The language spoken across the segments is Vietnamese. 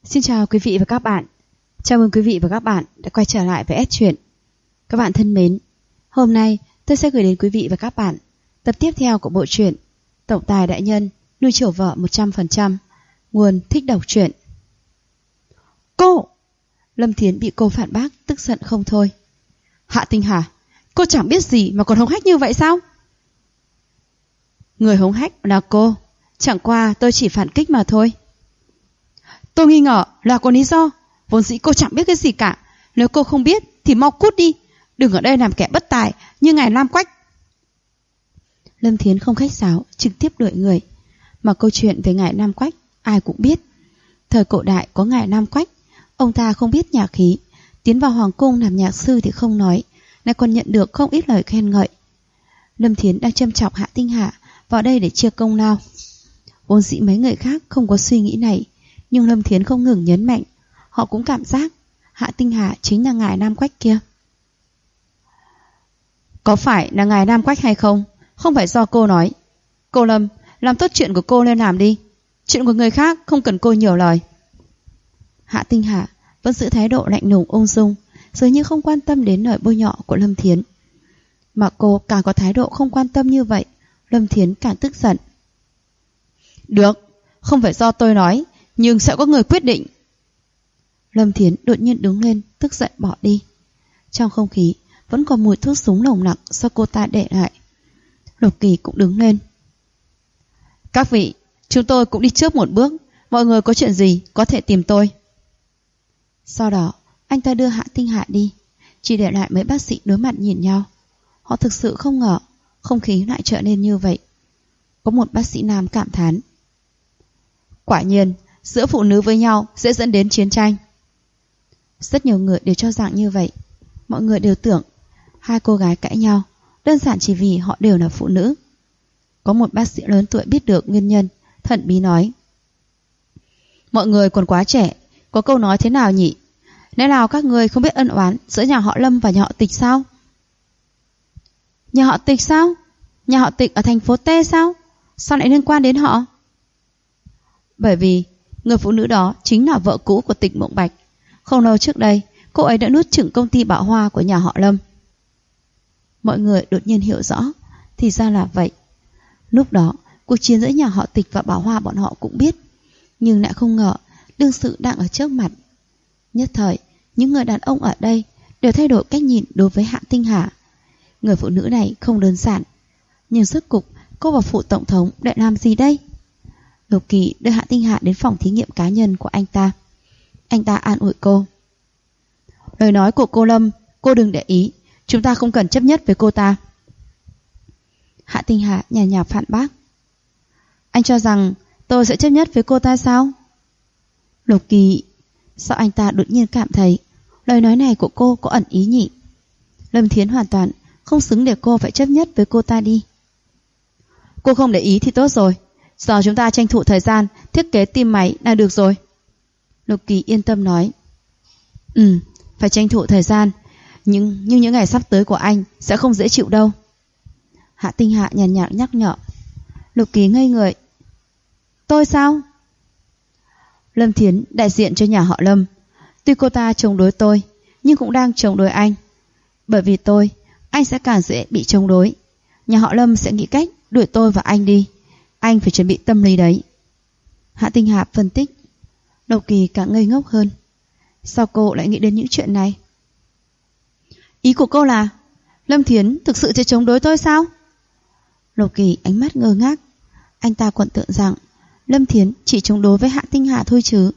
Xin chào quý vị và các bạn. Chào mừng quý vị và các bạn đã quay trở lại với S Truyện. Các bạn thân mến, hôm nay tôi sẽ gửi đến quý vị và các bạn tập tiếp theo của bộ truyện Tổng tài đại nhân nuôi chiều vợ 100%, nguồn Thích Đọc Truyện. Cô! Lâm Thiến bị cô phản bác tức giận không thôi. Hạ Tinh Hà, cô chẳng biết gì mà còn hống hách như vậy sao? Người hống hách là cô, chẳng qua tôi chỉ phản kích mà thôi. Tôi nghi ngờ là có lý do. Vốn dĩ cô chẳng biết cái gì cả. Nếu cô không biết thì mau cút đi. Đừng ở đây làm kẻ bất tài như ngài Lam Quách. Lâm Thiến không khách sáo, trực tiếp đuổi người. Mà câu chuyện về ngài Lam Quách ai cũng biết. Thời cổ đại có ngài Lam Quách, ông ta không biết nhạc khí, tiến vào hoàng cung làm nhạc sư thì không nói, lại còn nhận được không ít lời khen ngợi. Lâm Thiến đang châm chọc Hạ Tinh Hà vào đây để chia công lao. Vốn dĩ mấy người khác không có suy nghĩ này, nhưng Lâm Thiến không ngừng nhấn mạnh, họ cũng cảm giác Hạ Tinh Hà chính là ngài Nam Quách kia. Có phải là ngài Nam Quách hay không, không phải do cô nói. Cô Lâm, làm tốt chuyện của cô lên làm đi. Chuyện của người khác không cần cô nhiều lời. Hạ Tinh Hà vẫn giữ thái độ lạnh lùng ung dung, dường như không quan tâm đến lời bôi nhọ của Lâm Thiến. Mà cô càng có thái độ không quan tâm như vậy, Lâm Thiến càng tức giận. Được, không phải do tôi nói, nhưng sẽ có người quyết định. Lâm Thiến đột nhiên đứng lên, tức giận bỏ đi. Trong không khí vẫn còn mùi thuốc súng nồng nặc do cô ta để lại. Lục Kỳ cũng đứng lên. Các vị, chúng tôi cũng đi trước một bước. Mọi người có chuyện gì có thể tìm tôi. Sau đó anh ta đưa Hạ Tinh Hạ đi, chỉ để lại mấy bác sĩ đối mặt nhìn nhau. Họ thực sự không ngờ không khí lại trở nên như vậy. Có một bác sĩ nam cảm thán. Quả nhiên giữa phụ nữ với nhau sẽ dẫn đến chiến tranh. Rất nhiều người đều cho rằng như vậy. Mọi người đều tưởng hai cô gái cãi nhau đơn giản chỉ vì họ đều là phụ nữ. Có một bác sĩ lớn tuổi biết được nguyên nhân, thần bí nói. Mọi người còn quá trẻ, có câu nói thế nào nhỉ? Lẽ nào các người không biết ân oán giữa nhà họ Lâm và nhà họ Tịch sao? Nhà họ Tịch sao? Nhà họ Tịch ở thành phố T sao? Sao lại liên quan đến họ? Bởi vì người phụ nữ đó chính là vợ cũ của Tịch Mộng Bạch. Không lâu trước đây, cô ấy đã nuốt chửng công ty Bảo Hoa của nhà họ Lâm. Mọi người đột nhiên hiểu rõ, thì ra là vậy. Lúc đó, cuộc chiến giữa nhà họ Tịch và Bảo Hoa bọn họ cũng biết, nhưng lại không ngờ đương sự đang ở trước mặt. Nhất thời, những người đàn ông ở đây đều thay đổi cách nhìn đối với Hạ Tinh Hà. Người phụ nữ này không đơn giản, nhưng rốt cục cô và phụ tổng thống để làm gì đây? Lục Kỳ đưa Hạ Tinh Hà đến phòng thí nghiệm cá nhân của anh ta. Anh ta an ủi cô. Lời nói của cô Lâm, cô đừng để ý, chúng ta không cần chấp nhất với cô ta. Hạ Tinh Hà nhàn nhạt phản bác. Anh cho rằng tôi sẽ chấp nhất với cô ta sao? Lục Kỳ, sao anh ta đột nhiên cảm thấy lời nói này của cô có ẩn ý nhỉ? Lâm Thiến hoàn toàn không xứng để cô phải chấp nhất với cô ta đi. Cô không để ý thì tốt rồi. Giờ chúng ta tranh thủ thời gian thiết kế tim máy là được rồi. Lục Kỳ yên tâm nói. Phải tranh thủ thời gian, nhưng những ngày sắp tới của anh sẽ không dễ chịu đâu. Hạ Tinh Hạ nhàn nhạt nhắc nhở. Lục Kỳ ngây người. Tôi sao? Lâm Thiến đại diện cho nhà họ Lâm. Tuy cô ta chống đối tôi, nhưng cũng đang chống đối anh. Bởi vì tôi, anh sẽ càng dễ bị chống đối. Nhà họ Lâm sẽ nghĩ cách đuổi tôi và anh đi. Anh phải chuẩn bị tâm lý đấy. Hạ Tinh Hạ phân tích. Lục Kỳ càng ngây ngốc hơn. Sao cô lại nghĩ đến những chuyện này? Ý của cô là Lâm Thiến thực sự sẽ chống đối tôi sao? Lục Kỳ ánh mắt ngơ ngác. Anh ta còn tưởng rằng Lâm Thiến chỉ chống đối với Hạ Tinh Hà thôi chứ.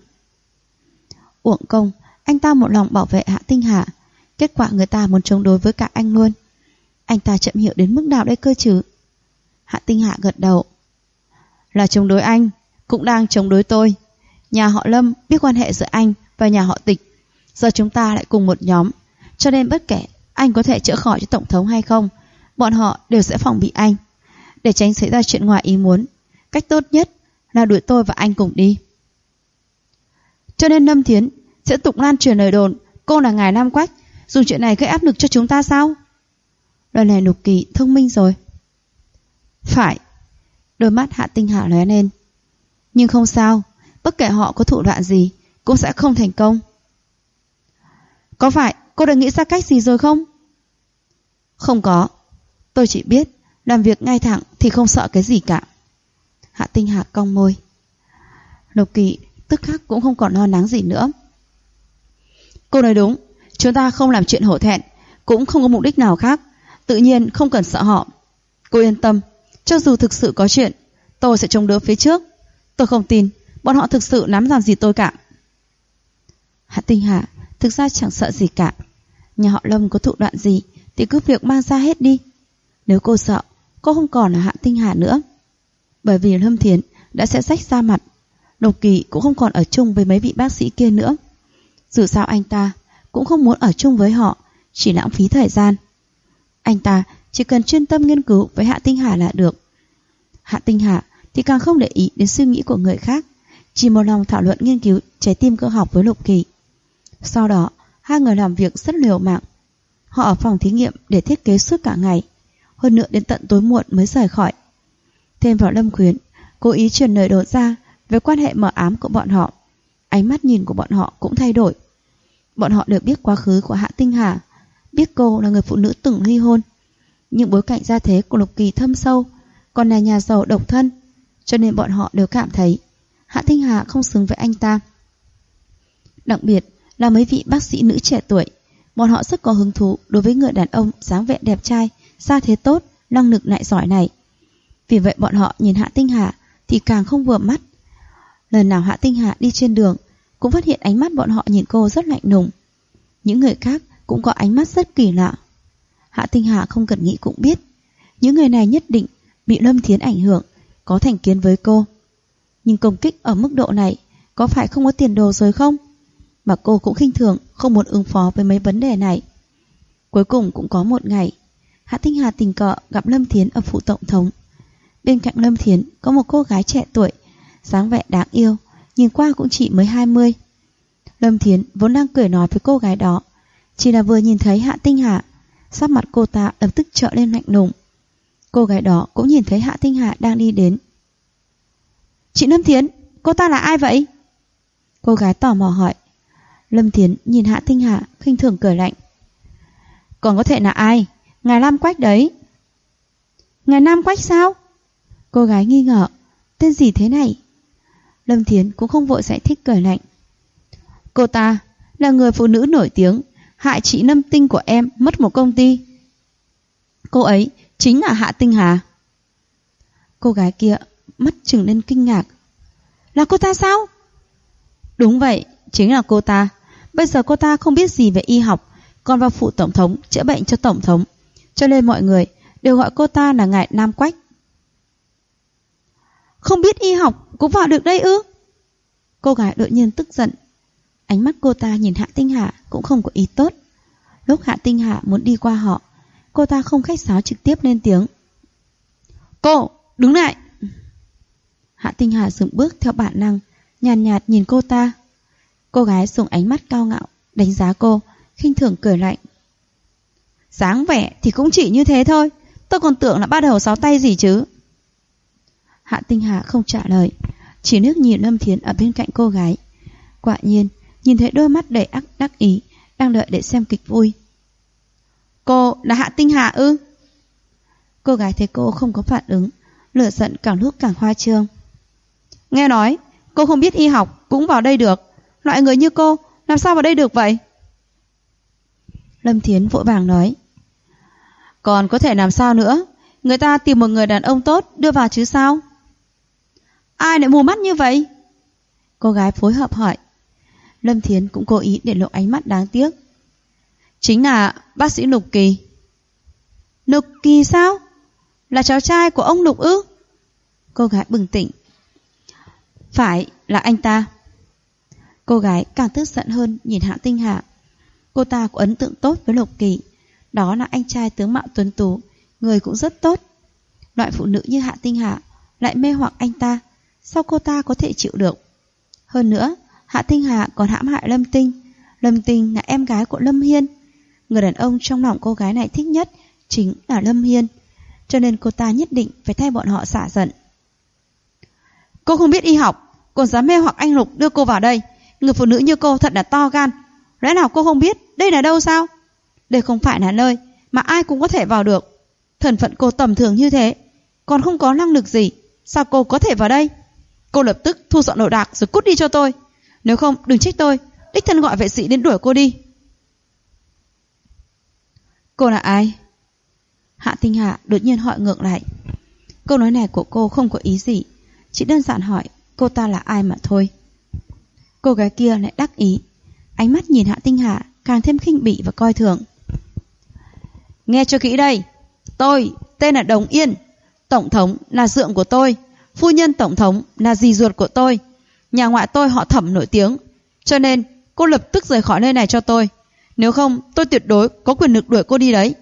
Uổng công, anh ta một lòng bảo vệ Hạ Tinh Hà, kết quả người ta muốn chống đối với cả anh luôn. Anh ta chậm hiểu đến mức nào đây cơ chứ? Hạ Tinh Hà gật đầu. Là chống đối anh, cũng đang chống đối tôi. Nhà họ Lâm biết quan hệ giữa anh và nhà họ Tịch. Giờ chúng ta lại cùng một nhóm, cho nên bất kể anh có thể chữa khỏi cho tổng thống hay không, bọn họ đều sẽ phòng bị anh. Để tránh xảy ra chuyện ngoài ý muốn, cách tốt nhất là đuổi tôi và anh cùng đi. Cho nên Lâm Thiến sẽ tục lan truyền lời đồn cô là ngài Nam Quách, dùng chuyện này gây áp lực cho chúng ta sao? Lần này Lục Kỳ thông minh rồi. Phải. Đôi mắt Hạ Tinh Hà lóe lên. Nhưng không sao, bất kể họ có thủ đoạn gì cũng sẽ không thành công. Có phải cô đã nghĩ ra cách gì rồi không? Không có. Tôi chỉ biết làm việc ngay thẳng thì không sợ cái gì cả. Hạ Tinh Hà cong môi. Lục Kỳ tức khắc cũng không còn lo lắng gì nữa. Cô nói đúng, chúng ta không làm chuyện hổ thẹn, cũng không có mục đích nào khác, tự nhiên không cần sợ họ. Cô yên tâm, cho dù thực sự có chuyện, tôi sẽ chống đỡ phía trước. Tôi không tin bọn họ thực sự nắm làm gì tôi cả. Hạ Tinh Hà thực ra chẳng sợ gì cả. Nhà họ Lâm có thủ đoạn gì thì cứ việc mang ra hết đi. Nếu cô sợ, cô không còn là Hạ Tinh Hà nữa. Bởi vì Lâm Thiến đã sẽ rách ra mặt, Lục Kỳ cũng không còn ở chung với mấy vị bác sĩ kia nữa. Dù sao anh ta cũng không muốn ở chung với họ, chỉ lãng phí thời gian. Anh ta chỉ cần chuyên tâm nghiên cứu với Hạ Tinh Hà là được. Hạ Tinh Hà thì càng không để ý đến suy nghĩ của người khác, chỉ một lòng thảo luận nghiên cứu trái tim cơ học với Lục Kỳ. Sau đó, hai người làm việc rất liều mạng. Họ ở phòng thí nghiệm để thiết kế suốt cả ngày, hơn nữa đến tận tối muộn mới rời khỏi. Thêm vào Lâm Khuyến cố ý truyền lời đồn ra về quan hệ mờ ám của bọn họ. Ánh mắt nhìn của bọn họ cũng thay đổi. Bọn họ được biết quá khứ của Hạ Tinh Hà, biết cô là người phụ nữ từng ly hôn, nhưng bối cảnh gia thế của Lục Kỳ thâm sâu, còn là nhà giàu độc thân, cho nên bọn họ đều cảm thấy Hạ Tinh Hà không xứng với anh ta. Đặc biệt là mấy vị bác sĩ nữ trẻ tuổi, bọn họ rất có hứng thú đối với người đàn ông dáng vẻ đẹp trai, gia thế tốt, năng lực lại giỏi này. Vì vậy bọn họ nhìn Hạ Tinh Hà thì càng không vừa mắt. Lần nào Hạ Tinh Hà đi trên đường cũng phát hiện ánh mắt bọn họ nhìn cô rất lạnh lùng. Những người khác cũng có ánh mắt rất kỳ lạ. Hạ Tinh Hà không cần nghĩ cũng biết, những người này nhất định bị Lâm Thiến ảnh hưởng, có thành kiến với cô. Nhưng công kích ở mức độ này có phải không có tiền đồ rồi không? Mà cô cũng khinh thường, không muốn ứng phó với mấy vấn đề này. Cuối cùng cũng có một ngày, Hạ Tinh Hà tình cờ gặp Lâm Thiến ở phủ tổng thống. Bên cạnh Lâm Thiến có một cô gái trẻ tuổi, dáng vẻ đáng yêu, nhìn qua cũng chỉ mới 20. Lâm Thiến vốn đang cười nói với cô gái đó, chỉ là vừa nhìn thấy Hạ Tinh Hà, sắc mặt cô ta lập tức trở lên lạnh lùng. Cô gái đó cũng nhìn thấy Hạ Tinh Hà đang đi đến. Chị Lâm Thiến, cô ta là ai vậy? Cô gái tò mò hỏi. Lâm Thiến nhìn Hạ Tinh Hà khinh thường cười lạnh. Còn có thể là ai? Ngài Nam Quách đấy. Ngài Nam Quách sao? Cô gái nghi ngờ. Tên gì thế này? Lâm Thiến cũng không vội giải thích, cười lạnh. Cô ta là người phụ nữ nổi tiếng hại chị Lâm Tinh của em mất một công ty. Cô ấy chính là Hạ Tinh Hà. Cô gái kia mắt trừng lên kinh ngạc. Là cô ta sao? Đúng vậy, chính là cô ta. Bây giờ cô ta không biết gì về y học, còn vào phủ tổng thống chữa bệnh cho tổng thống, cho nên mọi người đều gọi cô ta là ngài Nam Quách. Không biết y học cũng vào được đây ư? Cô gái đột nhiên tức giận. Ánh mắt cô ta nhìn Hạ Tinh Hà cũng không có ý tốt. Lúc Hạ Tinh Hà muốn đi qua họ, cô ta không khách sáo trực tiếp lên tiếng. Cô, đứng lại. Hạ Tinh Hà dừng bước theo bản năng, nhàn nhạt nhìn cô ta. Cô gái dùng ánh mắt cao ngạo đánh giá cô, khinh thường cười lạnh. Dáng vẻ thì cũng chỉ như thế thôi, tôi còn tưởng là ba đầu sáu tay gì chứ. Hạ Tinh Hà không trả lời, chỉ nước nhìn Lâm Thiến ở bên cạnh cô gái. Quả nhiên nhìn thấy đôi mắt đầy đắc ý, đang đợi để xem kịch vui. Cô là Hạ Tinh Hà ư? Cô gái thấy cô không có phản ứng, lửa giận càng lúc càng khoa trương. Nghe nói cô không biết y học cũng vào đây được, loại người như cô làm sao vào đây được vậy? Lâm Thiến vội vàng nói. Còn có thể làm sao nữa, người ta tìm một người đàn ông tốt đưa vào chứ sao? Ai lại mù mắt như vậy? Cô gái phối hợp hỏi. Lâm Thiến cũng cố ý để lộ ánh mắt đáng tiếc. Chính là bác sĩ Lục Kỳ. Lục Kỳ sao? Là cháu trai của ông Lục ư? Cô gái bừng tỉnh. Phải là anh ta. Cô gái càng tức giận hơn nhìn Hạ Tinh Hà. Cô ta có ấn tượng tốt với Lục Kỳ, đó là anh trai tướng mạo tuấn tú, người cũng rất tốt. Loại phụ nữ như Hạ Tinh Hà lại mê hoặc anh ta, sao cô ta có thể chịu được? Hơn nữa, Hạ Tinh Hà còn hãm hại Lâm Tinh. Lâm Tinh là em gái của Lâm Hiên. Người đàn ông trong lòng cô gái này thích nhất chính là Lâm Hiên, cho nên cô ta nhất định phải thay bọn họ xả giận. Cô không biết y học, còn dám mê hoặc anh Lục đưa cô vào đây, người phụ nữ như cô thật là to gan. Lẽ nào cô không biết đây là đâu sao? Đây không phải là nơi mà ai cũng có thể vào được. Thân phận cô tầm thường như thế, còn không có năng lực gì, sao cô có thể vào đây? Cô lập tức thu dọn đồ đạc rồi cút đi cho tôi. Nếu không đừng trách tôi đích thân gọi vệ sĩ đến đuổi cô đi. Cô là ai? Hạ Tinh Hà đột nhiên hỏi ngược lại. Câu nói này của cô không có ý gì, chỉ đơn giản hỏi cô ta là ai mà thôi. Cô gái kia lại đắc ý, ánh mắt nhìn Hạ Tinh Hà càng thêm khinh bỉ và coi thường. Nghe cho kỹ đây, tôi tên là Đồng Yên, tổng thống là dượng của tôi, phu nhân tổng thống là dì ruột của tôi, nhà ngoại tôi họ Thẩm nổi tiếng, cho nên cô lập tức rời khỏi nơi này cho tôi. Nếu không tôi tuyệt đối có quyền lực đuổi cô đi đấy.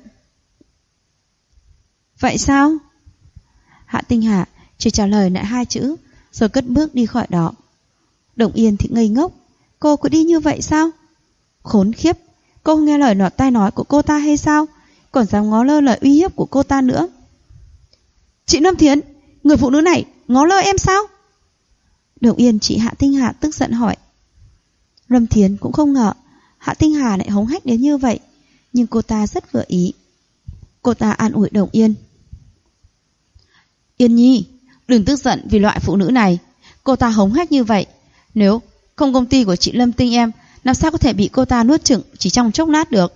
Vậy sao? Hạ Tinh Hà chỉ trả lời lại 2 chữ rồi cất bước đi khỏi đó. Đồng Yên thì ngây ngốc. Cô cứ đi như vậy sao? Khốn khiếp, cô không nghe lời nọt tai nói của cô ta hay sao? Còn dám ngó lơ lời uy hiếp của cô ta nữa. Chị Lâm Thiến, người phụ nữ này ngó lơ em sao? Đồng Yên chị Hạ Tinh Hà tức giận hỏi. Lâm Thiến cũng không ngờ Hạ Tinh Hà lại hống hách đến như vậy, nhưng cô ta rất vừa ý. Cô ta an ủi Đồng Yên. Yên Nhi, đừng tức giận vì loại phụ nữ này. Cô ta hống hách như vậy, nếu không công ty của chị Lâm Tinh em làm sao có thể bị cô ta nuốt chửng chỉ trong chốc lát được.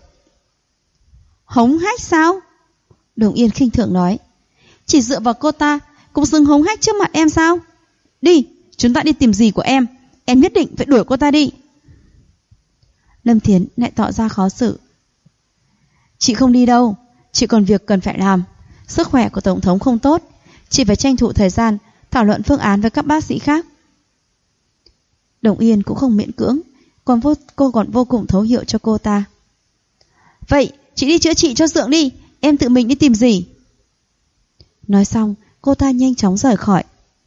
Hống hách sao? Đồng Yên khinh thường nói. Chỉ dựa vào cô ta cũng xứng hống hách trước mặt em sao? Đi, chúng ta đi tìm dì của em nhất định phải đuổi cô ta đi. Lâm Thiến lại tỏ ra khó xử. Chị không đi đâu, chị còn việc cần phải làm. Sức khỏe của tổng thống không tốt, chị phải tranh thủ thời gian thảo luận phương án với các bác sĩ khác. Đồng Yên cũng không miễn cưỡng, cô còn vô cùng thấu hiểu cho cô ta. Vậy chị đi chữa trị cho dượng đi, em tự mình đi tìm dì. Nói xong cô ta nhanh chóng rời khỏi.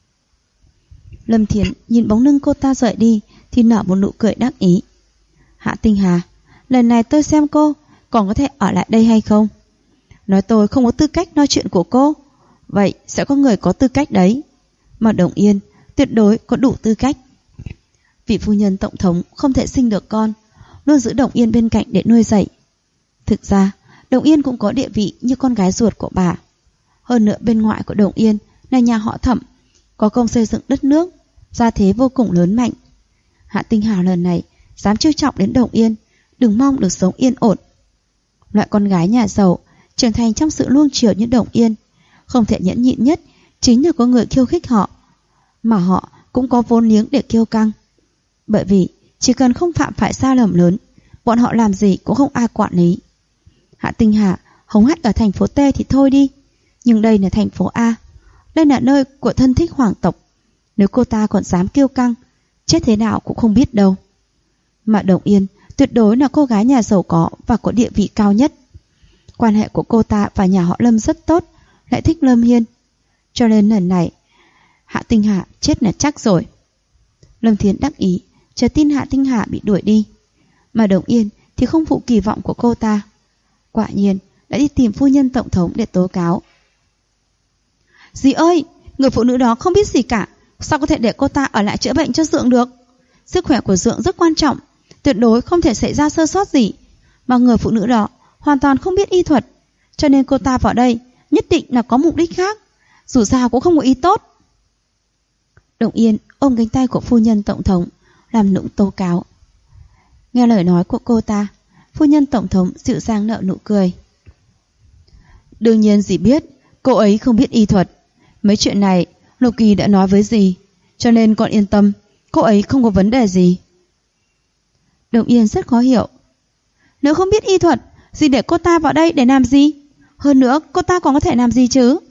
Lâm Thiến nhìn bóng lưng cô ta rời đi thì nở một nụ cười đắc ý. Hạ Tinh Hà, lần này tôi xem cô còn có thể ở lại đây hay không. Nói tôi không có tư cách nói chuyện của cô, vậy sẽ có người có tư cách đấy. Mà Đồng Yên tuyệt đối có đủ tư cách. Vị phu nhân tổng thống không thể sinh được con, luôn giữ Đồng Yên bên cạnh để nuôi dạy. Thực ra Đồng Yên cũng có địa vị như con gái ruột của bà. Hơn nữa bên ngoại của Đồng Yên là nhà họ Thẩm, có công xây dựng đất nước, gia thế vô cùng lớn mạnh. Hạ Tinh Hà lần này dám trêu chọc đến Đồng Yên, đừng mong được sống yên ổn. Loại con gái nhà giàu trưởng thành trong sự nuông chiều như Đồng Yên, không thể nhẫn nhịn nhất chính là có người khiêu khích họ, mà họ cũng có vốn liếng để kiêu căng. Bởi vì chỉ cần không phạm phải sai lầm lớn, bọn họ làm gì cũng không ai quản lý. Hạ Tinh Hà hống hách ở thành phố T thì thôi đi, nhưng đây là thành phố A, đây là nơi của thân thích hoàng tộc. Nếu cô ta còn dám kiêu căng, chết thế nào cũng không biết đâu. Mà Đồng Yên tuyệt đối là cô gái nhà giàu có và có địa vị cao nhất. Quan hệ của cô ta và nhà họ Lâm rất tốt, lại thích Lâm Hiên, cho nên lần này Hạ Tinh Hà chết là chắc rồi. Lâm Thiến đắc ý chờ tin Hạ Tinh Hà bị đuổi đi, mà Đồng Yên thì không phụ kỳ vọng của cô ta, quả nhiên đã đi tìm phu nhân tổng thống để tố cáo. Dì ơi, người phụ nữ đó không biết gì cả, sao có thể để cô ta ở lại chữa bệnh cho dượng được? Sức khỏe của dượng rất quan trọng, tuyệt đối không thể xảy ra sơ sót gì. Mà người phụ nữ đó hoàn toàn không biết y thuật, cho nên cô ta vào đây nhất định là có mục đích khác, dù sao cũng không có ý tốt. Đồng Yên ôm cánh tay của phu nhân tổng thống làm nũng tố cáo. Nghe lời nói của cô ta, phu nhân tổng thống dịu dàng nở nụ cười. Đương nhiên dì biết cô ấy không biết y thuật, mấy chuyện này Lục Kỳ đã nói với dì, cho nên con yên tâm, cô ấy không có vấn đề gì. Đồng Yên rất khó hiểu. Nếu không biết y thuật, dì để cô ta vào đây để làm gì? Hơn nữa cô ta còn có thể làm gì chứ?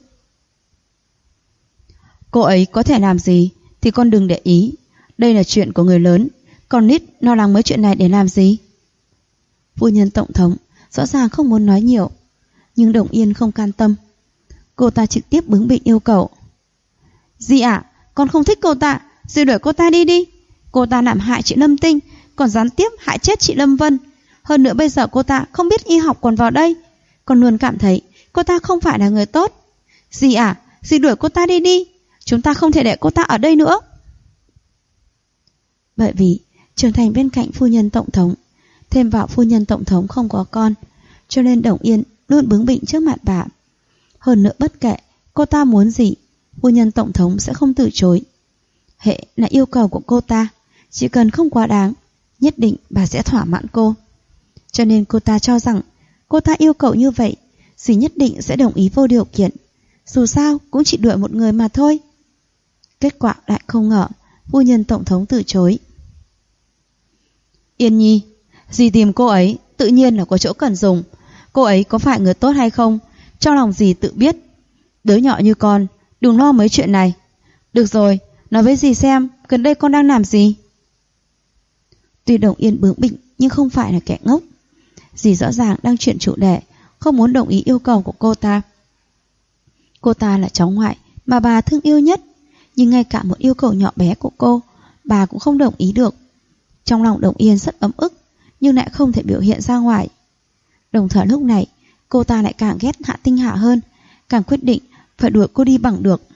Cô ấy có thể làm gì thì con đừng để ý, đây là chuyện của người lớn, còn nít lo lắng mấy chuyện này để làm gì? Phu nhân tổng thống rõ ràng không muốn nói nhiều, nhưng Đồng Yên không can tâm. Cô ta trực tiếp bướng bỉnh yêu cầu. Dì ạ, con không thích cô ta, dì đuổi cô ta đi đi. Cô ta làm hại chị Lâm Tinh, còn gián tiếp hại chết chị Lâm Vân. Hơn nữa bây giờ cô ta không biết y học còn vào đây, con luôn cảm thấy cô ta không phải là người tốt. Dì ạ, dì đuổi cô ta đi đi, chúng ta không thể để cô ta ở đây nữa. Bởi vì trưởng thành bên cạnh phu nhân tổng thống. Thêm vào phu nhân tổng thống không có con, cho nên Đồng Yên luôn bướng bỉnh trước mặt bà. Hơn nữa bất kể cô ta muốn gì, phu nhân tổng thống sẽ không từ chối. Hệ là yêu cầu của cô ta, chỉ cần không quá đáng, nhất định bà sẽ thỏa mãn cô. Cho nên cô ta cho rằng cô ta yêu cầu như vậy, dì nhất định sẽ đồng ý vô điều kiện. Dù sao cũng chỉ đuổi một người mà thôi. Kết quả lại không ngờ phu nhân tổng thống từ chối. Yên Nhi, dì tìm cô ấy tự nhiên là có chỗ cần dùng. Cô ấy có phải người tốt hay không, trong lòng dì tự biết. Đứa nhỏ như con, đừng lo mấy chuyện này. Được rồi, nói với dì xem gần đây con đang làm gì. Tuy Đồng Yên bướng bỉnh nhưng không phải là kẻ ngốc. Dì rõ ràng đang chuyển chủ đề, không muốn đồng ý yêu cầu của cô ta. Cô ta là cháu ngoại mà bà thương yêu nhất, nhưng ngay cả một yêu cầu nhỏ bé của cô, bà cũng không đồng ý được. Trong lòng Đồng Yên rất ấm ức, nhưng lại không thể biểu hiện ra ngoài. Đồng thời lúc này, cô ta lại càng ghét Hạ Tinh Hạ hơn, càng quyết định phải đuổi cô đi bằng được.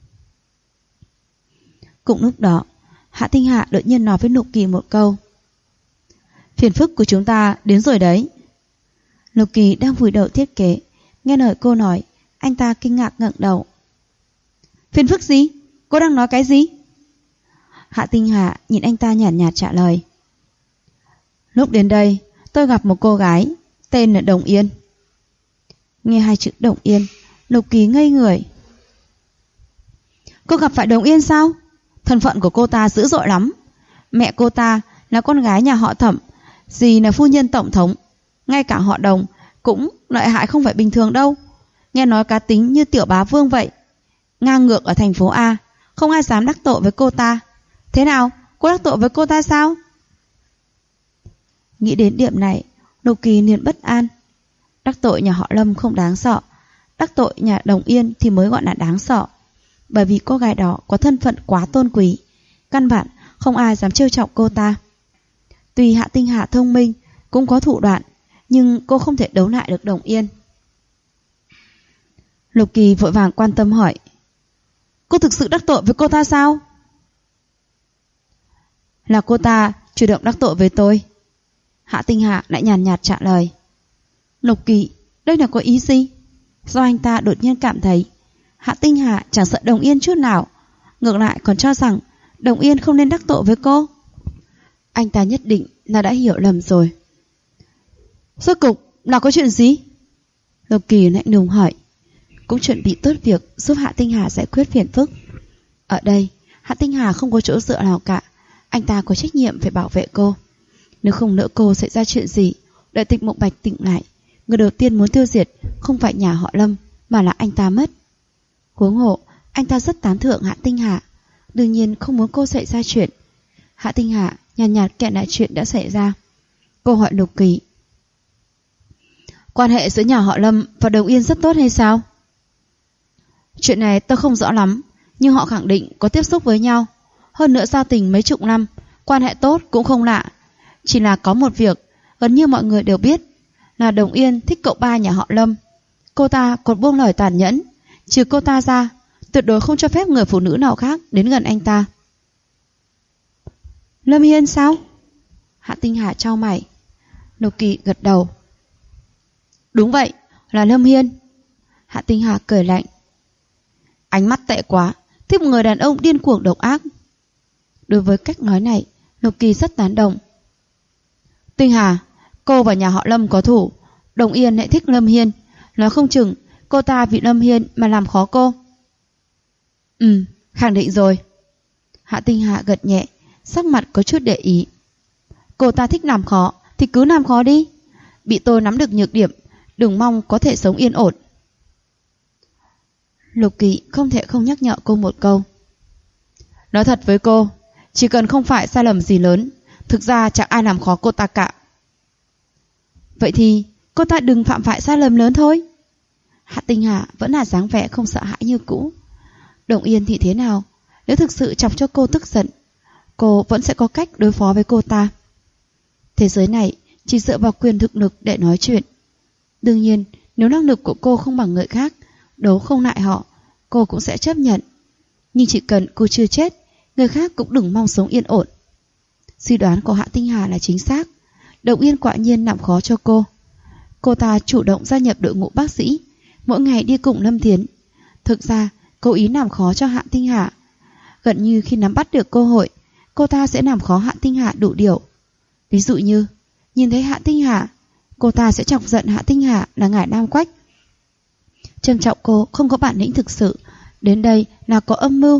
Cùng lúc đó, Hạ Tinh Hạ đột nhiên nói với Lục Kỳ một câu. Phiền phức của chúng ta đến rồi đấy. Lục Kỳ đang vùi đầu thiết kế, nghe lời cô nói, anh ta kinh ngạc ngẩng đầu. Phiền phức gì? Cô đang nói cái gì? Hạ Tinh Hạ nhìn anh ta nhàn nhạt trả lời. Lúc đến đây, tôi gặp một cô gái, tên là Đồng Yên. Nghe hai chữ Đồng Yên, Lục Kỳ ngây người. Cô gặp phải Đồng Yên sao? Thân phận của cô ta dữ dội lắm. Mẹ cô ta là con gái nhà họ Thẩm, dì là phu nhân tổng thống. Ngay cả họ Đồng cũng lợi hại không phải bình thường đâu. Nghe nói cá tính như tiểu bá vương vậy. Ngang ngược ở thành phố A, không ai dám đắc tội với cô ta. Thế nào, cô đắc tội với cô ta sao? Nghĩ đến điểm này, Lục Kỳ liền bất an. Đắc tội nhà họ Lâm không đáng sợ, đắc tội nhà Đồng Yên thì mới gọi là đáng sợ. Bởi vì cô gái đó có thân phận quá tôn quý, căn bản không ai dám trêu chọc cô ta. Tuy Hạ Tinh Hạ thông minh, cũng có thủ đoạn, nhưng cô không thể đấu lại được Đồng Yên. Lục Kỳ vội vàng quan tâm hỏi. Cô thực sự đắc tội với cô ta sao? Là cô ta chủ động đắc tội với tôi. Hạ Tinh Hạ lại nhàn nhạt trả lời. Lục Kỳ, đây là có ý gì? Do anh ta đột nhiên cảm thấy Hạ Tinh Hạ chẳng sợ Đồng Yên chút nào, ngược lại còn cho rằng Đồng Yên không nên đắc tội với cô. Anh ta nhất định là đã hiểu lầm rồi. Rốt cục là có chuyện gì? Lục Kỳ lạnh lùng hỏi, cũng chuẩn bị tốt việc giúp Hạ Tinh Hà giải quyết phiền phức. Ở đây, Hạ Tinh Hà không có chỗ dựa nào cả, anh ta có trách nhiệm phải bảo vệ cô. Nếu không lỡ cô xảy ra chuyện gì, đợi Tịch Mộng Bạch tỉnh lại, người đầu tiên muốn tiêu diệt không phải nhà họ Lâm, mà là anh ta mất. Huống hộ, anh ta rất tán thưởng Hạ Tinh Hà, đương nhiên không muốn cô xảy ra chuyện. Hạ Tinh Hà nhàn nhạt kể lại chuyện đã xảy ra. Cô hỏi Lục Kỳ, quan hệ giữa nhà họ Lâm và Đồng Yên rất tốt hay sao? Chuyện này tôi không rõ lắm, nhưng họ khẳng định có tiếp xúc với nhau. Hơn nữa giao tình mấy chục năm, quan hệ tốt cũng không lạ. Chỉ là có một việc gần như mọi người đều biết, là Đồng Yên thích cậu ba nhà họ Lâm. Cô ta còn buông lời tàn nhẫn, trừ cô ta ra, tuyệt đối không cho phép người phụ nữ nào khác đến gần anh ta. Lâm Hiên sao? Hạ Tinh Hà chau mày. Lục Kỳ gật đầu. Đúng vậy, là Lâm Hiên. Hạ Tinh Hà cười lạnh. Ánh mắt tệ quá, thích một người đàn ông điên cuồng độc ác. Đối với cách nói này, Lục Kỳ rất tán đồng. Tinh Hà, cô và nhà họ Lâm có thủ, Đồng Yên lại thích Lâm Hiên, nói không chừng cô ta vì Lâm Hiên mà làm khó cô. Khẳng định rồi. Hạ Tinh Hà gật nhẹ, sắc mặt có chút để ý. Cô ta thích làm khó thì cứ làm khó đi, bị tôi nắm được nhược điểm, đừng mong có thể sống yên ổn. Lục Kỳ không thể không nhắc nhở cô một câu. Nói thật với cô, chỉ cần không phải sai lầm gì lớn, thực ra chẳng ai làm khó cô ta cả. Vậy thì cô ta đừng phạm phải sai lầm lớn thôi. Hạ Tinh Hà vẫn là dáng vẻ không sợ hãi như cũ. Đồng Yên thì thế nào? Nếu thực sự chọc cho cô tức giận, cô vẫn sẽ có cách đối phó với cô ta. Thế giới này chỉ dựa vào quyền thực lực để nói chuyện. Đương nhiên, nếu năng lực của cô không bằng người khác, đấu không lại họ, cô cũng sẽ chấp nhận. Nhưng chỉ cần cô chưa chết, người khác cũng đừng mong sống yên ổn. Suy đoán của Hạ Tinh Hà là chính xác. Đồng Yên quả nhiên làm khó cho cô. Cô ta chủ động gia nhập đội ngũ bác sĩ, mỗi ngày đi cùng Lâm Thiến. Thực ra, cố ý làm khó cho Hạ Tinh Hà. Gần như khi nắm bắt được cơ hội, cô ta sẽ làm khó Hạ Tinh Hà đủ điều. Ví dụ như, nhìn thấy Hạ Tinh Hà, cô ta sẽ chọc giận Hạ Tinh Hà là ngải Nam Quách. Trân trọng cô không có bản lĩnh thực sự, đến đây là có âm mưu.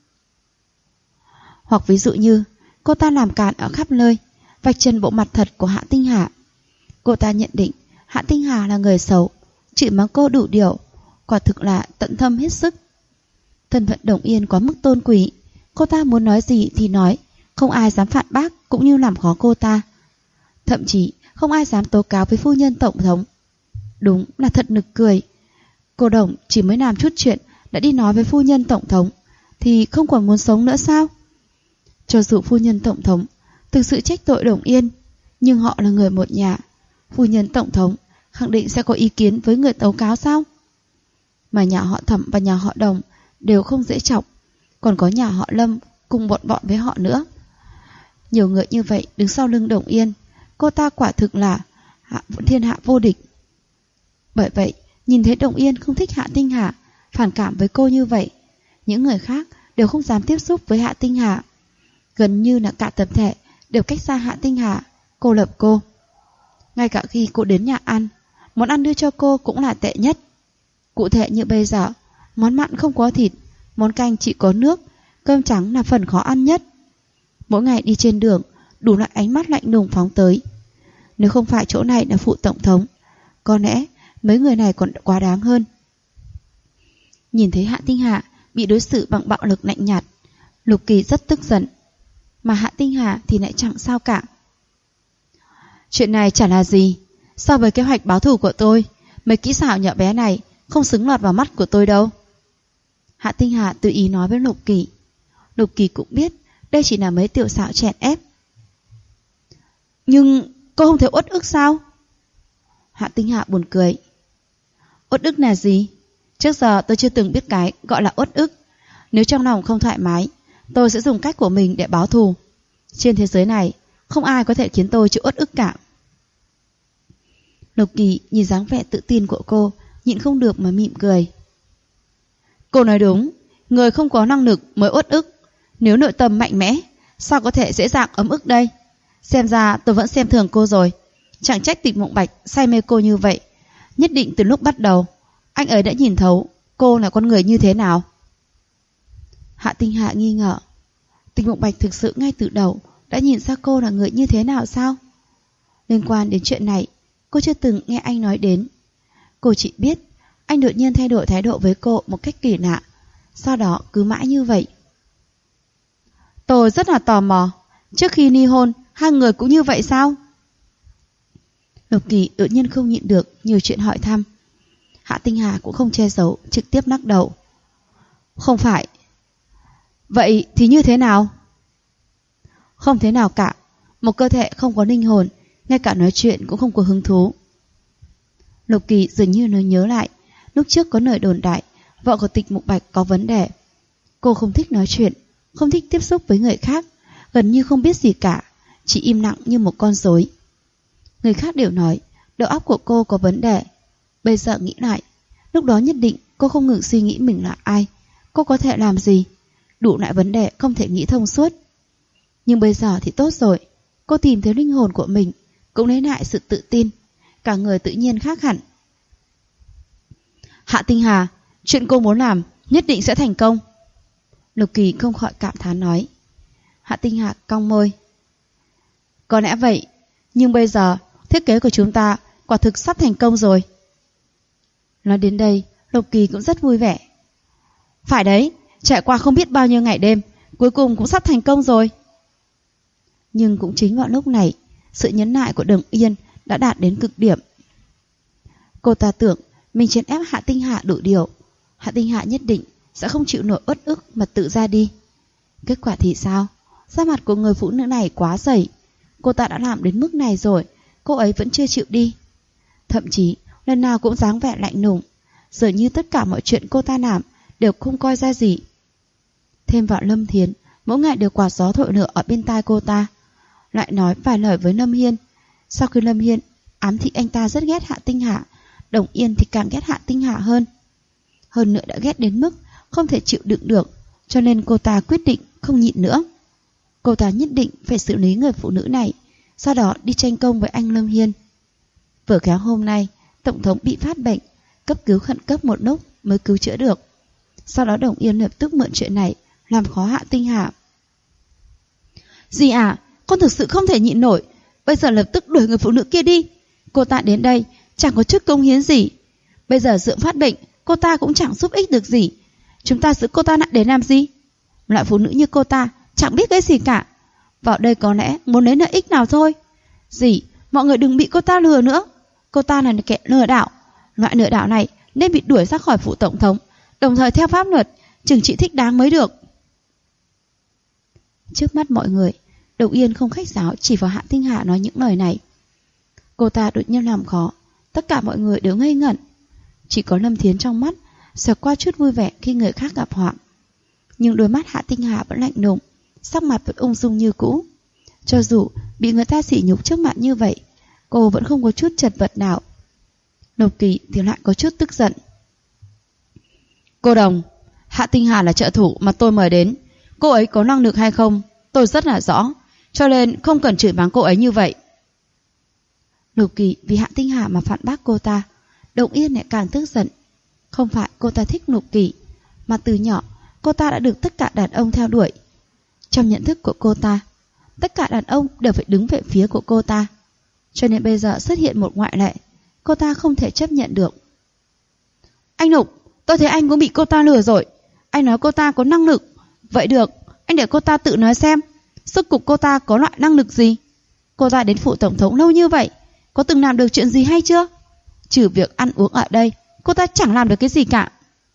Hoặc ví dụ như, cô ta làm càn ở khắp nơi, vạch trần bộ mặt thật của Hạ Tinh Hà. Cô ta nhận định Hạ Tinh Hà là người xấu, chỉ mắng cô đủ điều, quả thực là tận thâm hết sức. Thân phận Đồng Yên quá mức tôn quý, cô ta muốn nói gì thì nói, không ai dám phản bác cũng như làm khó cô ta. Thậm chí không ai dám tố cáo với phu nhân tổng thống. Đúng là thật nực cười. Cô Đồng chỉ mới làm chút chuyện đã đi nói với phu nhân tổng thống, thì không còn muốn sống nữa sao? Cho dù phu nhân tổng thống thực sự trách tội Đồng Yên, nhưng họ là người một nhà. Phu nhân tổng thống khẳng định sẽ có ý kiến với người tố cáo sao? Mà nhà họ Thẩm và nhà họ Đồng đều không dễ chọc, còn có nhà họ Lâm cùng bọn với họ nữa. Nhiều người như vậy đứng sau lưng Đồng Yên, cô ta quả thực là thiên hạ vô địch. Bởi vậy, nhìn thấy Đồng Yên không thích Hạ Tinh Hà, phản cảm với cô như vậy, những người khác đều không dám tiếp xúc với Hạ Tinh Hà. Gần như là cả tập thể đều cách xa Hạ Tinh Hà, cô lập cô. Ngay cả khi cô đến nhà ăn, món ăn đưa cho cô cũng là tệ nhất. Cụ thể như bây giờ, món mặn không có thịt, món canh chỉ có nước, cơm trắng là phần khó ăn nhất. Mỗi ngày đi trên đường, đủ loại ánh mắt lạnh lùng phóng tới. Nếu không phải chỗ này là phụ tổng thống, có lẽ mấy người này còn quá đáng hơn. Nhìn thấy Hạ Tinh Hà bị đối xử bằng bạo lực lạnh nhạt, Lục Kỳ rất tức giận. Mà Hạ Tinh Hà thì lại chẳng sao cả. Chuyện này chả là gì. So với kế hoạch báo thù của tôi, mấy kỹ xảo nhỏ bé này không xứng lọt vào mắt của tôi đâu. Hạ Tinh Hà tùy ý nói với Lục Kỳ. Lục Kỳ cũng biết đây chỉ là mấy tiểu xảo chèn ép. Nhưng cô không thấy uất ức sao? Hạ Tinh Hà buồn cười. Uất ức là gì? Trước giờ tôi chưa từng biết cái gọi là uất ức. Nếu trong lòng không thoải mái, tôi sẽ dùng cách của mình để báo thù. Trên thế giới này, không ai có thể khiến tôi chịu uất ức cả. Lục Kỳ nhìn dáng vẻ tự tin của cô, nhịn không được mà mỉm cười. Cô nói đúng, người không có năng lực mới uất ức. Nếu nội tâm mạnh mẽ, sao có thể dễ dàng ấm ức đây? Xem ra tôi vẫn xem thường cô rồi. Chẳng trách Tịch Mộng Bạch say mê cô như vậy. Nhất định từ lúc bắt đầu, anh ấy đã nhìn thấu cô là con người như thế nào. Hạ Tinh Hạ nghi ngờ. Tịch Mộng Bạch thực sự ngay từ đầu đã nhìn ra cô là người như thế nào sao? Liên quan đến chuyện này, cô chưa từng nghe anh nói đến. Cô chỉ biết anh đột nhiên thay đổi thái độ với cô một cách kỳ lạ, sau đó cứ mãi như vậy. Tôi rất là tò mò, trước khi ly hôn, hai người cũng như vậy sao? Lục Kỳ tự nhiên không nhịn được nhiều chuyện hỏi thăm. Hạ Tinh Hà cũng không che giấu, trực tiếp lắc đầu. Không phải. Vậy thì như thế nào? Không thế nào cả. Một cơ thể không có linh hồn, ngay cả nói chuyện cũng không có hứng thú. Lục Kỳ dường như nó nhớ lại, lúc trước có lời đồn đại vợ của Tịch Mộng Bạch có vấn đề. Cô không thích nói chuyện, không thích tiếp xúc với người khác, gần như không biết gì cả, chỉ im lặng như một con rối. Người khác đều nói đầu óc của cô có vấn đề. Bây giờ nghĩ lại, lúc đó nhất định cô không ngừng suy nghĩ mình là ai, cô có thể làm gì, đủ loại vấn đề không thể nghĩ thông suốt. Nhưng bây giờ thì tốt rồi, cô tìm thấy linh hồn của mình, cũng lấy lại sự tự tin, cả người tự nhiên khác hẳn. Hạ Tinh Hà, chuyện cô muốn làm nhất định sẽ thành công. Lục Kỳ không khỏi cảm thán nói. Hạ Tinh Hà cong môi. Có lẽ vậy, nhưng bây giờ thiết kế của chúng ta quả thực sắp thành công rồi. Nói đến đây, Lục Kỳ cũng rất vui vẻ. Phải đấy, trải qua không biết bao nhiêu ngày đêm, cuối cùng cũng sắp thành công rồi. Nhưng cũng chính vào lúc này, sự nhẫn nại của Đồng Yên đã đạt đến cực điểm. Cô ta tưởng mình chèn ép Hạ Tinh Hạ đủ điều, Hạ Tinh Hạ nhất định sẽ không chịu nổi uất ức mà tự ra đi. Kết quả thì sao? Da mặt của người phụ nữ này quá dày. Cô ta đã làm đến mức này rồi, cô ấy vẫn chưa chịu đi. Thậm chí lần nào cũng dáng vẻ lạnh lùng, dường như tất cả mọi chuyện cô ta làm đều không coi ra gì. Thêm vào Lâm Thiến mỗi ngày đều quạt gió thổi lửa ở bên tai cô ta, lại nói vài lời với Lâm Hiên. Sau khi Lâm Hiên ám thị anh ta rất ghét Hạ Tinh Hà, Đồng Yên thì càng ghét Hạ Tinh Hà hơn. Hơn nữa đã ghét đến mức không thể chịu đựng được, cho nên cô ta quyết định không nhịn nữa. Cô ta nhất định phải xử lý người phụ nữ này, sau đó đi tranh công với anh Lâm Hiên. Vừa khéo hôm nay Tổng thống bị phát bệnh, cấp cứu khẩn cấp một lúc mới cứu chữa được. Sau đó Đồng Yên lập tức mượn chuyện này làm khó Hạ Tinh Hà. Dì à, con thực sự không thể nhịn nổi, bây giờ lập tức đuổi người phụ nữ kia đi. Cô ta đến đây chẳng có chút công hiến gì, bây giờ Dượng phát bệnh, cô ta cũng chẳng giúp ích được gì. Chúng ta giữ cô ta lại để làm gì? Loại phụ nữ như cô ta chẳng biết cái gì cả, vào đây có lẽ muốn lấy lợi ích nào thôi. Dì, mọi người đừng bị cô ta lừa nữa. Cô ta là kẻ lừa đảo, loại lừa đảo này nên bị đuổi ra khỏi phủ tổng thống, đồng thời theo pháp luật trừng trị thích đáng mới được. Trước mắt mọi người, Đồng Yên không khách sáo chỉ vào Hạ Tinh Hà nói những lời này. Cô ta đột nhiên làm khó, tất cả mọi người đều ngây ngẩn. Chỉ có Lâm Thiến trong mắt xẹt qua chút vui vẻ khi người khác gặp họa. Nhưng đôi mắt Hạ Tinh Hà vẫn lạnh lùng, sắc mặt vẫn ung dung như cũ. Cho dù bị người ta sỉ nhục trước mặt như vậy, cô vẫn không có chút chật vật nào. Lục Kỳ thì lại có chút tức giận. Cô Đồng, Hạ Tinh Hà là trợ thủ mà tôi mời đến. Cô ấy có năng lực hay không tôi rất là rõ, cho nên không cần chửi mắng cô ấy như vậy. Lục Kỳ vì Hạ Tinh Hà mà phản bác cô ta. Đồng Yên lại càng tức giận. Không phải cô ta thích Lục Kỳ, mà từ nhỏ cô ta đã được tất cả đàn ông theo đuổi. Trong nhận thức của cô ta, tất cả đàn ông đều phải đứng về phía của cô ta, cho nên bây giờ xuất hiện một ngoại lệ, cô ta không thể chấp nhận được. Anh Lục, tôi thấy anh cũng bị cô ta lừa rồi. Anh nói cô ta có năng lực. Vậy được, anh để cô ta tự nói xem, rốt cuộc cô ta có loại năng lực gì? Cô ta đến phủ tổng thống lâu như vậy, có từng làm được chuyện gì hay chưa? Trừ việc ăn uống ở đây, cô ta chẳng làm được cái gì cả.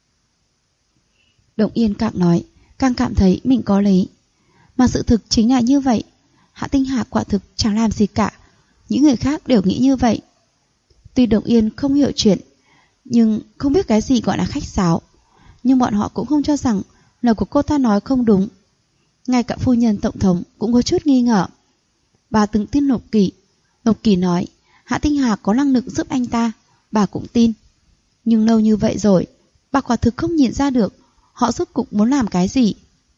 Đồng Yên càng nói càng cảm thấy mình có lý, mà sự thực chính là như vậy. Hạ Tinh Hà quả thực chẳng làm gì cả. Những người khác đều nghĩ như vậy. Tuy Đồng Yên không hiểu chuyện, nhưng không biết cái gì gọi là khách sáo, nhưng bọn họ cũng không cho rằng lời của cô ta nói không đúng. Ngay cả phu nhân tổng thống cũng có chút nghi ngờ. Bà từng tin Lục Kỳ. Lục Kỳ nói Hạ Tinh Hà có năng lực giúp anh ta, bà cũng tin. Nhưng lâu như vậy rồi, bà quả thực không nhìn ra được họ rốt cuộc muốn làm cái gì.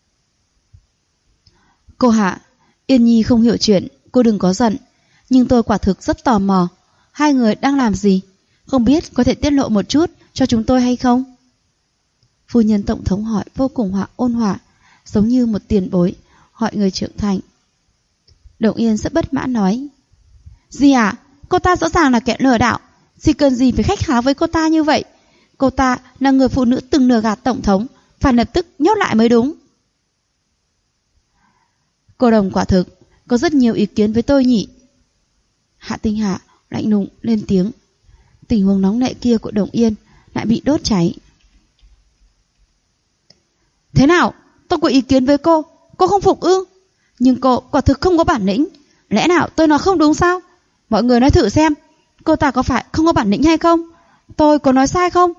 Cô Hạ, Yên Nhi không hiểu chuyện, cô đừng có giận. Nhưng tôi quả thực rất tò mò, hai người đang làm gì? Không biết có thể tiết lộ một chút cho chúng tôi hay không? Phu nhân tổng thống hỏi vô cùng ôn hòa, giống như một tiền bối hỏi người trưởng thành. Đồng Yên rất bất mãn nói, dì à, cô ta rõ ràng là kẻ lừa đảo, dì cần gì phải khách kháo với cô ta như vậy? Cô ta là người phụ nữ từng lừa gạt tổng thống, phải lập tức nhốt lại mới đúng. Cô Đồng quả thực có rất nhiều ý kiến với tôi nhỉ? Hạ Tinh Hà lạnh lùng lên tiếng. Tình huống nóng nảy kia của Đồng Yên lại bị đốt cháy. Thế nào? Tôi có ý kiến với cô không phục ư? Nhưng cô quả thực không có bản lĩnh. Lẽ nào tôi nói không đúng sao? Mọi người nói thử xem, cô ta có phải không có bản lĩnh hay không? Tôi có nói sai không?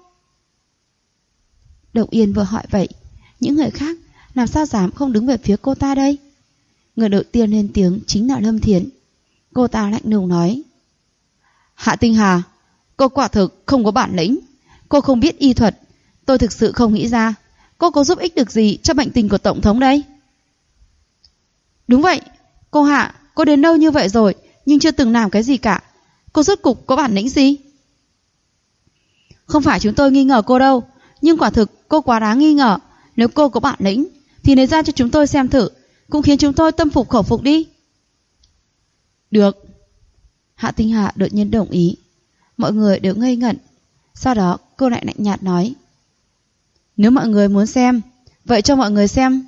Đồng Yên vừa hỏi vậy, những người khác làm sao dám không đứng về phía cô ta đây? Người đầu tiên lên tiếng chính là Lâm Thiến. Cô ta lạnh lùng nói, Hạ Tinh Hà, cô quả thực không có bản lĩnh. Cô không biết y thuật. Tôi thực sự không nghĩ ra cô có giúp ích được gì cho bệnh tình của tổng thống đây. Đúng vậy, cô Hạ, cô đến lâu như vậy rồi nhưng chưa từng làm cái gì cả. Cô rốt cục có bản lĩnh gì? Không phải chúng tôi nghi ngờ cô đâu, nhưng quả thực cô quá đáng nghi ngờ. Nếu cô có bản lĩnh thì lấy ra cho chúng tôi xem thử, cũng khiến chúng tôi tâm phục khẩu phục đi. Được. Hạ Tinh Hà đột nhiên đồng ý. Mọi người đều ngây ngẩn. Sau đó cô lại lạnh nhạt nói, nếu mọi người muốn xem, vậy cho mọi người xem.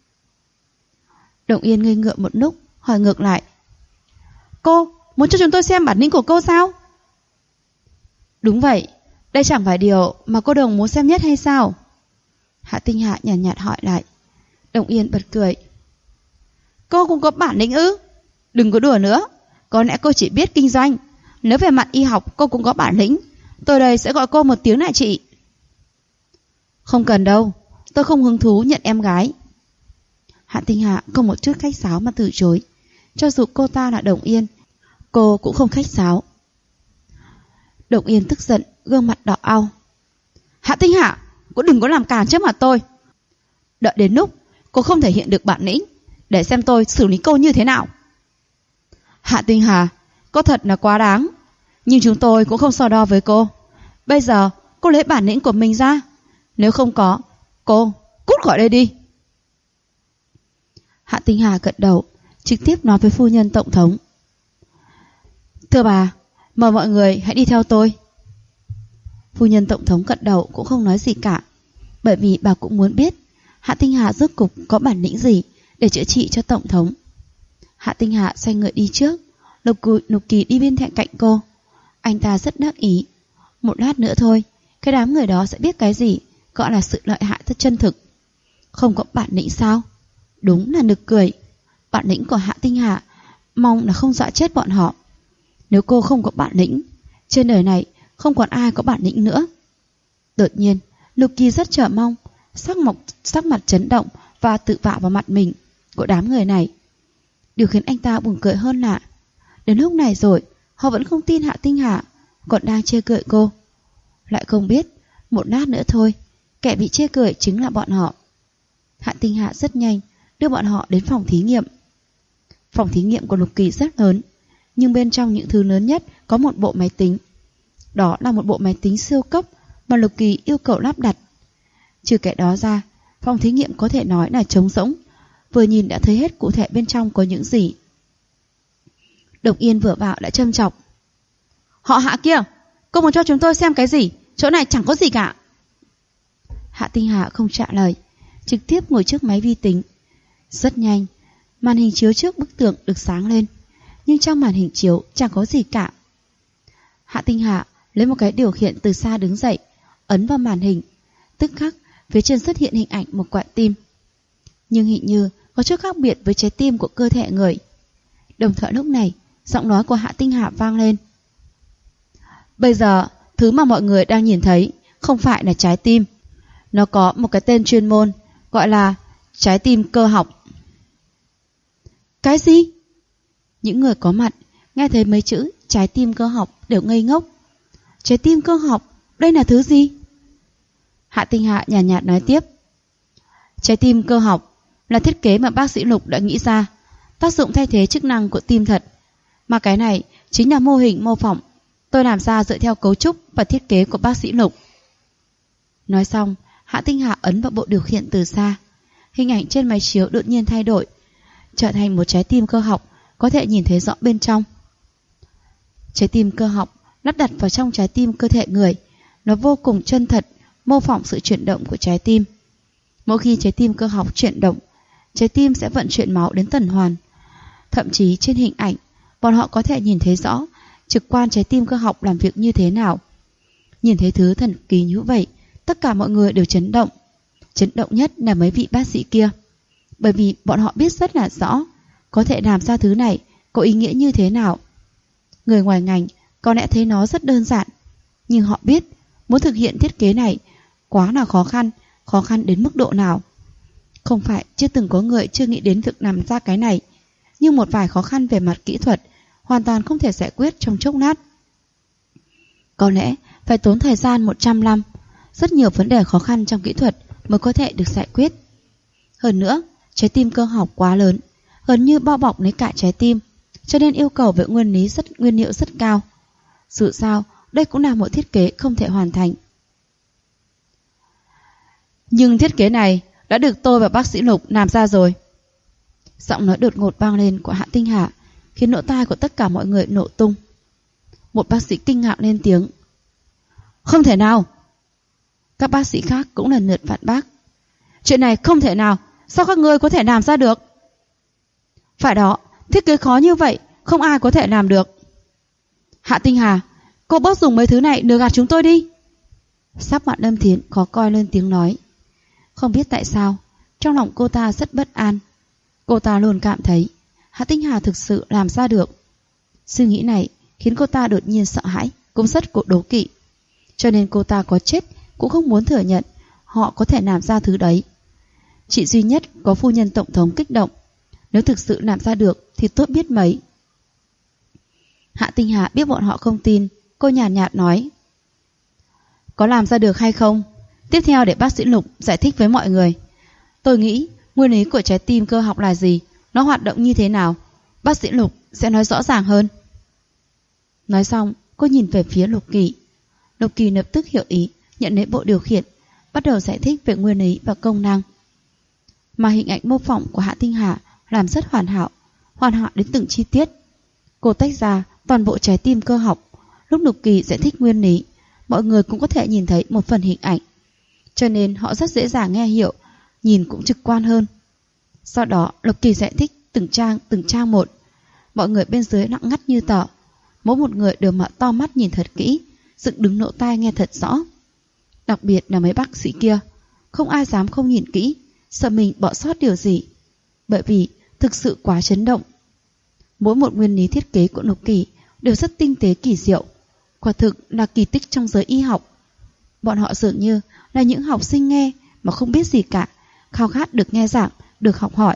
Đồng Yên ngây ngựa một lúc, hỏi ngược lại, cô muốn cho chúng tôi xem bản lĩnh của cô sao? Đúng vậy, đây chẳng phải điều mà cô Đồng muốn xem nhất hay sao? Hạ Tinh Hà nhàn nhạt hỏi lại. Đồng Yên bật cười. Cô cũng có bản lĩnh ư? Đừng có đùa nữa, có lẽ cô chỉ biết kinh doanh. Nếu về mặt y học cô cũng có bản lĩnh, tôi đây sẽ gọi cô một tiếng đại chị. Không cần đâu, tôi không hứng thú nhận em gái. Hạ Tinh Hà không một chút khách sáo mà từ chối. cho dù cô ta là Đồng Yên, cô cũng không khách sáo. Đồng Yên tức giận, gương mặt đỏ au. Hạ Tinh Hạ, cô đừng có làm càn trước mặt tôi. Đợi đến lúc cô không thể hiện được bản lĩnh, để xem tôi xử lý cô như thế nào. Hạ Tinh Hà, cô thật là quá đáng. Nhưng chúng tôi cũng không so đo với cô. Bây giờ cô lấy bản lĩnh của mình ra. Nếu không có, cô cút khỏi đây đi. Hạ Tinh Hà gật đầu, trực tiếp nói với phu nhân tổng thống. Thưa bà, mời mọi người hãy đi theo tôi. Phu nhân tổng thống gật đầu cũng không nói gì cả, bởi vì bà cũng muốn biết Hạ Tinh Hà rốt cục có bản lĩnh gì để chữa trị cho tổng thống. Hạ Tinh Hà xoay người đi trước, Lục Kỳ đi bên cạnh cô. Anh ta rất đắc ý. Một lát nữa thôi, cái đám người đó sẽ biết cái gì gọi là sự lợi hại rất chân thực. Không có bản lĩnh sao? Đúng là nực cười. Bản lĩnh của Hạ Tinh Hà mong là không dọa chết bọn họ. Nếu cô không có bản lĩnh, trên đời này không còn ai có bản lĩnh nữa. Đột nhiên, Lục Kỳ rất chờ mong, sắc mặt chấn động và tự vạ vào mặt mình của đám người này. Điều khiến anh ta buồn cười hơn là đến lúc này rồi, họ vẫn không tin Hạ Tinh Hà còn đang chê cười cô. Lại không biết, một lát nữa thôi, kẻ bị chê cười chính là bọn họ. Hạ Tinh Hà rất nhanh đưa bọn họ đến phòng thí nghiệm. Phòng thí nghiệm của Lục Kỳ rất lớn, nhưng bên trong những thứ lớn nhất có một bộ máy tính. Đó là một bộ máy tính siêu cấp mà Lục Kỳ yêu cầu lắp đặt. Trừ cái đó ra, phòng thí nghiệm có thể nói là trống rỗng, vừa nhìn đã thấy hết cụ thể bên trong có những gì. Đồng Yên vừa vào đã châm chọc. Họ Hạ kia, cô muốn cho chúng tôi xem cái gì? Chỗ này chẳng có gì cả. Hạ Tinh Hà không trả lời, trực tiếp ngồi trước máy vi tính. Rất nhanh, màn hình chiếu trước bức tượng được sáng lên, nhưng trong màn hình chiếu chẳng có gì cả. Hạ Tinh Hà lấy một cái điều khiển từ xa đứng dậy, ấn vào màn hình. Tức khắc, phía trên xuất hiện hình ảnh một quả tim. Nhưng hình như có chút khác biệt với trái tim của cơ thể người. Đồng thời lúc này, giọng nói của Hạ Tinh Hà vang lên. Bây giờ, thứ mà mọi người đang nhìn thấy không phải là trái tim. Nó có một cái tên chuyên môn, gọi là trái tim cơ học. Cái gì? Những người có mặt nghe thấy mấy chữ trái tim cơ học đều ngây ngốc. Trái tim cơ học, đây là thứ gì? Hạ Tinh Hà nhàn nhạt nói tiếp. Trái tim cơ học là thiết kế mà bác sĩ Lục đã nghĩ ra, tác dụng thay thế chức năng của tim thật. Mà cái này chính là mô hình mô phỏng tôi làm ra dựa theo cấu trúc và thiết kế của bác sĩ Lục. Nói xong, Hạ Tinh Hà ấn vào bộ điều khiển từ xa. Hình ảnh trên máy chiếu đột nhiên thay đổi, trở thành một trái tim cơ học có thể nhìn thấy rõ bên trong. Trái tim cơ học lắp đặt vào trong trái tim cơ thể người. Nó vô cùng chân thật, mô phỏng sự chuyển động của trái tim. Mỗi khi trái tim cơ học chuyển động, trái tim sẽ vận chuyển máu đến tuần hoàn. Thậm chí trên hình ảnh, bọn họ có thể nhìn thấy rõ trực quan trái tim cơ học làm việc như thế nào. Nhìn thấy thứ thần kỳ như vậy, tất cả mọi người đều chấn động. Chấn động nhất là mấy vị bác sĩ kia, bởi vì bọn họ biết rất là rõ có thể làm ra thứ này có ý nghĩa như thế nào. Người ngoài ngành có lẽ thấy nó rất đơn giản, nhưng họ biết muốn thực hiện thiết kế này quá là khó khăn đến mức độ nào. Không phải chưa từng có người chưa nghĩ đến việc làm ra cái này, nhưng một vài khó khăn về mặt kỹ thuật hoàn toàn không thể giải quyết trong chốc lát. Có lẽ phải tốn thời gian 100 năm, rất nhiều vấn đề khó khăn trong kỹ thuật mới có thể được giải quyết. Hơn nữa, trái tim cơ học quá lớn, gần như bao bọc lấy cả trái tim, cho nên yêu cầu về nguyên liệu rất cao. Dù sao, đây cũng là một thiết kế không thể hoàn thành. Nhưng thiết kế này đã được tôi và bác sĩ Lục làm ra rồi. Giọng nói đột ngột vang lên của Hạ Tinh Hà khiến lỗ tai của tất cả mọi người nổ tung. Một bác sĩ kinh ngạc lên tiếng. Không thể nào! Các bác sĩ khác cũng lần lượt phản bác. Chuyện này không thể nào! Sao các ngươi có thể làm ra được? Phải đó, thiết kế khó như vậy, không ai có thể làm được. Hạ Tinh Hà, cô bớt dùng mấy thứ này lừa gạt chúng tôi đi. Sắc mặt Lâm Thiến khó coi lên tiếng nói. Không biết tại sao, trong lòng cô ta rất bất an. Cô ta luôn cảm thấy Hạ Tinh Hà thực sự làm ra được. Suy nghĩ này khiến cô ta đột nhiên sợ hãi, cũng rất đố kỵ. Cho nên cô ta có chết cũng không muốn thừa nhận họ có thể làm ra thứ đấy. Chỉ duy nhất có phu nhân tổng thống kích động, Nếu thực sự làm ra được thì tốt biết mấy. Hạ Tinh Hà biết bọn họ không tin, cô nhàn nhạt nói: có làm ra được hay không, tiếp theo để bác sĩ Lục giải thích với mọi người. Tôi nghĩ nguyên lý của trái tim cơ học là gì, nó hoạt động như thế nào, bác sĩ Lục sẽ nói rõ ràng hơn. Nói xong, cô nhìn về phía Lục Kỳ. Lục Kỳ lập tức hiểu ý, nhận lấy bộ điều khiển, bắt đầu giải thích về nguyên lý và công năng. Mà hình ảnh mô phỏng của Hạ Tinh Hà làm rất hoàn hảo đến từng chi tiết. Cô tách ra toàn bộ trái tim cơ học. Lúc Lục Kỳ giải thích nguyên lý, mọi người cũng có thể nhìn thấy một phần hình ảnh, cho nên họ rất dễ dàng nghe hiểu, nhìn cũng trực quan hơn. Sau đó Lục Kỳ giải thích từng trang một. Mọi người bên dưới lặng ngắt như tờ, mỗi một người đều mở to mắt nhìn thật kỹ, dựng đứng lỗ tai nghe thật rõ. Đặc biệt là mấy bác sĩ kia, không ai dám không nhìn kỹ, sợ mình bỏ sót điều gì, bởi vì thực sự quá chấn động. Mỗi một nguyên lý thiết kế của Lục Kỳ đều rất tinh tế kỳ diệu, quả thực là kỳ tích trong giới y học. Bọn họ dường như là những học sinh nghe mà không biết gì cả, khao khát được nghe giảng, được học hỏi.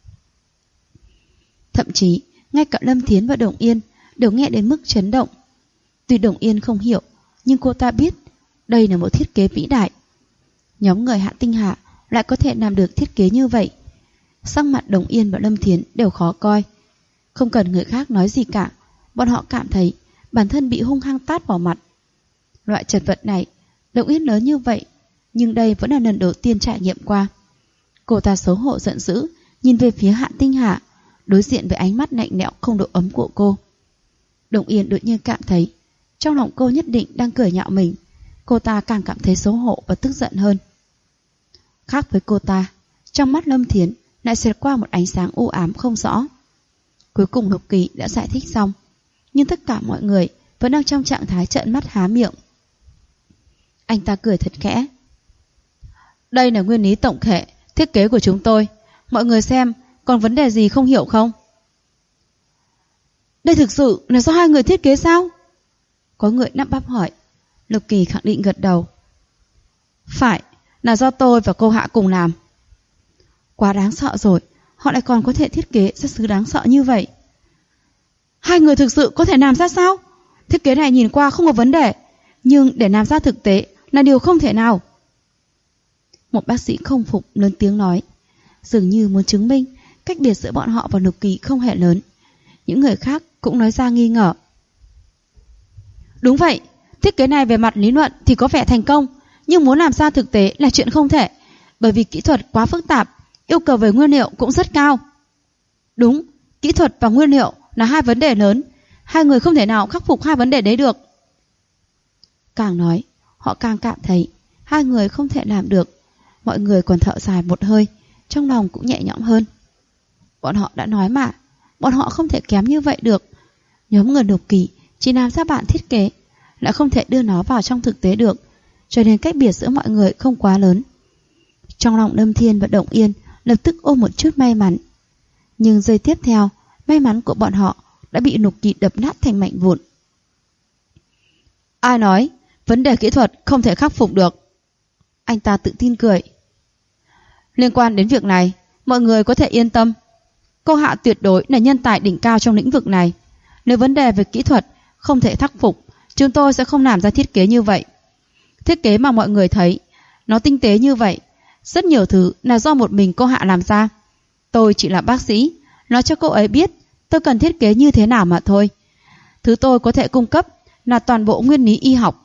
Thậm chí ngay cả Lâm Thiến và Đồng Yên đều nghe đến mức chấn động. Tuy Đồng Yên không hiểu, nhưng cô ta biết đây là một thiết kế vĩ đại. Nhóm người Hạ Tinh Hà lại có thể làm được thiết kế như vậy. Sắc mặt Đồng Yên và Lâm Thiến đều khó coi. Không cần người khác nói gì cả, bọn họ cảm thấy bản thân bị hung hăng tát vào mặt. Loại chật vật này, Đồng Yên lớn như vậy, nhưng đây vẫn là lần đầu tiên trải nghiệm qua. Cô ta xấu hổ giận dữ, nhìn về phía Hạ Tinh Hà, đối diện với ánh mắt lạnh lẽo không độ ấm của cô. Đồng Yên đột nhiên cảm thấy trong lòng cô nhất định đang cười nhạo mình. Cô ta càng cảm thấy xấu hổ và tức giận hơn. Khác với cô ta, trong mắt Lâm Thiến lại xẹt qua một ánh sáng u ám không rõ. Cuối cùng Lục Kỳ đã giải thích xong, nhưng tất cả mọi người vẫn đang trong trạng thái trợn mắt há miệng. Anh ta cười thật khẽ. Đây là nguyên lý tổng thể thiết kế của chúng tôi, mọi người xem còn vấn đề gì không hiểu không? Đây thực sự là do hai người thiết kế sao? Có người lắp bắp hỏi. Lục Kỳ khẳng định gật đầu. Phải, là do tôi và cô Hạ cùng làm. Quá đáng sợ rồi, họ lại còn có thể thiết kế ra thứ đáng sợ như vậy. Hai người thực sự có thể làm ra sao? Thiết kế này nhìn qua không có vấn đề, nhưng để làm ra thực tế là điều không thể nào. Một bác sĩ không phục lớn tiếng nói, dường như muốn chứng minh cách biệt giữa bọn họ và Lục Kỳ không hề lớn. Những người khác cũng nói ra nghi ngờ. Đúng vậy, thiết kế này về mặt lý luận thì có vẻ thành công, nhưng muốn làm ra thực tế là chuyện không thể, bởi vì kỹ thuật quá phức tạp, yêu cầu về nguyên liệu cũng rất cao. Đúng, kỹ thuật và nguyên liệu là hai vấn đề lớn, hai người không thể nào khắc phục hai vấn đề đấy được. Càng nói, họ càng cảm thấy hai người không thể làm được. Mọi người còn thở dài một hơi, trong lòng cũng nhẹ nhõm hơn. Bọn họ đã nói mà, bọn họ không thể kém như vậy được. Nhóm người Lục Kỳ chỉ làm ra bản thiết kế, lại không thể đưa nó vào trong thực tế được, cho nên cách biệt giữa mọi người không quá lớn. Trong lòng Lâm Thiên và Động Yên lập tức ôm một chút may mắn. Nhưng giây tiếp theo, may mắn của bọn họ đã bị Lục Kỳ đập nát thành mảnh vụn. Ai nói vấn đề kỹ thuật không thể khắc phục được? Anh ta tự tin cười. Liên quan đến việc này, mọi người có thể yên tâm. Cô Hạ tuyệt đối là nhân tài đỉnh cao trong lĩnh vực này. Nếu vấn đề về kỹ thuật không thể khắc phục, chúng tôi sẽ không làm ra thiết kế như vậy. Thiết kế mà mọi người thấy, nó tinh tế như vậy, rất nhiều thứ là do một mình cô Hạ làm ra. Tôi chỉ là bác sĩ, nói cho cô ấy biết tôi cần thiết kế như thế nào mà thôi. Thứ tôi có thể cung cấp là toàn bộ nguyên lý y học.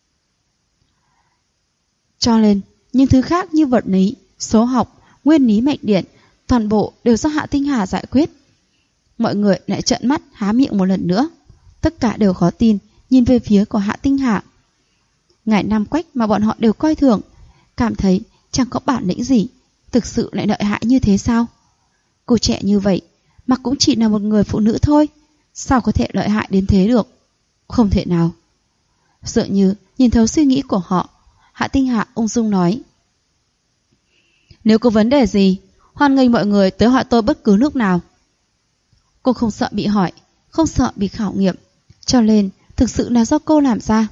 Cho nên, những thứ khác như vật lý, số học, nguyên lý mạch điện, toàn bộ đều do Hạ Tinh Hà giải quyết. Mọi người lại trợn mắt há miệng một lần nữa. Tất cả đều khó tin, nhìn về phía của Hạ Tinh Hà. Ngài Nam Quách mà bọn họ đều coi thường, cảm thấy chẳng có bản lĩnh gì, thực sự lại lợi hại như thế sao? Cô trẻ như vậy mà cũng chỉ là một người phụ nữ thôi, sao có thể lợi hại đến thế được? Không thể nào. Dường như nhìn thấu suy nghĩ của họ, Hạ Tinh Hà ung dung nói, nếu có vấn đề gì, hoan nghênh mọi người tới hỏi tôi bất cứ lúc nào. Cô không sợ bị hỏi, không sợ bị khảo nghiệm, cho nên thực sự là do cô làm ra.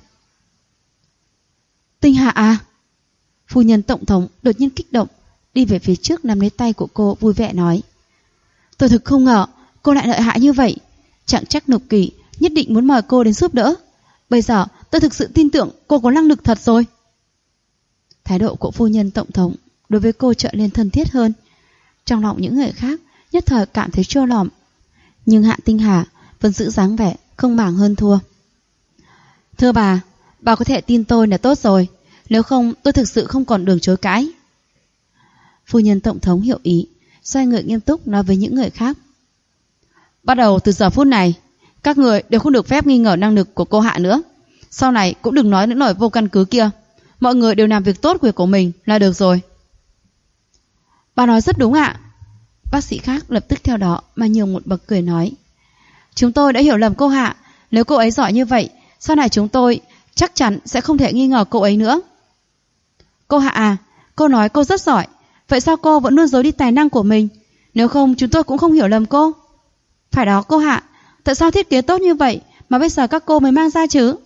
Tinh Hà à? Phu nhân tổng thống đột nhiên kích động, đi về phía trước nắm lấy tay của cô vui vẻ nói, Tôi thực không ngờ cô lại lợi hại như vậy. Chẳng trách Lục Kỳ nhất định muốn mời cô đến giúp đỡ. Bây giờ tôi thực sự tin tưởng cô có năng lực thật rồi. Thái độ của phu nhân tổng thống đối với cô trở nên thân thiết hơn. Trong lòng những người khác nhất thời cảm thấy chua lòng. Nhưng Hạ Tinh Hà vẫn giữ dáng vẻ không màng hơn thua. Thưa bà có thể tin tôi là tốt rồi. Nếu không tôi thực sự không còn đường chối cãi. Phu nhân tổng thống hiểu ý, xoay người nghiêm túc nói với những người khác. Bắt đầu từ giờ phút này, các người đều không được phép nghi ngờ năng lực của cô Hạ nữa. Sau này cũng đừng nói những lời vô căn cứ kia. Mọi người đều làm việc tốt việc của mình là được rồi. Bà nói rất đúng ạ. Bác sĩ khác lập tức theo đó mà nhường một bậc cười nói. Chúng tôi đã hiểu lầm cô Hạ. Nếu cô ấy giỏi như vậy, sau này chúng tôi chắc chắn sẽ không thể nghi ngờ cô ấy nữa. Cô Hạ à, cô nói cô rất giỏi. Vậy sao cô vẫn luôn giấu đi tài năng của mình? Nếu không chúng tôi cũng không hiểu lầm cô. Phải đó cô Hạ, tại sao thiết kế tốt như vậy mà bây giờ các cô mới mang ra chứ?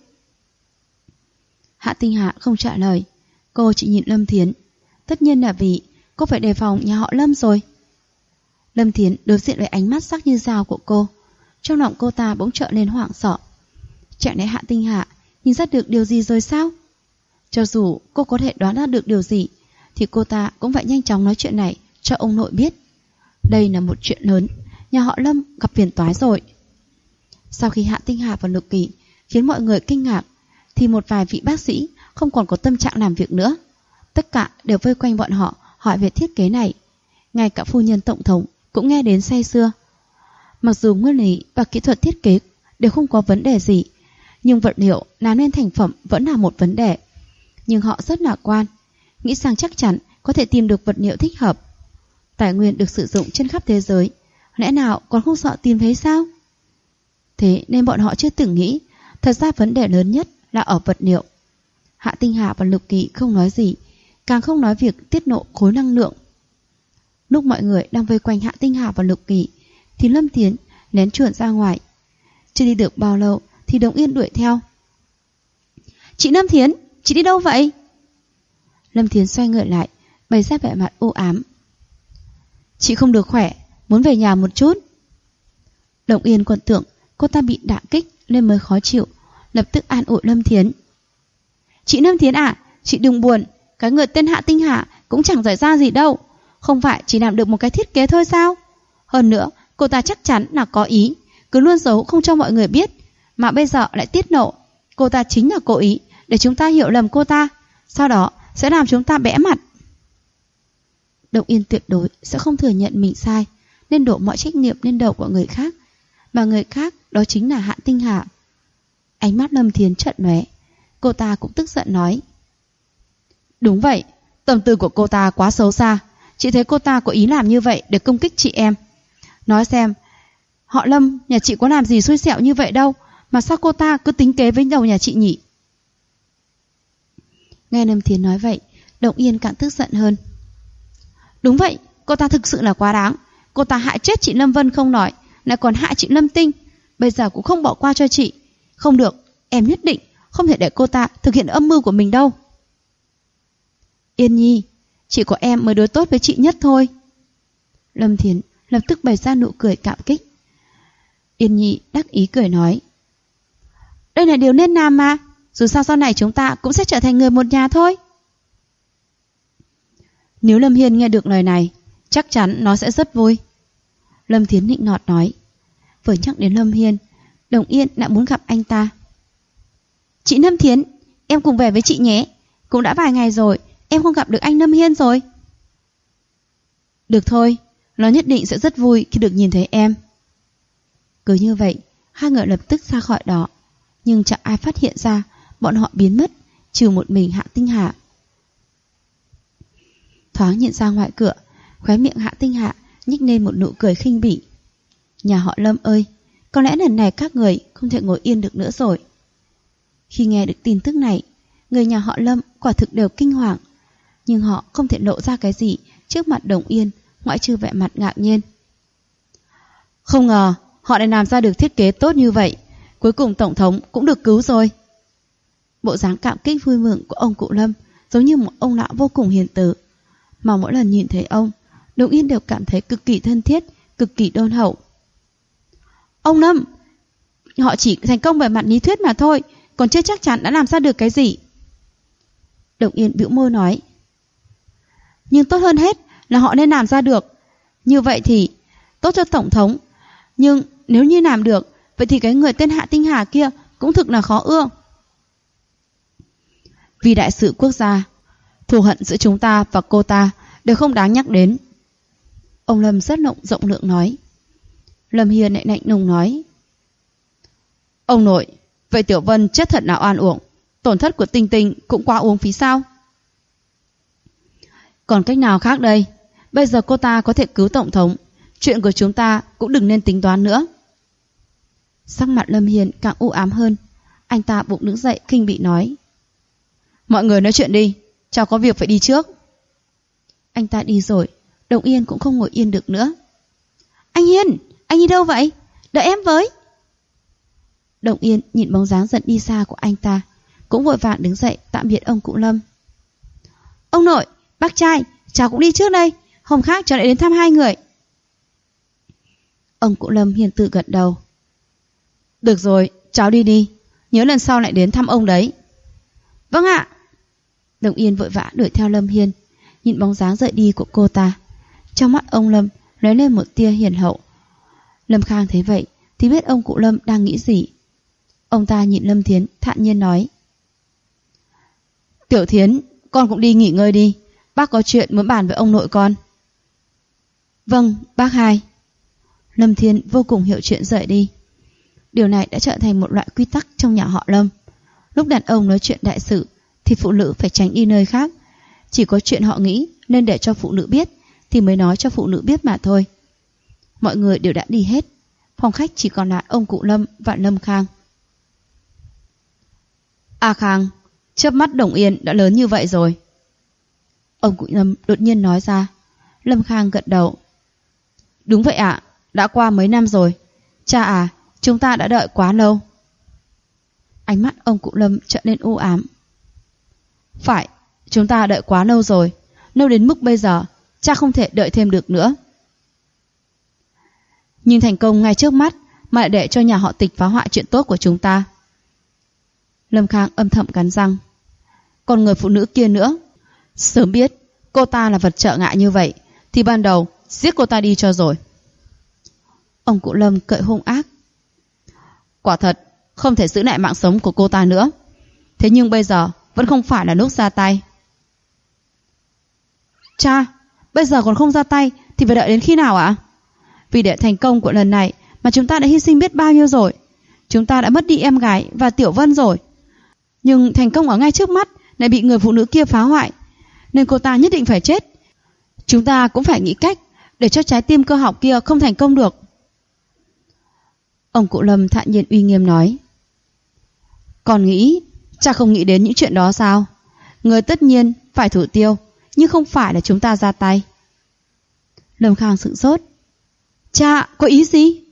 Hạ Tinh Hạ không trả lời. Cô chỉ nhìn Lâm Thiến. Tất nhiên là vì cô phải đề phòng nhà họ Lâm rồi. Lâm Thiến đối diện với ánh mắt sắc như dao của cô. Trong lòng cô ta bỗng trở nên hoảng sợ. Chẳng lẽ Hạ Tinh Hạ nhìn ra được điều gì rồi sao? Cho dù cô có thể đoán ra được điều gì thì cô ta cũng phải nhanh chóng nói chuyện này cho ông nội biết. Đây là một chuyện lớn. Nhà họ Lâm gặp phiền toái rồi. Sau khi Hạ Tinh Hà và Lục Kỳ khiến mọi người kinh ngạc thì một vài vị bác sĩ không còn có tâm trạng làm việc nữa. Tất cả đều vây quanh bọn họ hỏi về thiết kế này. Ngay cả phu nhân tổng thống cũng nghe đến say sưa. Mặc dù nguyên lý và kỹ thuật thiết kế đều không có vấn đề gì, nhưng vật liệu làm nên thành phẩm vẫn là một vấn đề. Nhưng họ rất lạc quan, nghĩ rằng chắc chắn có thể tìm được vật liệu thích hợp. Tài nguyên được sử dụng trên khắp thế giới, lẽ nào còn không sợ tìm thấy sao? Thế nên bọn họ chưa từng nghĩ, thật ra vấn đề lớn nhất là ở vật liệu. Hạ Tinh Hà và Lục Kỳ không nói gì, càng không nói việc tiết lộ khối năng lượng. Lúc mọi người đang vây quanh Hạ Tinh Hà và Lục Kỳ thì Lâm Thiến lén chuồn ra ngoài. Chưa đi được bao lâu thì Đồng Yên đuổi theo. Chị Lâm Thiến, chị đi đâu vậy? Lâm Thiến xoay người lại, bày ra vẻ mặt u ám. Chị không được khỏe, muốn về nhà một chút. Đồng Yên còn tưởng cô ta bị đả kích nên mới khó chịu, lập tức an ủi Lâm Thiến. Chị Lâm Thiến à, chị đừng buồn, cái người tên Hạ Tinh Hạ cũng chẳng giỏi ra gì đâu. Không phải chỉ làm được một cái thiết kế thôi sao? Hơn nữa, cô ta chắc chắn là có ý, cứ luôn giấu không cho mọi người biết, mà bây giờ lại tiết lộ. Cô ta chính là cố ý để chúng ta hiểu lầm cô ta, sau đó sẽ làm chúng ta bẽ mặt. Đồng Yên tuyệt đối sẽ không thừa nhận mình sai, nên đổ mọi trách nhiệm lên đầu của người khác, mà người khác đó chính là Hạ Tinh Hà. Ánh mắt Lâm Thiến trợn lóe, cô ta cũng tức giận nói. Đúng vậy, tâm tư của cô ta quá xấu xa. Chị thấy cô ta có ý làm như vậy để công kích chị em. Nói xem, họ Lâm nhà chị có làm gì xui xẻo như vậy đâu, mà sao cô ta cứ tính kế với đầu nhà chị nhỉ? Nghe Lâm Thiến nói vậy, Đồng Yên càng tức giận hơn. Đúng vậy, cô ta thực sự là quá đáng. Cô ta hại chết chị Lâm Vân không nói, lại còn hại chị Lâm Tinh. Bây giờ cũng không bỏ qua cho chị. Không được, em nhất định không thể để cô ta thực hiện âm mưu của mình đâu. Yên Nhi, chỉ có em mới đối tốt với chị nhất thôi. Lâm Thiến lập tức bày ra nụ cười cảm kích. Yên Nhi đắc ý cười nói. Đây là điều nên làm mà, dù sao sau này chúng ta cũng sẽ trở thành người một nhà thôi. Nếu Lâm Hiên nghe được lời này, chắc chắn nó sẽ rất vui. Lâm Thiến nịnh nọt nói. Vừa nhắc đến Lâm Hiên, Đồng Yên đã muốn gặp anh ta. Chị Lâm Thiến, em cùng về với chị nhé. Cũng đã vài ngày rồi, em không gặp được anh Lâm Hiên rồi. Được thôi, nó nhất định sẽ rất vui khi được nhìn thấy em. Cứ như vậy, hai người lập tức ra khỏi đó. Nhưng chẳng ai phát hiện ra bọn họ biến mất, trừ một mình Hạ Tinh Hạ. Thoáng nhìn ra ngoài cửa, khóe miệng Hạ Tinh Hạ nhếch lên một nụ cười khinh bỉ. Nhà họ Lâm ơi, có lẽ lần này các người không thể ngồi yên được nữa rồi. Khi nghe được tin tức này, người nhà họ Lâm quả thực đều kinh hoàng, nhưng họ không thể lộ ra cái gì trước mặt Đồng Yên, ngoại trừ vẻ mặt ngạc nhiên. Không ngờ họ lại làm ra được thiết kế tốt như vậy. Cuối cùng tổng thống cũng được cứu rồi. Bộ dáng cảm kích vui mừng của ông cụ Lâm giống như một ông lão vô cùng hiền từ, mà mỗi lần nhìn thấy ông, Đồng Yên đều cảm thấy cực kỳ thân thiết, cực kỳ đôn hậu. Ông Lâm, họ chỉ thành công về mặt lý thuyết mà thôi, còn chưa chắc chắn đã làm ra được cái gì. Đồng Yên bĩu môi nói. Nhưng tốt hơn hết là họ nên làm ra được. Như vậy thì tốt cho Tổng thống. Nhưng nếu như làm được, vậy thì cái người tên Hạ Tinh Hà kia cũng thực là khó ưa. Vì đại sự quốc gia, thù hận giữa chúng ta và cô ta đều không đáng nhắc đến. Ông Lâm rất rộng lượng nói. Lâm Hiên lại lạnh lùng nói. Ông nội, vậy Tiểu Vân chết thật là oan uổng. Tổn thất của Tinh Tinh cũng quá uổng phí sao? Còn cách nào khác đây? Bây giờ cô ta có thể cứu Tổng thống. Chuyện của chúng ta cũng đừng nên tính toán nữa. Sắc mặt Lâm Hiên càng u ám hơn. Anh ta bụng đứng dậy khinh bỉ nói. Mọi người nói chuyện đi, cháu có việc phải đi trước. Anh ta đi rồi, Đồng Yên cũng không ngồi yên được nữa. Anh Hiên, anh đi đâu vậy? Đợi em với. Đồng Yên nhìn bóng dáng dần đi xa của anh ta, cũng vội vàng đứng dậy tạm biệt ông cụ Lâm. Ông nội, bác trai, cháu cũng đi trước đây. Hôm khác cháu lại đến thăm hai người. Ông cụ Lâm hiền từ gật đầu. Được rồi, cháu đi đi. Nhớ lần sau lại đến thăm ông đấy. Vâng ạ. Đồng Yên vội vã đuổi theo Lâm Hiên, nhìn bóng dáng rời đi của cô ta. Trong mắt ông Lâm lóe lên một tia hiền hậu. Lâm Khang thấy vậy thì biết ông cụ Lâm đang nghĩ gì. Ông ta nhìn Lâm Thiến thản nhiên nói. Tiểu Thiến, con cũng đi nghỉ ngơi đi. Bác có chuyện muốn bàn với ông nội con. Vâng, bác hai. Lâm Thiến vô cùng hiểu chuyện rời đi. Điều này đã trở thành một loại quy tắc trong nhà họ Lâm. Lúc đàn ông nói chuyện đại sự thì phụ nữ phải tránh đi nơi khác. Chỉ có chuyện họ nghĩ nên để cho phụ nữ biết thì mới nói cho phụ nữ biết mà thôi. Mọi người đều đã đi hết. Phòng khách chỉ còn lại ông cụ Lâm và Lâm Khang. À Khang, chớp mắt Đồng Yên đã lớn như vậy rồi. Ông cụ Lâm đột nhiên nói ra. Lâm Khang gật đầu. Đúng vậy ạ, đã qua mấy năm rồi. Cha à, chúng ta đã đợi quá lâu. Ánh mắt ông cụ Lâm trở nên u ám. Phải, chúng ta đợi quá lâu rồi. Lâu đến mức bây giờ cha không thể đợi thêm được nữa. Nhưng thành công ngay trước mắt mà lại để cho nhà họ Tịch phá hoại chuyện tốt của chúng ta. Lâm Khang âm thầm cắn răng. Còn người phụ nữ kia nữa, sớm biết cô ta là vật trợ ngại như vậy thì ban đầu giết cô ta đi cho rồi. Ông cụ Lâm cậy hung ác. Quả thật không thể giữ lại mạng sống của cô ta nữa. Thế nhưng bây giờ vẫn không phải là lúc ra tay. Cha, bây giờ còn không ra tay thì phải đợi đến khi nào ạ? Vì để thành công của lần này mà chúng ta đã hy sinh biết bao nhiêu rồi. Chúng ta đã mất đi em gái và Tiểu Vân rồi. Nhưng thành công ở ngay trước mắt lại bị người phụ nữ kia phá hoại, nên cô ta nhất định phải chết. Chúng ta cũng phải nghĩ cách để cho trái tim cơ học kia không thành công được. Ông cụ Lâm thản nhiên uy nghiêm nói. Còn nghĩ, cha không nghĩ đến những chuyện đó sao? Người tất nhiên phải thủ tiêu, nhưng không phải là chúng ta ra tay. Lâm Khang sửng sốt. Cha, có ý gì?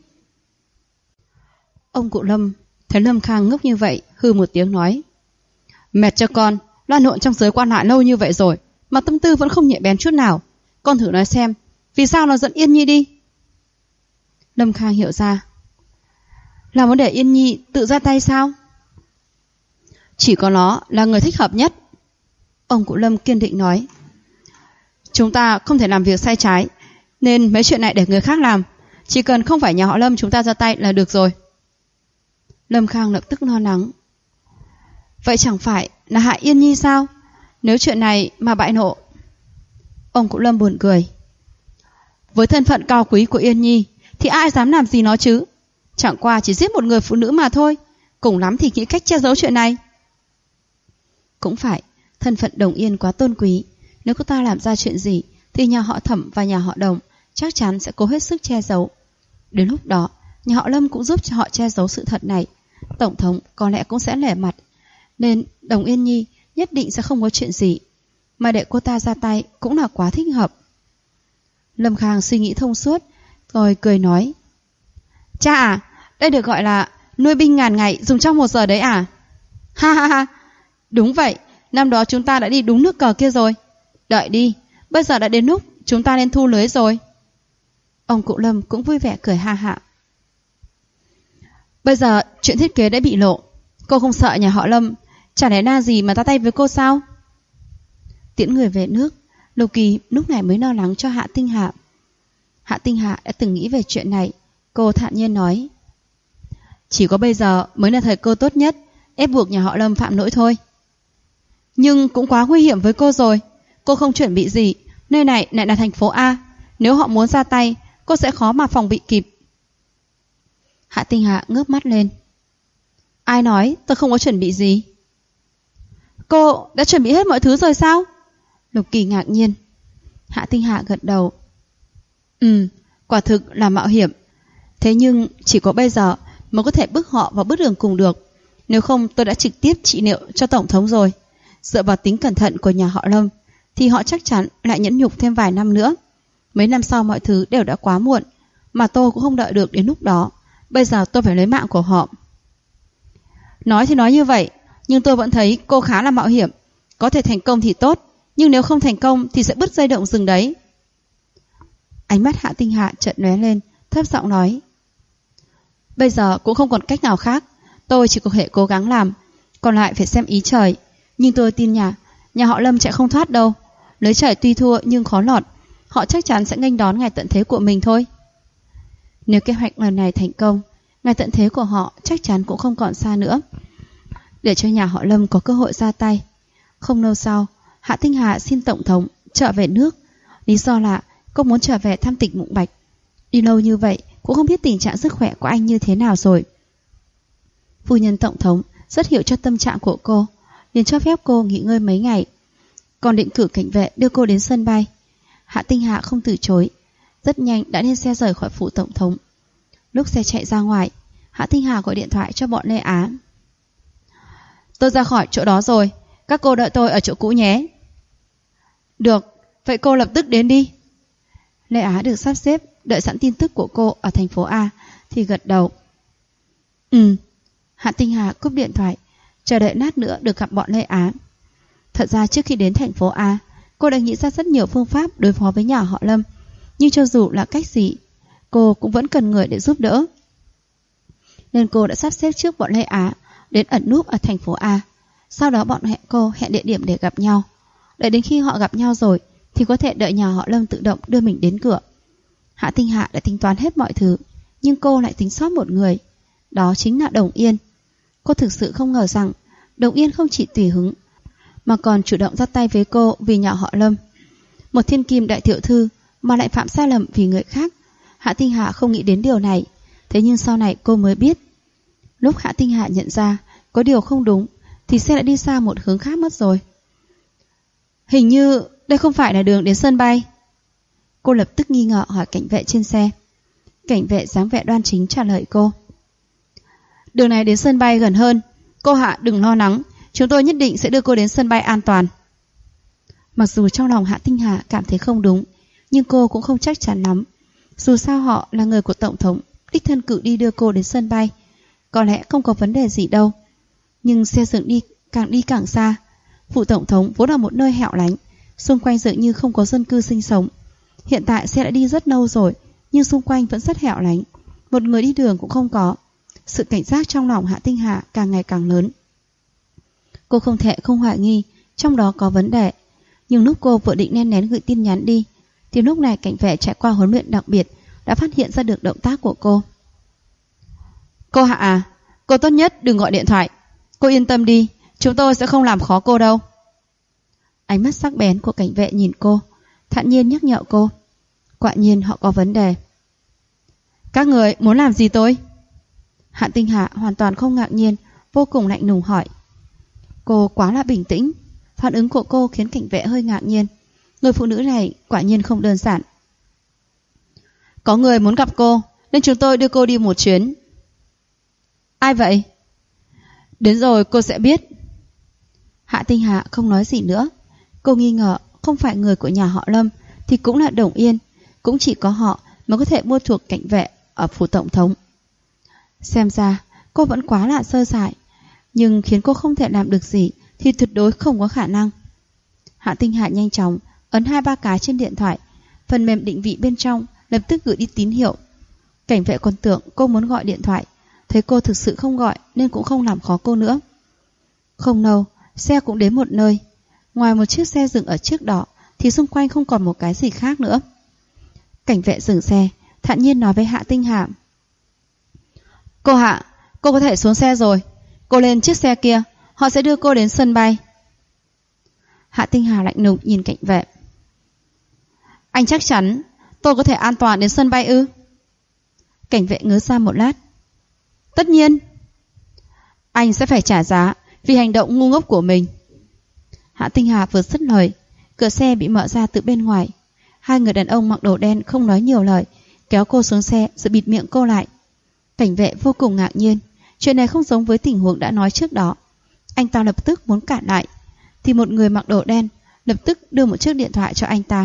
Ông cụ Lâm thấy Lâm Khang ngốc như vậy, hư một tiếng nói. Mệt cho con, loan lộn trong giới quan hạ lâu như vậy rồi, mà tâm tư vẫn không nhạy bén chút nào. Con thử nói xem, vì sao nó dẫn Yên Nhi đi? Lâm Khang hiểu ra. Là muốn để Yên Nhi tự ra tay sao? Chỉ có nó là người thích hợp nhất. Ông cụ Lâm kiên định nói. Chúng ta không thể làm việc sai trái, nên mấy chuyện này để người khác làm. Chỉ cần không phải nhà họ Lâm chúng ta ra tay là được rồi. Lâm Khang lập tức lo lắng. Vậy chẳng phải là hại Yên Nhi sao? Nếu chuyện này mà bại nộ. Ông cụ Lâm buồn cười. Với thân phận cao quý của Yên Nhi thì ai dám làm gì nó chứ? Chẳng qua chỉ giết một người phụ nữ mà thôi. Cùng lắm thì nghĩ cách che giấu chuyện này. Cũng phải, thân phận Đồng Yên quá tôn quý. Nếu cô ta làm ra chuyện gì thì nhà họ Thẩm và nhà họ Đồng chắc chắn sẽ cố hết sức che giấu. Đến lúc đó nhà họ Lâm cũng giúp cho họ che giấu sự thật này. Tổng thống có lẽ cũng sẽ lẻ mặt. Nên Đồng Yên Nhi nhất định sẽ không có chuyện gì. Mà để cô ta ra tay cũng là quá thích hợp. Lâm Khang suy nghĩ thông suốt, rồi cười nói. Cha à, đây được gọi là nuôi binh ngàn ngày dùng trong 1 giờ đấy à? Ha ha ha, đúng vậy, năm đó chúng ta đã đi đúng nước cờ kia rồi. Đợi đi, bây giờ đã đến lúc chúng ta nên thu lưới rồi. Ông cụ Lâm cũng vui vẻ cười ha hả. Bây giờ chuyện thiết kế đã bị lộ, cô không sợ nhà họ Lâm chả lẽ na gì mà ra tay với cô sao? Tiễn người về nước, Lục Kỳ lúc này mới lo lắng cho Hạ Tinh Hạ. Hạ Tinh Hạ đã từng nghĩ về chuyện này. Cô thản nhiên nói, chỉ có bây giờ mới là thời cơ tốt nhất ép buộc nhà họ Lâm phạm lỗi thôi. Nhưng cũng quá nguy hiểm với cô rồi. Cô không chuẩn bị gì, nơi này lại là thành phố A. Nếu họ muốn ra tay, cô sẽ khó mà phòng bị kịp. Hạ Tinh Hạ ngước mắt lên. Ai nói tôi không có chuẩn bị gì? Cô đã chuẩn bị hết mọi thứ rồi sao? Lục Kỳ ngạc nhiên. Hạ Tinh Hạ gật đầu. Quả thực là mạo hiểm. Thế nhưng chỉ có bây giờ mới có thể bước họ vào bước đường cùng được. Nếu không tôi đã trực tiếp trị liệu cho Tổng thống rồi. Dựa vào tính cẩn thận của nhà họ Lâm thì họ chắc chắn lại nhẫn nhục thêm vài năm nữa. Mấy năm sau mọi thứ đều đã quá muộn, mà tôi cũng không đợi được đến lúc đó. Bây giờ tôi phải lấy mạng của họ. Nói thì nói như vậy, nhưng tôi vẫn thấy cô khá là mạo hiểm. Có thể thành công thì tốt, nhưng nếu không thành công thì sẽ bứt dây động rừng đấy. Ánh mắt Hạ Tinh Hạ chợt lóe lên, thấp giọng nói, bây giờ cũng không còn cách nào khác. Tôi chỉ có thể cố gắng làm, còn lại phải xem ý trời. Nhưng tôi tin nhà họ Lâm chạy không thoát đâu. Lấy trời tuy thua nhưng khó lọt. Họ chắc chắn sẽ nghênh đón ngày tận thế của mình thôi. Nếu kế hoạch lần này thành công, ngày tận thế của họ chắc chắn cũng không còn xa nữa. Để cho nhà họ Lâm có cơ hội ra tay. Không lâu sau, Hạ Tinh Hạ xin Tổng thống trở về nước. Lý do là cô muốn trở về thăm Tịch Mụng Bạch. Đi lâu như vậy cũng không biết tình trạng sức khỏe của anh như thế nào rồi. Phu nhân Tổng thống rất hiểu cho tâm trạng của cô, liền cho phép cô nghỉ ngơi mấy ngày, còn định cử cảnh vệ đưa cô đến sân bay. Hạ Tinh Hạ không từ chối, rất nhanh đã lên xe rời khỏi phủ Tổng thống. Lúc xe chạy ra ngoài, Hạ Tinh Hạ gọi điện thoại cho bọn Lê Á. Tôi ra khỏi chỗ đó rồi, các cô đợi tôi ở chỗ cũ nhé. Được, vậy cô lập tức đến đi. Lê Á được sắp xếp đợi sẵn tin tức của cô ở thành phố A thì gật đầu. Hạ Tinh Hà cúp điện thoại, chờ đợi lát nữa được gặp bọn Lê Á. Thật ra trước khi đến thành phố A, cô đã nghĩ ra rất nhiều phương pháp đối phó với nhà họ Lâm. Nhưng cho dù là cách gì, cô cũng vẫn cần người để giúp đỡ. Nên cô đã sắp xếp trước bọn Lê Á đến ẩn núp ở thành phố A. Sau đó bọn cô hẹn địa điểm để gặp nhau. Đợi đến khi họ gặp nhau rồi thì có thể đợi nhà họ Lâm tự động đưa mình đến cửa. Hạ Tinh Hạ đã tính toán hết mọi thứ, nhưng cô lại tính sót một người. Đó chính là Đồng Yên. Cô thực sự không ngờ rằng Đồng Yên không chỉ tùy hứng mà còn chủ động ra tay với cô vì nhà họ Lâm. Một thiên kim đại tiểu thư mà lại phạm sai lầm vì người khác. Hạ Tinh Hạ không nghĩ đến điều này. Thế nhưng sau này cô mới biết. Lúc Hạ Tinh Hạ nhận ra có điều không đúng thì xe đã đi xa một hướng khác mất rồi. Hình như đây không phải là đường đến sân bay. Cô lập tức nghi ngờ hỏi cảnh vệ trên xe. Cảnh vệ dáng vẻ đoan chính trả lời cô. Đường này đến sân bay gần hơn. Cô Hạ đừng lo lắng, chúng tôi nhất định sẽ đưa cô đến sân bay an toàn. Mặc dù trong lòng Hạ Tinh Hà cảm thấy không đúng, nhưng cô cũng không chắc chắn lắm. Dù sao họ là người của Tổng thống, đích thân cử đi đưa cô đến sân bay, có lẽ không có vấn đề gì đâu. Nhưng xe dựng đi càng xa. Phủ Tổng thống vốn là một nơi hẻo lánh, xung quanh dường như không có dân cư sinh sống. Hiện tại xe đã đi rất lâu rồi, nhưng xung quanh vẫn rất hẻo lánh, một người đi đường cũng không có. Sự cảnh giác trong lòng Hạ Tinh Hà càng ngày càng lớn. Cô không thể không hoài nghi trong đó có vấn đề. Nhưng lúc cô vừa định nén gửi tin nhắn đi thì lúc này cảnh vệ trải qua huấn luyện đặc biệt đã phát hiện ra được động tác của cô. Cô Hạ à, cô tốt nhất đừng gọi điện thoại. Cô yên tâm đi, chúng tôi sẽ không làm khó cô đâu. Ánh mắt sắc bén của cảnh vệ nhìn cô, thản nhiên nhắc nhở cô. Quả nhiên họ có vấn đề. Các người muốn làm gì tôi? Hạ Tinh Hà hoàn toàn không ngạc nhiên, vô cùng lạnh lùng hỏi. Cô quá là bình tĩnh. Phản ứng của cô khiến cảnh vệ hơi ngạc nhiên. Người phụ nữ này quả nhiên không đơn giản. Có người muốn gặp cô, nên chúng tôi đưa cô đi một chuyến. Ai vậy? Đến rồi cô sẽ biết. Hạ Tinh Hà không nói gì nữa. Cô nghi ngờ không phải người của nhà họ Lâm thì cũng là Đồng Yên. Cũng chỉ có họ mới có thể mua thuộc cảnh vệ ở phủ Tổng thống. Xem ra cô vẫn quá là sơ sài, nhưng khiến cô không thể làm được gì thì tuyệt đối không có khả năng. Hạ Tinh Hà nhanh chóng ấn 2-3 cái trên điện thoại. Phần mềm định vị bên trong lập tức gửi đi tín hiệu. Cảnh vệ còn tưởng cô muốn gọi điện thoại, thấy cô thực sự không gọi nên cũng không làm khó cô nữa. Không lâu, xe cũng đến một nơi. Ngoài một chiếc xe dừng ở trước đó thì xung quanh không còn một cái gì khác nữa. Cảnh vệ dừng xe, thản nhiên nói với Hạ Tinh Hà: "Cô Hạ, cô có thể xuống xe rồi. Cô lên chiếc xe kia, họ sẽ đưa cô đến sân bay." Hạ Tinh Hà lạnh lùng nhìn cảnh vệ: "Anh chắc chắn tôi có thể an toàn đến sân bay ư?" Cảnh vệ ngớ ra một lát: "Tất nhiên. Anh sẽ phải trả giá vì hành động ngu ngốc của mình." Hạ Tinh Hà vừa dứt lời, cửa xe bị mở ra từ bên ngoài. Hai người đàn ông mặc đồ đen không nói nhiều lời, kéo cô xuống xe rồi bịt miệng cô lại. Cảnh vệ vô cùng ngạc nhiên, chuyện này không giống với tình huống đã nói trước đó. Anh ta lập tức muốn cản lại, thì một người mặc đồ đen lập tức đưa một chiếc điện thoại cho anh ta.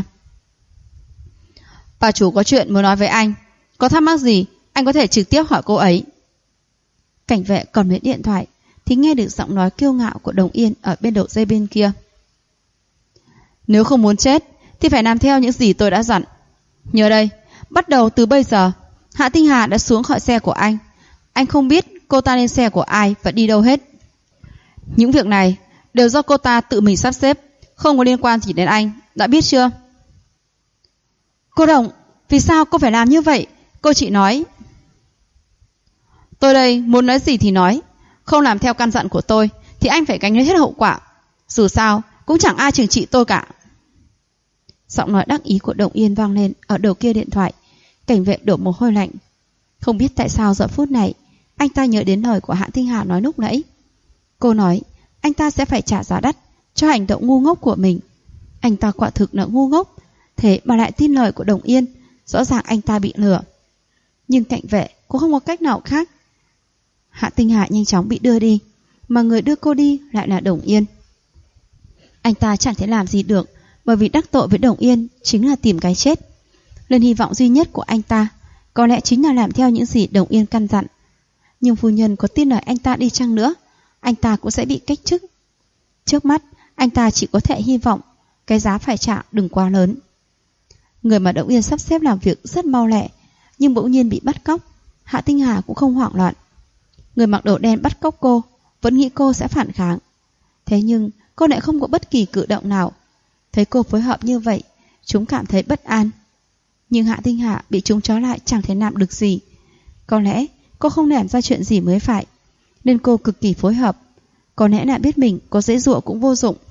"Bà chủ có chuyện muốn nói với anh, có thắc mắc gì anh có thể trực tiếp hỏi cô ấy." Cảnh vệ còn lấy điện thoại thì nghe được giọng nói kiêu ngạo của Đồng Yên ở bên đầu dây bên kia: "Nếu không muốn chết thì phải làm theo những gì tôi đã dặn. Nhớ đây, bắt đầu từ bây giờ, Hạ Tinh Hà đã xuống khỏi xe của anh. Anh không biết cô ta lên xe của ai và đi đâu hết. Những việc này đều do cô ta tự mình sắp xếp, không có liên quan gì đến anh, đã biết chưa?" "Cô Đồng, vì sao cô phải làm như vậy?" Cô chị nói. "Tôi đây muốn nói gì thì nói, không làm theo căn dặn của tôi thì anh phải gánh lấy hết hậu quả. Dù sao cũng chẳng ai trừng trị tôi cả." Giọng nói đắc ý của Đồng Yên vang lên ở đầu kia điện thoại. Cảnh vệ đổ mồ hôi lạnh. Không biết tại sao giờ phút này anh ta nhớ đến lời của Hạ Tinh Hà nói lúc nãy. Cô nói anh ta sẽ phải trả giá đắt cho hành động ngu ngốc của mình. Anh ta quả thực là ngu ngốc, thế mà lại tin lời của Đồng Yên. Rõ ràng anh ta bị lừa. Nhưng cảnh vệ cũng không có cách nào khác. Hạ Tinh Hà nhanh chóng bị đưa đi, mà người đưa cô đi lại là Đồng Yên. Anh ta chẳng thể làm gì được, bởi vì đắc tội với Đồng Yên chính là tìm cái chết. Lần hy vọng duy nhất của anh ta có lẽ chính là làm theo những gì Đồng Yên căn dặn. Nhưng phu nhân có tin lời anh ta đi chăng nữa, anh ta cũng sẽ bị cách chức. Trước mắt anh ta chỉ có thể hy vọng cái giá phải trả đừng quá lớn. Người mà Đồng Yên sắp xếp làm việc rất mau lẹ, nhưng bỗng nhiên bị bắt cóc. Hạ Tinh Hà cũng không hoảng loạn. Người mặc đồ đen bắt cóc cô vẫn nghĩ cô sẽ phản kháng, thế nhưng cô lại không có bất kỳ cử động nào. Thấy cô phối hợp như vậy, chúng cảm thấy bất an. Nhưng Hạ Tinh Hà bị chúng trói lại chẳng thể làm được gì. Có lẽ cô không làm ra chuyện gì mới phải, nên cô cực kỳ phối hợp. Có lẽ là biết mình có giãy giụa cũng vô dụng.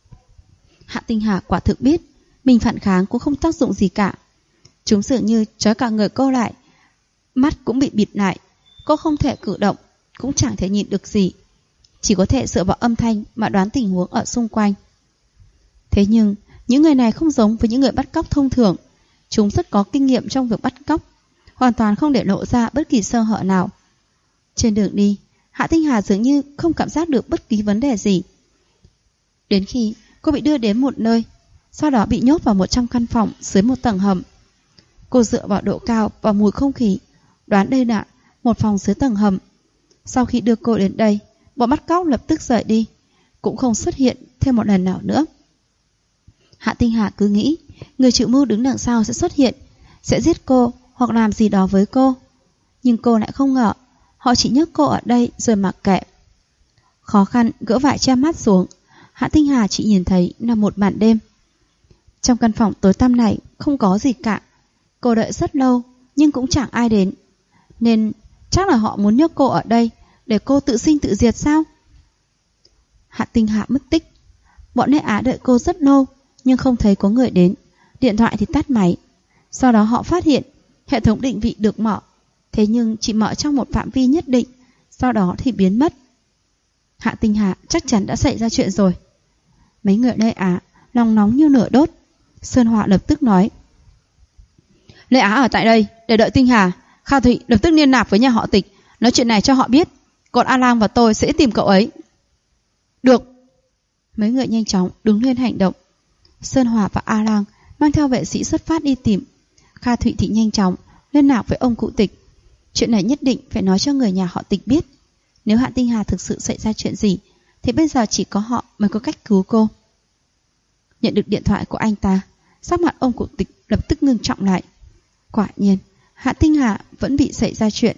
Hạ Tinh Hà quả thực biết mình phản kháng cũng không tác dụng gì cả. Chúng dường như trói cả người cô lại, mắt cũng bị bịt lại. Cô không thể cử động, cũng chẳng thể nhìn được gì, chỉ có thể dựa vào âm thanh mà đoán tình huống ở xung quanh. Thế nhưng những người này không giống với những người bắt cóc thông thường. Chúng rất có kinh nghiệm trong việc bắt cóc, hoàn toàn không để lộ ra bất kỳ sơ hở nào. Trên đường đi, Hạ Tinh Hà dường như không cảm giác được bất kỳ vấn đề gì. Đến khi cô bị đưa đến một nơi, sau đó bị nhốt vào một trong căn phòng dưới một tầng hầm. Cô dựa vào độ cao và mùi không khí, đoán đây là một phòng dưới tầng hầm. Sau khi đưa cô đến đây, bọn bắt cóc lập tức rời đi, cũng không xuất hiện thêm một lần nào nữa. Hạ Tinh Hà cứ nghĩ người chịu mưu đứng đằng sau sẽ xuất hiện, sẽ giết cô hoặc làm gì đó với cô. Nhưng cô lại không ngờ họ chỉ nhấc cô ở đây rồi mặc kệ. Khó khăn gỡ vải che mắt xuống, Hạ Tinh Hà chỉ nhìn thấy là một màn đêm. Trong căn phòng tối tăm này không có gì cả. Cô đợi rất lâu nhưng cũng chẳng ai đến, nên chắc là họ muốn nhấc cô ở đây để cô tự sinh tự diệt sao? Hạ Tinh Hà mất tích. Bọn Lê Á đợi cô rất lâu nhưng không thấy có người đến. Điện thoại thì tắt máy. Sau đó họ phát hiện hệ thống định vị được mở, thế nhưng chỉ mở trong một phạm vi nhất định, sau đó thì biến mất. Hạ Tinh Hà chắc chắn đã xảy ra chuyện rồi. Mấy người Lê Á lòng nóng như lửa đốt. Sơn Họa lập tức nói: "Lê Á ở tại đây để đợi Tinh Hà. Kha Thụy lập tức liên lạc với nhà họ Tịch, nói chuyện này cho họ biết. Còn A Lang và tôi sẽ tìm cậu ấy." "Được." Mấy người nhanh chóng đứng lên hành động. Sơn Hòa và A Lang mang theo vệ sĩ xuất phát đi tìm. Kha Thụy thì nhanh chóng liên lạc với ông cụ Tịch. Chuyện này nhất định phải nói cho người nhà họ Tịch biết. Nếu Hạ Tinh Hà thực sự xảy ra chuyện gì thì bây giờ chỉ có họ mới có cách cứu cô. Nhận được điện thoại của anh ta, sắc mặt ông cụ Tịch lập tức ngưng trọng lại. Quả nhiên, Hạ Tinh Hạ vẫn bị xảy ra chuyện.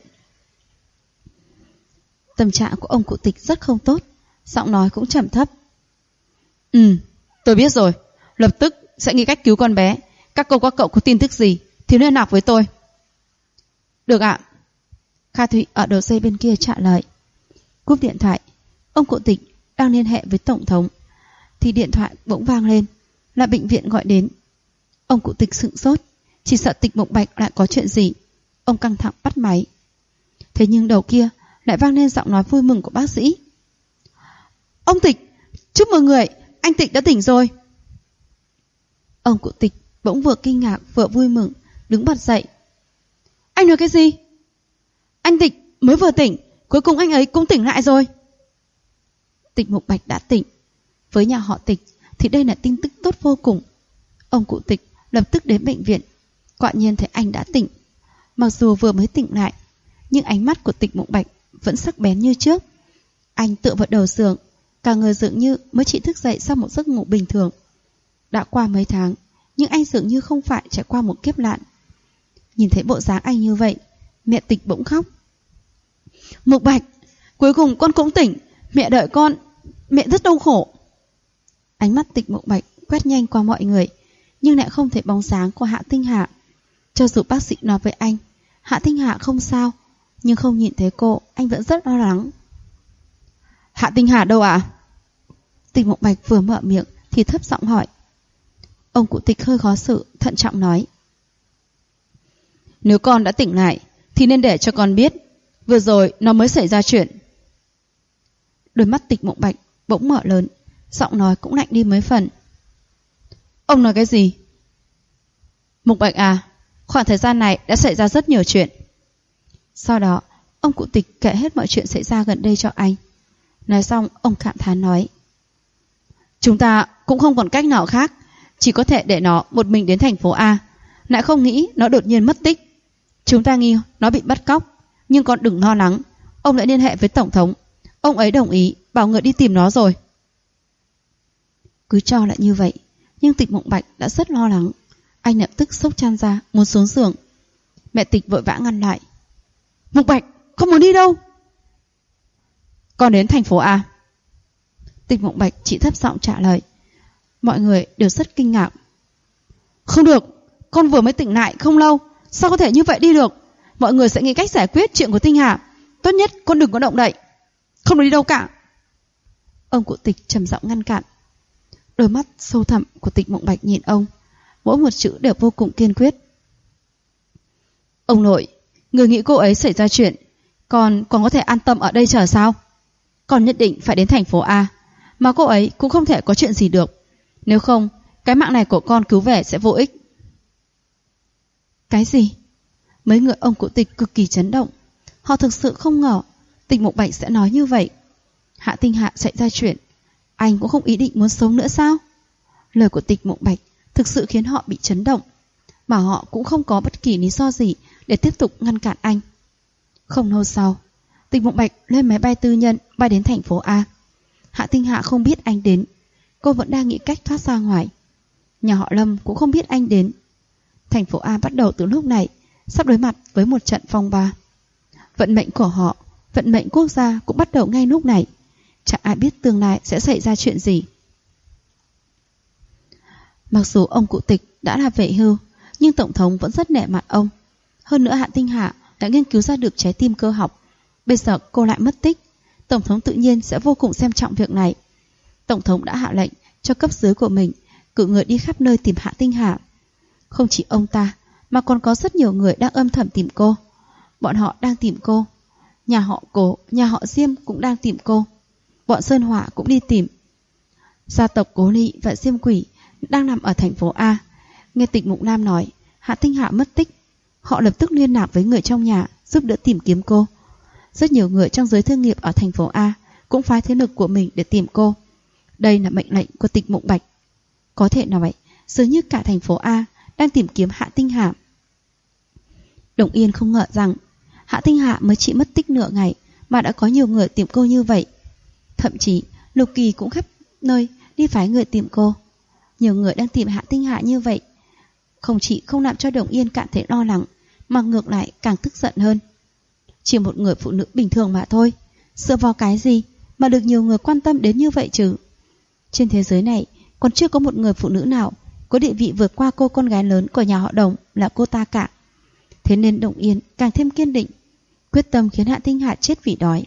Tâm trạng của ông cụ Tịch rất không tốt, giọng nói cũng trầm thấp. Tôi biết rồi, lập tức sẽ nghĩ cách cứu con bé. Các cậu có tin tức gì thì liên lạc với tôi. Được ạ. Kha Thụy ở đầu dây bên kia trả lời. Cúp điện thoại, ông cụ Tịch đang liên hệ với tổng thống thì điện thoại bỗng vang lên, là bệnh viện gọi đến. Ông cụ Tịch sững sốt, chỉ sợ Tịch Mộng Bạch lại có chuyện gì. Ông căng thẳng bắt máy. Thế nhưng đầu kia lại vang lên giọng nói vui mừng của bác sĩ. Ông Tịch, chúc mừng người, anh Tịch đã tỉnh rồi. Ông cụ Tịch bỗng vừa kinh ngạc vừa vui mừng, đứng bật dậy. Anh nói cái gì? Anh Tịch mới vừa tỉnh, cuối cùng anh ấy cũng tỉnh lại rồi. Tịch Mộng Bạch đã tỉnh. Với nhà họ Tịch thì đây là tin tức tốt vô cùng. Ông cụ Tịch lập tức đến bệnh viện. Quả nhiên thấy anh đã tỉnh. Mặc dù vừa mới tỉnh lại, nhưng ánh mắt của Tịch Mộng Bạch vẫn sắc bén như trước. Anh tựa vào đầu giường, cả người dường như mới chỉ thức dậy sau một giấc ngủ bình thường. Đã qua mấy tháng, nhưng anh dường như không phải trải qua một kiếp nạn. Nhìn thấy bộ dáng anh như vậy, mẹ Tịch bỗng khóc. Mộng Bạch, cuối cùng con cũng tỉnh. Mẹ đợi con, mẹ rất đau khổ. Ánh mắt Tịch Mộng Bạch quét nhanh qua mọi người, nhưng lại không thấy bóng dáng của Hạ Tinh Hạ. Cho dù bác sĩ nói với anh Hạ Tinh Hạ không sao, nhưng không nhìn thấy cô, anh vẫn rất lo lắng. Hạ Tinh Hạ đâu ạ? Tịch Mộng Bạch vừa mở miệng thì thấp giọng hỏi. Ông cụ Tịch hơi khó xử, thận trọng nói. Nếu con đã tỉnh lại thì nên để cho con biết. Vừa rồi nó mới xảy ra chuyện. Đôi mắt Tịch Mộng Bạch bỗng mở lớn, giọng nói cũng lạnh đi mấy phần. Ông nói cái gì? Mộng Bạch à, khoảng thời gian này đã xảy ra rất nhiều chuyện. Sau đó ông cụ Tịch kể hết mọi chuyện xảy ra gần đây cho anh. Nói xong ông cảm thán nói. Chúng ta cũng không còn cách nào khác, chỉ có thể để nó một mình đến thành phố A. Lại không nghĩ nó đột nhiên mất tích. Chúng ta nghi nó bị bắt cóc, nhưng con đừng lo lắng. Ông đã liên hệ với tổng thống, ông ấy đồng ý bảo người đi tìm nó rồi. Cứ cho là như vậy, nhưng Tịch Mộng Bạch đã rất lo lắng. Anh lập tức sốc chăn ra muốn xuống giường. Mẹ Tịch vội vã ngăn lại. Mộng Bạch, không muốn đi đâu. Con đến thành phố A. Tịch Mộng Bạch chỉ thấp giọng trả lời. Mọi người đều rất kinh ngạc. Không được, con vừa mới tỉnh lại không lâu, sao có thể như vậy đi được? Mọi người sẽ nghĩ cách giải quyết chuyện của Tinh Hà. Tốt nhất con đừng có động đậy. Không được đi đâu cả. Ông cụ Tịch trầm giọng ngăn cản. Đôi mắt sâu thẳm của Tịch Mộng Bạch nhìn ông, mỗi một chữ đều vô cùng kiên quyết. Ông nội, người nghĩ cô ấy xảy ra chuyện, còn có thể an tâm ở đây chờ sao? Con nhất định phải đến thành phố A, mà cô ấy cũng không thể có chuyện gì được. Nếu không, cái mạng này của con cứu về sẽ vô ích. Cái gì? Mấy người ông cụ Tịch cực kỳ chấn động. Họ thực sự không ngờ Tịch Mộng Bạch sẽ nói như vậy. Hạ Tinh Hạ xảy ra chuyện, anh cũng không ý định muốn sống nữa sao? Lời của Tịch Mộng Bạch thực sự khiến họ bị chấn động, mà họ cũng không có bất kỳ lý do gì để tiếp tục ngăn cản anh. Không lâu sau, Tịch Mộng Bạch lên máy bay tư nhân bay đến thành phố A. Hạ Tinh Hạ không biết anh đến, cô vẫn đang nghĩ cách thoát ra ngoài. Nhà họ Lâm cũng không biết anh đến. Thành phố A bắt đầu từ lúc này sắp đối mặt với một trận phong ba. Vận mệnh của họ, vận mệnh quốc gia cũng bắt đầu ngay lúc này. Chẳng ai biết tương lai sẽ xảy ra chuyện gì. Mặc dù ông cụ Tịch đã là về hưu, nhưng tổng thống vẫn rất nể mặt ông. Hơn nữa Hạ Tinh Hạ đã nghiên cứu ra được trái tim cơ học. Bây giờ cô lại mất tích, tổng thống tự nhiên sẽ vô cùng xem trọng việc này. Tổng thống đã hạ lệnh cho cấp dưới của mình cử người đi khắp nơi tìm Hạ Tinh Hạ. Không chỉ ông ta, mà còn có rất nhiều người đang âm thầm tìm cô. Bọn họ đang tìm cô. Nhà họ Cố, nhà họ Diêm cũng đang tìm cô. Bọn Sơn Hỏa cũng đi tìm. Gia tộc Cố Lị và Diêm Quỷ đang nằm ở thành phố A. Nghe Tịch Mục Nam nói Hạ Tinh Hạ mất tích, họ lập tức liên lạc với người trong nhà giúp đỡ tìm kiếm cô. Rất nhiều người trong giới thương nghiệp ở thành phố A cũng phái thế lực của mình để tìm cô. Đây là mệnh lệnh của Tịch Mộng Bạch. Có thể nói dường như cả thành phố A đang tìm kiếm Hạ Tinh Hạ. Đồng Yên không ngờ rằng Hạ Tinh Hạ mới chỉ mất tích nửa ngày mà đã có nhiều người tìm cô như vậy. Thậm chí Lục Kỳ cũng khắp nơi đi phái người tìm cô. Nhiều người đang tìm Hạ Tinh Hạ như vậy, không chỉ không làm cho Đồng Yên cảm thấy lo lắng, mà ngược lại càng tức giận hơn. Chỉ một người phụ nữ bình thường mà thôi, dựa vào cái gì mà được nhiều người quan tâm đến như vậy chứ? Trên thế giới này còn chưa có một người phụ nữ nào có địa vị vượt qua cô con gái lớn của nhà họ Đồng là cô ta cả. Thế nên Đồng Yên càng thêm kiên định, quyết tâm khiến Hạ Tinh Hà chết vì đói.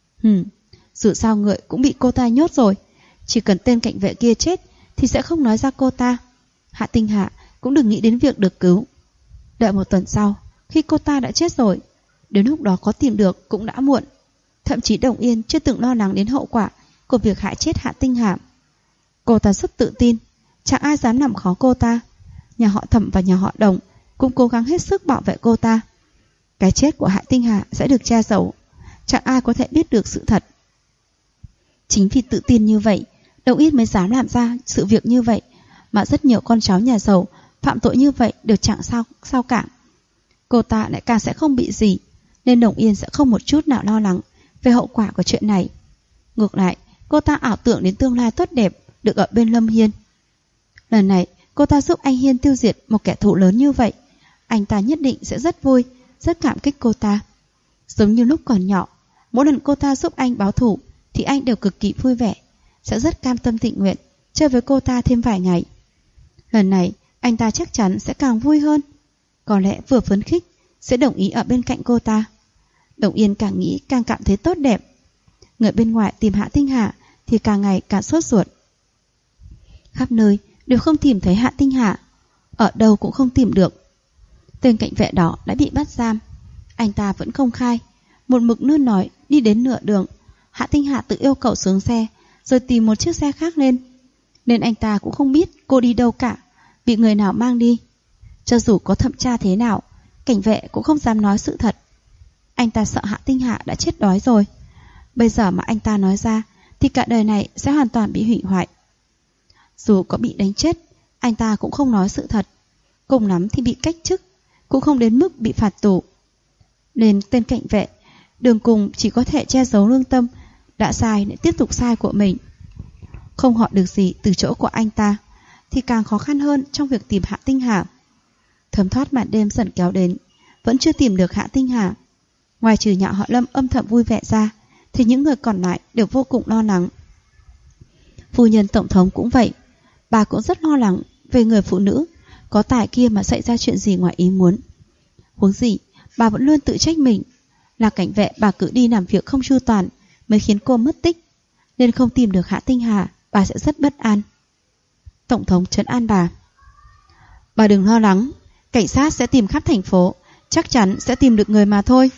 Dù sao người cũng bị cô ta nhốt rồi, chỉ cần tên cảnh vệ kia chết thì sẽ không nói ra cô ta. Hạ Tinh Hà cũng đừng nghĩ đến việc được cứu. Đợi một tuần sau, khi cô ta đã chết rồi, đến lúc đó có tìm được cũng đã muộn. Thậm chí Đồng Yên chưa từng lo lắng đến hậu quả của việc hại chết Hạ Tinh Hà. Cô ta rất tự tin, chẳng ai dám làm khó cô ta. Nhà họ Thẩm và nhà họ Đồng cũng cố gắng hết sức bảo vệ cô ta. Cái chết của Hạ Tinh Hà sẽ được che giấu, chẳng ai có thể biết được sự thật. Chính vì tự tin như vậy, Đồng Yên mới dám làm ra sự việc như vậy, mà rất nhiều con cháu nhà giàu phạm tội như vậy đều chẳng sao cả. Cô ta lại càng sẽ không bị gì, nên Đồng Yên sẽ không một chút nào lo lắng về hậu quả của chuyện này. Ngược lại, cô ta ảo tưởng đến tương lai tốt đẹp được ở bên Lâm Hiên. Lần này cô ta giúp anh Hiên tiêu diệt một kẻ thù lớn như vậy, anh ta nhất định sẽ rất vui, rất cảm kích cô ta. Giống như lúc còn nhỏ, mỗi lần cô ta giúp anh báo thù thì anh đều cực kỳ vui vẻ, sẽ rất cam tâm tình nguyện chơi với cô ta thêm vài ngày. Lần này anh ta chắc chắn sẽ càng vui hơn, có lẽ vừa phấn khích sẽ đồng ý ở bên cạnh cô ta. Đồng Yên càng nghĩ càng cảm thấy tốt đẹp. Người bên ngoài tìm Hạ Tinh Hà thì càng ngày càng sốt ruột. Khắp nơi đều không tìm thấy Hạ Tinh Hà, ở đâu cũng không tìm được. Tên cảnh vệ đó đã bị bắt giam, anh ta vẫn không khai, một mực nươn nói. Đi đến nửa đường, Hạ Tinh Hà tự yêu cầu xuống xe, rồi tìm một chiếc xe khác lên, nên anh ta cũng không biết cô đi đâu cả, bị người nào mang đi. Cho dù có thẩm tra thế nào, cảnh vệ cũng không dám nói sự thật. Anh ta sợ Hạ Tinh Hà đã chết đói rồi, bây giờ mà anh ta nói ra thì cả đời này sẽ hoàn toàn bị hủy hoại. Dù có bị đánh chết, anh ta cũng không nói sự thật, cùng lắm thì bị cách chức, cũng không đến mức bị phạt tù. Nên tên cảnh vệ đường cùng chỉ có thể che giấu lương tâm đã sai để tiếp tục sai của mình. Không hỏi được gì từ chỗ của anh ta thì càng khó khăn hơn trong việc tìm Hạ Tinh Hà. Thấm thoát màn đêm dần kéo đến, vẫn chưa tìm được Hạ Tinh Hà. Ngoài trừ nhà họ Lâm âm thầm vui vẻ ra, thì những người còn lại đều vô cùng lo lắng. Phu nhân tổng thống cũng vậy, bà cũng rất lo lắng về người phụ nữ có tài kia mà xảy ra chuyện gì ngoài ý muốn. Huống gì, bà vẫn luôn tự trách mình, là cảnh vệ bà cử đi làm việc không chu toàn mới khiến cô mất tích, nên không tìm được Hạ Tinh Hà, bà sẽ rất bất an. Tổng thống trấn an bà. Bà đừng lo lắng, cảnh sát sẽ tìm khắp thành phố, chắc chắn sẽ tìm được người mà thôi.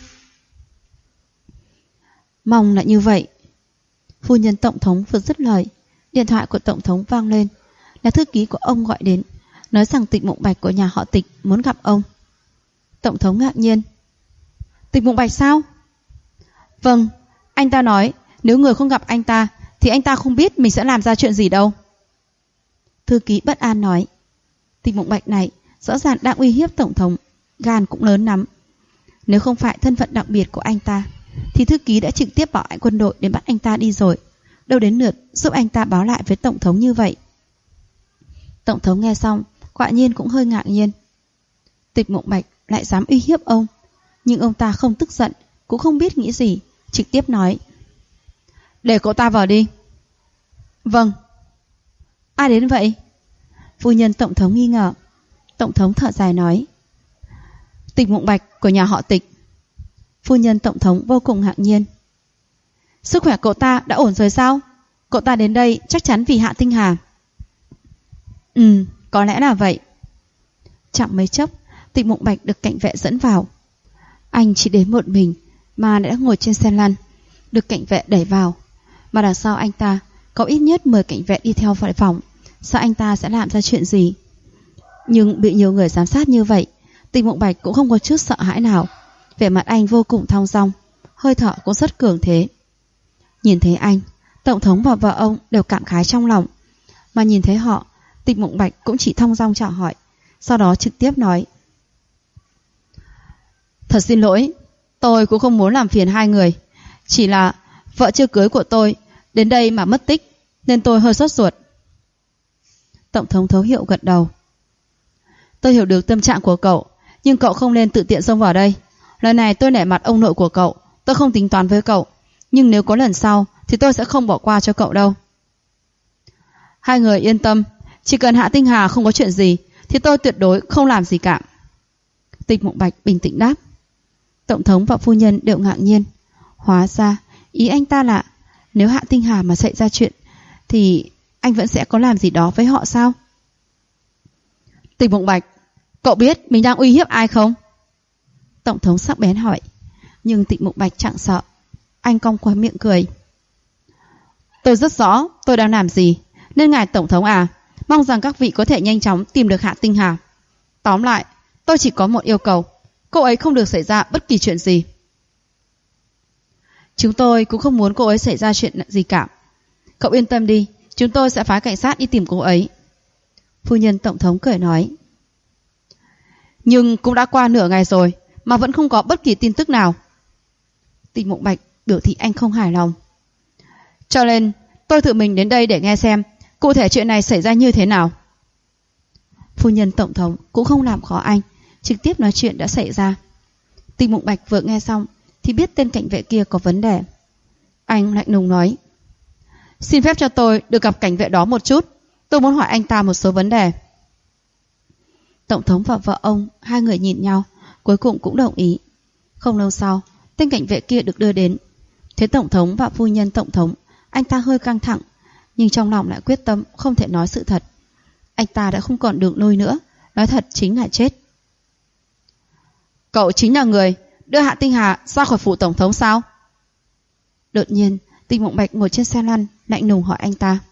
Mong là như vậy. Phu nhân tổng thống vừa dứt lời, điện thoại của tổng thống vang lên, là thư ký của ông gọi đến, nói rằng Tịch Mộng Bạch của nhà họ Tịch muốn gặp ông. Tổng thống ngạc nhiên. Tịch Mộng Bạch sao? Vâng, anh ta nói nếu người không gặp anh ta thì anh ta không biết mình sẽ làm ra chuyện gì đâu. Thư ký bất an nói. Tịch Mộng Bạch này rõ ràng đang uy hiếp tổng thống, gan cũng lớn lắm. Nếu không phải thân phận đặc biệt của anh ta thì thư ký đã trực tiếp bảo quân đội đến bắt anh ta đi rồi, đâu đến lượt giúp anh ta báo lại với tổng thống như vậy. Tổng thống nghe xong quả nhiên cũng hơi ngạc nhiên. Tịch Mộng Bạch lại dám uy hiếp ông, nhưng ông ta không tức giận, cũng không biết nghĩ gì, trực tiếp nói. Để cậu ta vào đi. Vâng. Ai đến vậy? Phu nhân tổng thống nghi ngờ. Tổng thống thở dài nói. Tịch Mộng Bạch của nhà họ Tịch. Phu nhân tổng thống vô cùng ngạc nhiên. Sức khỏe cậu ta đã ổn rồi sao? Cậu ta đến đây chắc chắn vì Hạ Tinh Hà. Có lẽ là vậy. Chẳng mấy chốc, Tịch Mộng Bạch được cảnh vệ dẫn vào. Anh chỉ đến một mình mà đã ngồi trên xe lăn, được cảnh vệ đẩy vào. Mà đằng sau anh ta có ít nhất 10 cảnh vệ đi theo vài vòng, sợ anh ta sẽ làm ra chuyện gì. Nhưng bị nhiều người giám sát như vậy, Tịch Mộng Bạch cũng không có chút sợ hãi nào. Vẻ mặt anh vô cùng thong dong, hơi thở cũng rất cường thế. Nhìn thấy anh, tổng thống và vợ ông đều cảm khái trong lòng. Mà nhìn thấy họ, Tịch Mộng Bạch cũng chỉ thong dong chào hỏi, sau đó trực tiếp nói. Thật xin lỗi, tôi cũng không muốn làm phiền hai người. Chỉ là vợ chưa cưới của tôi đến đây mà mất tích, nên tôi hơi sốt ruột. Tổng thống thấu hiệu gật đầu. Tôi hiểu được tâm trạng của cậu, nhưng cậu không nên tự tiện xông vào đây. Lần này tôi nể mặt ông nội của cậu, tôi không tính toán với cậu, nhưng nếu có lần sau thì tôi sẽ không bỏ qua cho cậu đâu. Hai người yên tâm, chỉ cần Hạ Tinh Hà không có chuyện gì thì tôi tuyệt đối không làm gì cả. Tịch Mộng Bạch bình tĩnh đáp. Tổng thống và phu nhân đều ngạc nhiên. Hóa ra ý anh ta là nếu Hạ Tinh Hà mà xảy ra chuyện thì anh vẫn sẽ có làm gì đó với họ sao? Tịch Mộng Bạch, cậu biết mình đang uy hiếp ai không? Tổng thống sắc bén hỏi. Nhưng Tịch Mộng Bạch chẳng sợ. Anh cong khóe miệng cười. Tôi rất rõ tôi đang làm gì, nên ngài tổng thống à, mong rằng các vị có thể nhanh chóng tìm được Hạ Tinh Hà. Tóm lại, tôi chỉ có một yêu cầu, cô ấy không được xảy ra bất kỳ chuyện gì. Chúng tôi cũng không muốn cô ấy xảy ra chuyện gì cả. Cậu yên tâm đi, chúng tôi sẽ phái cảnh sát đi tìm cô ấy. Phu nhân tổng thống cười nói. Nhưng cũng đã qua nửa ngày rồi mà vẫn không có bất kỳ tin tức nào. Tịch Mộng Bạch biểu thị anh không hài lòng. Cho nên tôi tự mình đến đây để nghe xem cụ thể chuyện này xảy ra như thế nào. Phu nhân tổng thống cũng không làm khó anh, trực tiếp nói chuyện đã xảy ra. Tịch Mộng Bạch vừa nghe xong thì biết tên cảnh vệ kia có vấn đề. Anh lạnh lùng nói. Xin phép cho tôi được gặp cảnh vệ đó một chút, tôi muốn hỏi anh ta một số vấn đề. Tổng thống và vợ ông, hai người nhìn nhau, cuối cùng cũng đồng ý. Không lâu sau, tên cảnh vệ kia được đưa đến. Thấy tổng thống và phu nhân tổng thống, anh ta hơi căng thẳng, nhưng trong lòng lại quyết tâm không thể nói sự thật. Anh ta đã không còn đường lui nữa, nói thật chính là chết. Cậu chính là người đưa Hạ Tinh Hà ra khỏi phủ tổng thống sao? Đột nhiên, Tịch Mộng Bạch ngồi trên xe lăn, lạnh lùng hỏi anh ta.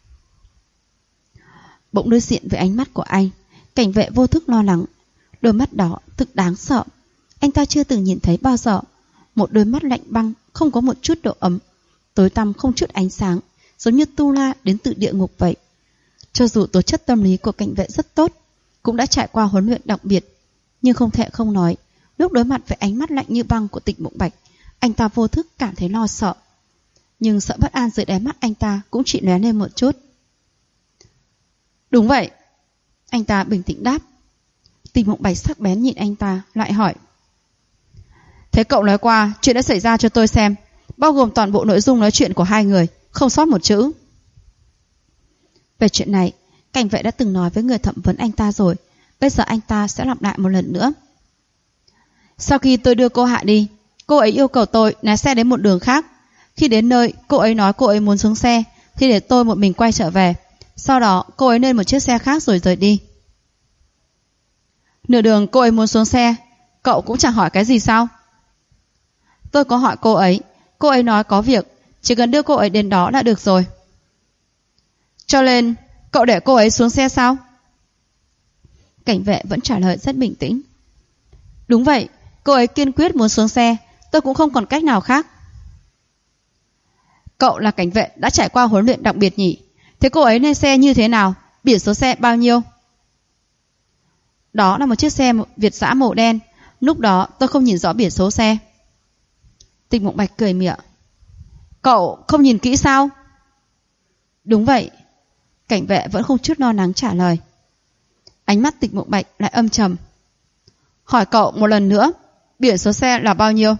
Bỗng đối diện với ánh mắt của anh, cảnh vệ vô thức lo lắng. Đôi mắt đó thực đáng sợ, anh ta chưa từng nhìn thấy bao giờ. Một đôi mắt lạnh băng, không có một chút độ ấm, tối tăm không chút ánh sáng, giống như tu la đến từ địa ngục vậy. Cho dù tố chất tâm lý của cảnh vệ rất tốt, cũng đã trải qua huấn luyện đặc biệt, nhưng không thể không nói, lúc đối mặt với ánh mắt lạnh như băng của Tịch Mộng Bạch, anh ta vô thức cảm thấy lo sợ. Nhưng sợ bất an dưới đáy mắt anh ta cũng chỉ lóe lên một chút. Đúng vậy, anh ta bình tĩnh đáp. Tịch Mộng Bạch sắc bén nhìn anh ta, lại hỏi. Thế cậu nói qua chuyện đã xảy ra cho tôi xem, bao gồm toàn bộ nội dung nói chuyện của hai người, không sót một chữ. Về chuyện này, cảnh vệ đã từng nói với người thẩm vấn anh ta rồi, bây giờ anh ta sẽ lặp lại một lần nữa. Sau khi tôi đưa cô Hạ đi, cô ấy yêu cầu tôi lái xe đến một đường khác. Khi đến nơi, cô ấy nói cô ấy muốn xuống xe, thì để tôi một mình quay trở về. Sau đó cô ấy lên một chiếc xe khác rồi rời đi. Nửa đường cô ấy muốn xuống xe, cậu cũng chẳng hỏi cái gì sao? Tôi có hỏi cô ấy nói có việc, chỉ cần đưa cô ấy đến đó là được rồi. Cho nên cậu để cô ấy xuống xe sao? Cảnh vệ vẫn trả lời rất bình tĩnh. Đúng vậy, cô ấy kiên quyết muốn xuống xe, tôi cũng không còn cách nào khác. Cậu là cảnh vệ đã trải qua huấn luyện đặc biệt nhỉ? Thế cô ấy lên xe như thế nào? Biển số xe bao nhiêu? Đó là một chiếc xe Việt dã màu đen. Lúc đó tôi không nhìn rõ biển số xe. Tịch Mộng Bạch cười mỉa. Cậu không nhìn kỹ sao? Đúng vậy. Cảnh vệ vẫn không chút lo lắng trả lời. Ánh mắt Tịch Mộng Bạch lại âm trầm. Hỏi cậu một lần nữa, biển số xe là bao nhiêu?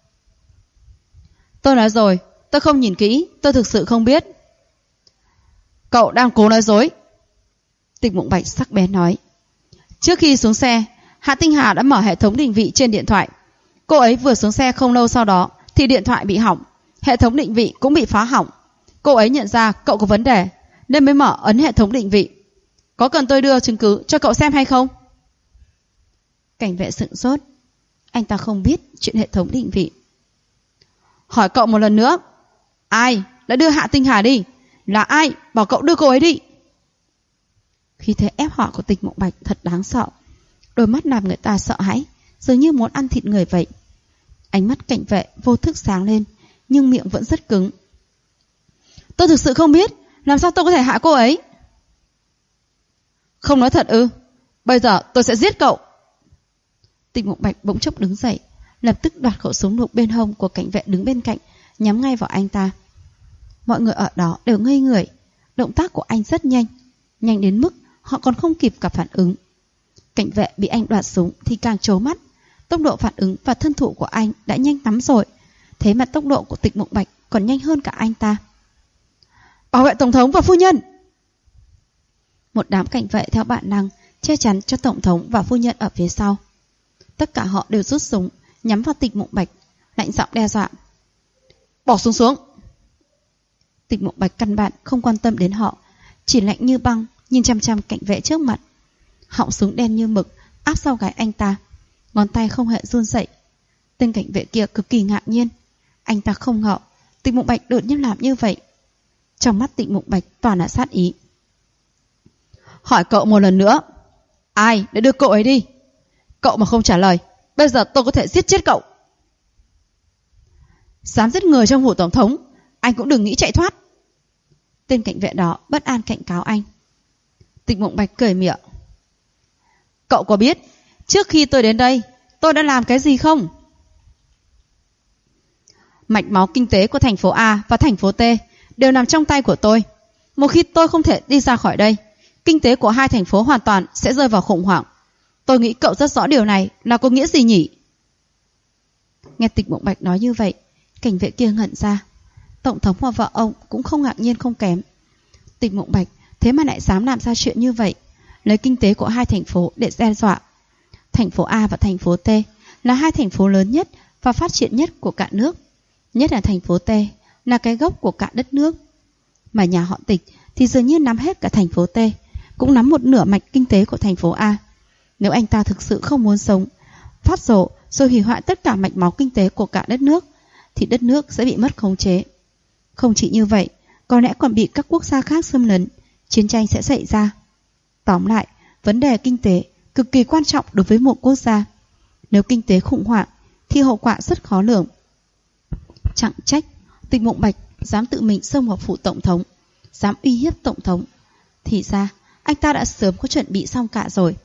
Tôi nói rồi, tôi không nhìn kỹ, tôi thực sự không biết. Cậu đang cố nói dối. Tịch Mộng Bạch sắc bén nói. Trước khi xuống xe, Hạ Tinh Hà đã mở hệ thống định vị trên điện thoại. Cô ấy vừa xuống xe không lâu sau đó thì điện thoại bị hỏng, hệ thống định vị cũng bị phá hỏng. Cô ấy nhận ra cậu có vấn đề nên mới mở ấn hệ thống định vị. Có cần tôi đưa chứng cứ cho cậu xem hay không? Cảnh vệ sửng sốt. Anh ta không biết chuyện hệ thống định vị. Hỏi cậu một lần nữa, ai đã đưa Hạ Tinh Hà đi? Là ai bảo cậu đưa cô ấy đi? Khi thế ép hỏi của Tịch Mộng Bạch thật đáng sợ. Đôi mắt làm người ta sợ hãi, dường như muốn ăn thịt người vậy. Ánh mắt cảnh vệ vô thức sáng lên, nhưng miệng vẫn rất cứng. Tôi thực sự không biết, làm sao tôi có thể hại cô ấy? Không nói thật ư? Bây giờ tôi sẽ giết cậu. Tịch Mộng Bạch bỗng chốc đứng dậy, lập tức đoạt khẩu súng lục bên hông của cảnh vệ đứng bên cạnh, nhắm ngay vào anh ta. Mọi người ở đó đều ngây người. Động tác của anh rất nhanh, nhanh đến mức họ còn không kịp cả phản ứng. Cảnh vệ bị anh đoạt súng thì càng trố mắt. Tốc độ phản ứng và thân thủ của anh đã nhanh lắm rồi, thế mà tốc độ của Tịch Mộng Bạch còn nhanh hơn cả anh ta. Bảo vệ tổng thống và phu nhân! Một đám cảnh vệ theo bản năng che chắn cho tổng thống và phu nhân ở phía sau. Tất cả họ đều rút súng nhắm vào Tịch Mộng Bạch, lạnh giọng đe dọa. Bỏ súng xuống! Tịch Mộng Bạch căn bản không quan tâm đến họ, chỉ lạnh như băng nhìn chăm chăm cảnh vệ trước mặt. Họng súng đen như mực áp sau gáy anh ta, ngón tay không hề run rẩy. Tên cảnh vệ kia cực kỳ ngạc nhiên, anh ta không ngờ Tịch Mộng Bạch đột nhiên làm như vậy. Trong mắt Tịch Mộng Bạch toàn là sát ý. Hỏi cậu một lần nữa, ai để đưa cậu ấy đi? Cậu mà không trả lời, bây giờ tôi có thể giết chết cậu. Dám giết người trong phủ tổng thống, anh cũng đừng nghĩ chạy thoát. Tên cảnh vệ đó bất an cảnh cáo anh. Tịch Mộng Bạch cười mỉa. Cậu có biết trước khi tôi đến đây tôi đã làm cái gì không? Mạch máu kinh tế của thành phố A và thành phố T đều nằm trong tay của tôi. Một khi tôi không thể đi ra khỏi đây, kinh tế của hai thành phố hoàn toàn sẽ rơi vào khủng hoảng. Tôi nghĩ cậu rất rõ điều này là có nghĩa gì nhỉ? Nghe Tịch Mộng Bạch nói như vậy, cảnh vệ kia ngẩn ra. Tổng thống và vợ ông cũng không ngạc nhiên không kém. Tịch Mộng Bạch thế mà lại dám làm ra chuyện như vậy, lấy kinh tế của hai thành phố để đe dọa. Thành phố A và thành phố T là hai thành phố lớn nhất và phát triển nhất của cả nước. Nhất là thành phố T là cái gốc của cả đất nước. Mà nhà họ Tịch thì dường như nắm hết cả thành phố T, cũng nắm một nửa mạch kinh tế của thành phố A. Nếu anh ta thực sự không muốn sống, phát rồ rồi hủy hoại tất cả mạch máu kinh tế của cả đất nước, thì đất nước sẽ bị mất khống chế. Không chỉ như vậy, có lẽ còn bị các quốc gia khác xâm lấn, chiến tranh sẽ xảy ra. Tóm lại, vấn đề kinh tế cực kỳ quan trọng đối với một quốc gia. Nếu kinh tế khủng hoảng thì hậu quả rất khó lường. Chẳng trách Tịch Mộng Bạch dám tự mình xông vào phủ tổng thống, dám uy hiếp tổng thống. Thì ra anh ta đã sớm có chuẩn bị xong cả rồi.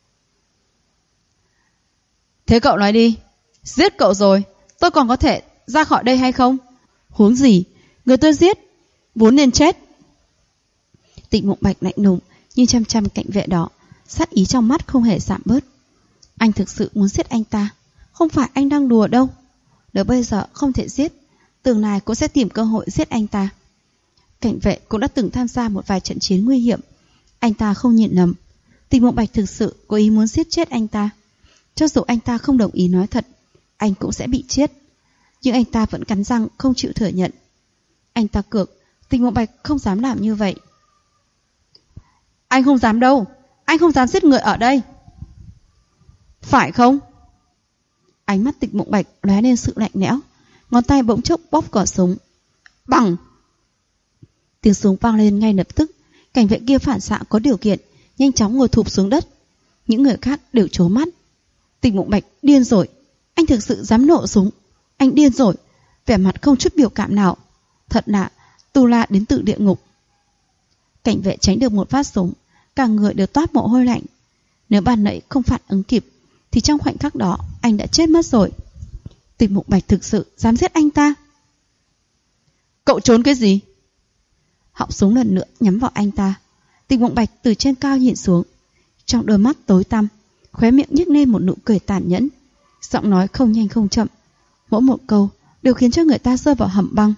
Thế cậu nói đi, giết cậu rồi tôi còn có thể ra khỏi đây hay không? Huống gì người tôi giết vốn nên chết. Tịch Mộng Bạch lạnh lùng nhưng chăm chăm cảnh vệ đó, sát ý trong mắt không hề giảm bớt. Anh thực sự muốn giết anh ta, không phải anh đang đùa đâu. Nếu bây giờ không thể giết, tương lai cũng sẽ tìm cơ hội giết anh ta. Cảnh vệ cũng đã từng tham gia một vài trận chiến nguy hiểm. Anh ta không nhìn lầm, Tịch Mộng Bạch thực sự có ý muốn giết chết anh ta. Cho dù anh ta không đồng ý nói thật, anh cũng sẽ bị chết. Nhưng anh ta vẫn cắn răng không chịu thừa nhận. Anh ta cược Tịch Mộng Bạch không dám làm như vậy. Anh không dám đâu, anh không dám giết người ở đây. Phải không? Ánh mắt Tịch Mộng Bạch lóe lên sự lạnh lẽo, ngón tay bỗng chốc bóp cò súng. Bằng! Tiếng súng vang lên ngay lập tức. Cảnh vệ kia phản xạ có điều kiện, nhanh chóng ngồi thụp xuống đất. Những người khác đều trố mắt. Tịch Mộng Bạch điên rồi, anh thực sự dám nổ súng. Anh điên rồi, vẻ mặt không chút biểu cảm nào. Thật lạ, tu la đến từ địa ngục. Cảnh vệ tránh được một phát súng, cả người đều toát mồ hôi lạnh. Nếu ban nãy không phản ứng kịp thì trong khoảnh khắc đó anh đã chết mất rồi. Tịch Mộng Bạch thực sự dám giết anh ta. Cậu trốn cái gì? Họng súng lần nữa nhắm vào anh ta. Tịch Mộng Bạch từ trên cao nhìn xuống, trong đôi mắt tối tăm, khóe miệng nhếch lên một nụ cười tàn nhẫn, giọng nói không nhanh không chậm, mỗi một câu đều khiến cho người ta rơi vào hầm băng.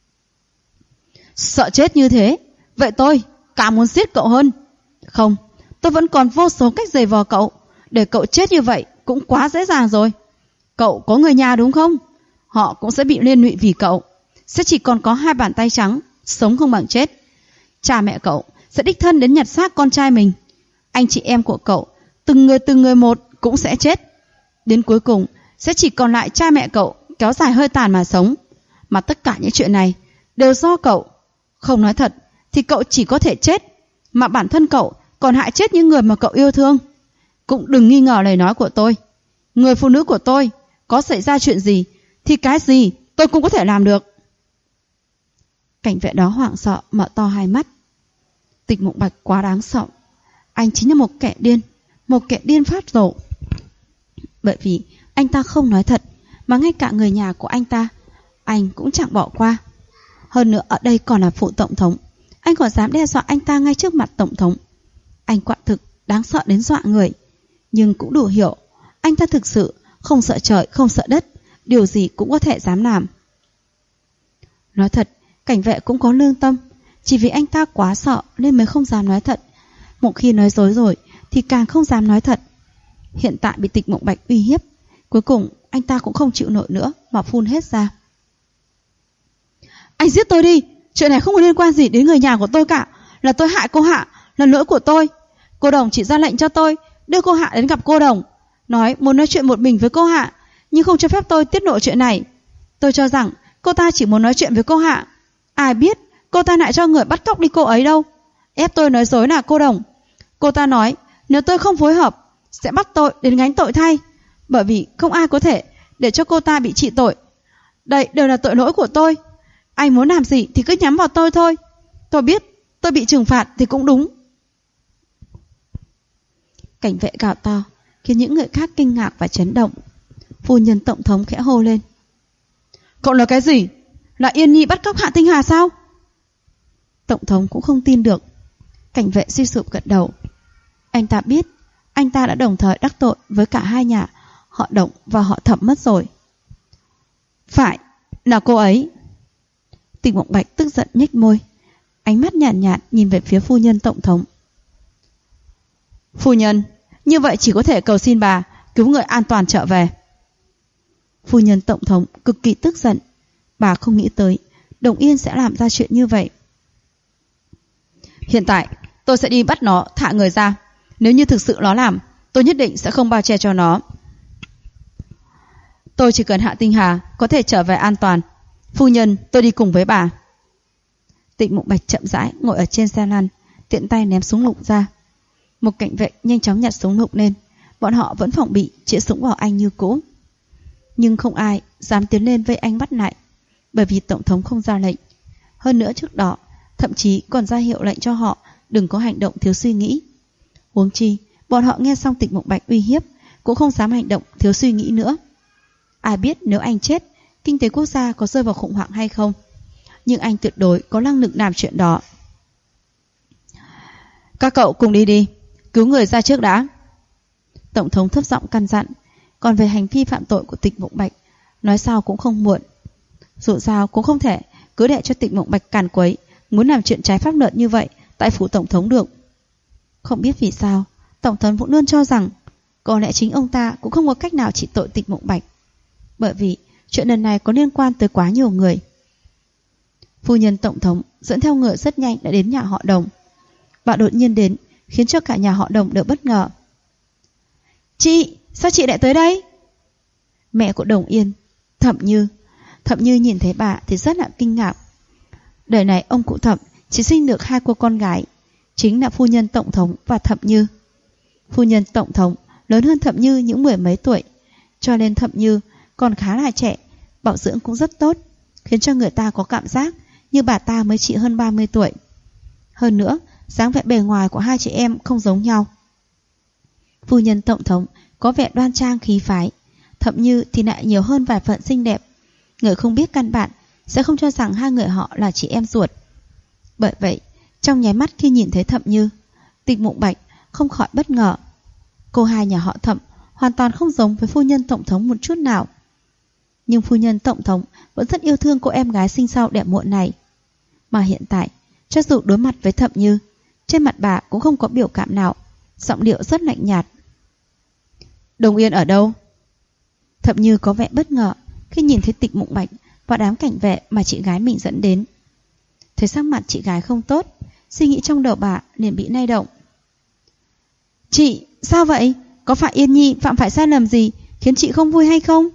Sợ chết như thế, vậy tôi càng muốn giết cậu hơn. Không, tôi vẫn còn vô số cách giày vò cậu. Để cậu chết như vậy cũng quá dễ dàng rồi. Cậu có người nhà đúng không? Họ cũng sẽ bị liên lụy vì cậu, sẽ chỉ còn có hai bàn tay trắng, sống không bằng chết. Cha mẹ cậu sẽ đích thân đến nhặt xác con trai mình. Anh chị em của cậu từng người một cũng sẽ chết. Đến cuối cùng sẽ chỉ còn lại cha mẹ cậu kéo dài hơi tàn mà sống. Mà tất cả những chuyện này đều do cậu. Không nói thật thì cậu chỉ có thể chết, mà bản thân cậu còn hại chết những người mà cậu yêu thương. Cũng đừng nghi ngờ lời nói của tôi. Người phụ nữ của tôi có xảy ra chuyện gì thì cái gì tôi cũng có thể làm được. Cảnh vệ đó hoảng sợ mở to hai mắt. Tịch Mộng Bạch quá đáng sợ. Anh chính là một kẻ điên phát rộ. Bởi vì anh ta không nói thật, mà ngay cả người nhà của anh ta anh cũng chẳng bỏ qua. Hơn nữa ở đây còn là phụ tổng thống, anh còn dám đe dọa anh ta ngay trước mặt tổng thống. Anh quả thực đáng sợ đến dọa người. Nhưng cũng đủ hiểu, anh ta thực sự không sợ trời không sợ đất, điều gì cũng có thể dám làm. Nói thật, cảnh vệ cũng có lương tâm, chỉ vì anh ta quá sợ nên mới không dám nói thật. Một khi nói dối rồi thì càng không dám nói thật. Hiện tại bị Tịch Mộng Bạch uy hiếp, cuối cùng anh ta cũng không chịu nổi nữa mà phun hết ra. Anh giết tôi đi, chuyện này không có liên quan gì đến người nhà của tôi cả. Là tôi hại cô Hạ, là lỗi của tôi. Cô Đồng chỉ ra lệnh cho tôi đưa cô Hạ đến gặp cô Đồng, nói muốn nói chuyện một mình với cô Hạ, nhưng không cho phép tôi tiết lộ chuyện này. Tôi cho rằng cô ta chỉ muốn nói chuyện với cô Hạ, ai biết cô ta lại cho người bắt cóc đi cô ấy đâu. Ép tôi nói dối là cô Đồng. Cô ta nói nếu tôi không phối hợp sẽ bắt tôi đến gánh tội thay, bởi vì không ai có thể để cho cô ta bị trị tội. Đây đều là tội lỗi của tôi. Anh muốn làm gì thì cứ nhắm vào tôi thôi. Tôi biết tôi bị trừng phạt thì cũng đúng. Cảnh vệ gào to khiến những người khác kinh ngạc và chấn động. Phu nhân tổng thống khẽ hô lên. Cậu nói cái gì? Là Yên Nhi bắt cóc Hạ Tinh Hà sao? Tổng thống cũng không tin được. Cảnh vệ suy sụp gật đầu. Anh ta biết anh ta đã đồng thời đắc tội với cả hai nhà, họ Động và họ Thẩm mất rồi. Phải, là cô ấy. Tịch Mộng Bạch tức giận nhếch môi, ánh mắt nhàn nhạt nhìn về phía phu nhân tổng thống. Phu nhân, như vậy chỉ có thể cầu xin bà cứu người an toàn trở về. Phu nhân tổng thống cực kỳ tức giận. Bà không nghĩ tới Đồng Yên sẽ làm ra chuyện như vậy. Hiện tại tôi sẽ đi bắt nó thả người ra. Nếu như thực sự nó làm, tôi nhất định sẽ không bao che cho nó. Tôi chỉ cần Hạ Tinh Hà có thể trở về an toàn. Phu nhân, tôi đi cùng với bà. Tịch Mộng Bạch chậm rãi ngồi ở trên xe lăn, tiện tay ném súng lục ra. Một cảnh vệ nhanh chóng nhặt súng lục lên. Bọn họ vẫn phòng bị chĩa súng vào anh như cũ. Nhưng không ai dám tiến lên vây anh bắt lại, bởi vì tổng thống không ra lệnh. Hơn nữa trước đó thậm chí còn ra hiệu lệnh cho họ đừng có hành động thiếu suy nghĩ. Huống chi bọn họ nghe xong Tịch Mộng Bạch uy hiếp cũng không dám hành động thiếu suy nghĩ nữa. Ai biết nếu anh chết, kinh tế quốc gia có rơi vào khủng hoảng hay không. Nhưng anh tuyệt đối có năng lực làm chuyện đó. Các cậu cùng đi đi, cứu người ra trước đã. Tổng thống thấp giọng căn dặn. Còn về hành vi phạm tội của Tịch Mộng Bạch, nói sao cũng không muộn. Dù sao cũng không thể cứ để cho Tịch Mộng Bạch càn quấy, muốn làm chuyện trái pháp luật như vậy tại phủ tổng thống được. Không biết vì sao, tổng thống vẫn luôn cho rằng có lẽ chính ông ta cũng không có cách nào trị tội Tịch Mộng Bạch, bởi vì chuyện lần này có liên quan tới quá nhiều người. Phu nhân tổng thống dẫn theo người rất nhanh đã đến nhà họ Đồng. Bà đột nhiên đến khiến cho cả nhà họ Đồng đều bất ngờ. Chị, sao chị lại tới đây? Mẹ của Đồng Yên, Thẩm Như nhìn thấy bà thì rất là kinh ngạc. Đời này ông cụ Thẩm chỉ sinh được 2 cô con gái, chính là phu nhân tổng thống và Thẩm Như. Phu nhân tổng thống lớn hơn Thẩm Như những 10 mấy tuổi, cho nên Thẩm Như còn khá là trẻ, bảo dưỡng cũng rất tốt, khiến cho người ta có cảm giác như bà ta mới chỉ hơn 30 tuổi. Hơn nữa, dáng vẻ bề ngoài của hai chị em không giống nhau. Phu nhân tổng thống có vẻ đoan trang khí phái, Thẩm Như thì lại nhiều hơn vài phần xinh đẹp. Người không biết căn bản sẽ không cho rằng hai người họ là chị em ruột. Bởi vậy, trong nháy mắt khi nhìn thấy Thẩm Như, Tịch Mộng Bạch không khỏi bất ngờ. Cô hai nhà họ Thẩm hoàn toàn không giống với phu nhân tổng thống một chút nào. Nhưng phu nhân tổng thống vẫn rất yêu thương cô em gái sinh sau đẻ muộn này. Mà hiện tại, cho dù đối mặt với Thẩm Như, trên mặt bà cũng không có biểu cảm nào, giọng điệu rất lạnh nhạt. Đồng Yên ở đâu? Thẩm Như có vẻ bất ngờ khi nhìn thấy Tịch Mộng Bạch và đám cảnh vệ mà chị gái mình dẫn đến. Thấy sắc mặt chị gái không tốt, suy nghĩ trong đầu bà liền bị lay động. Chị, sao vậy? Có phải Yên Nhi phạm phải sai lầm gì khiến chị không vui hay không?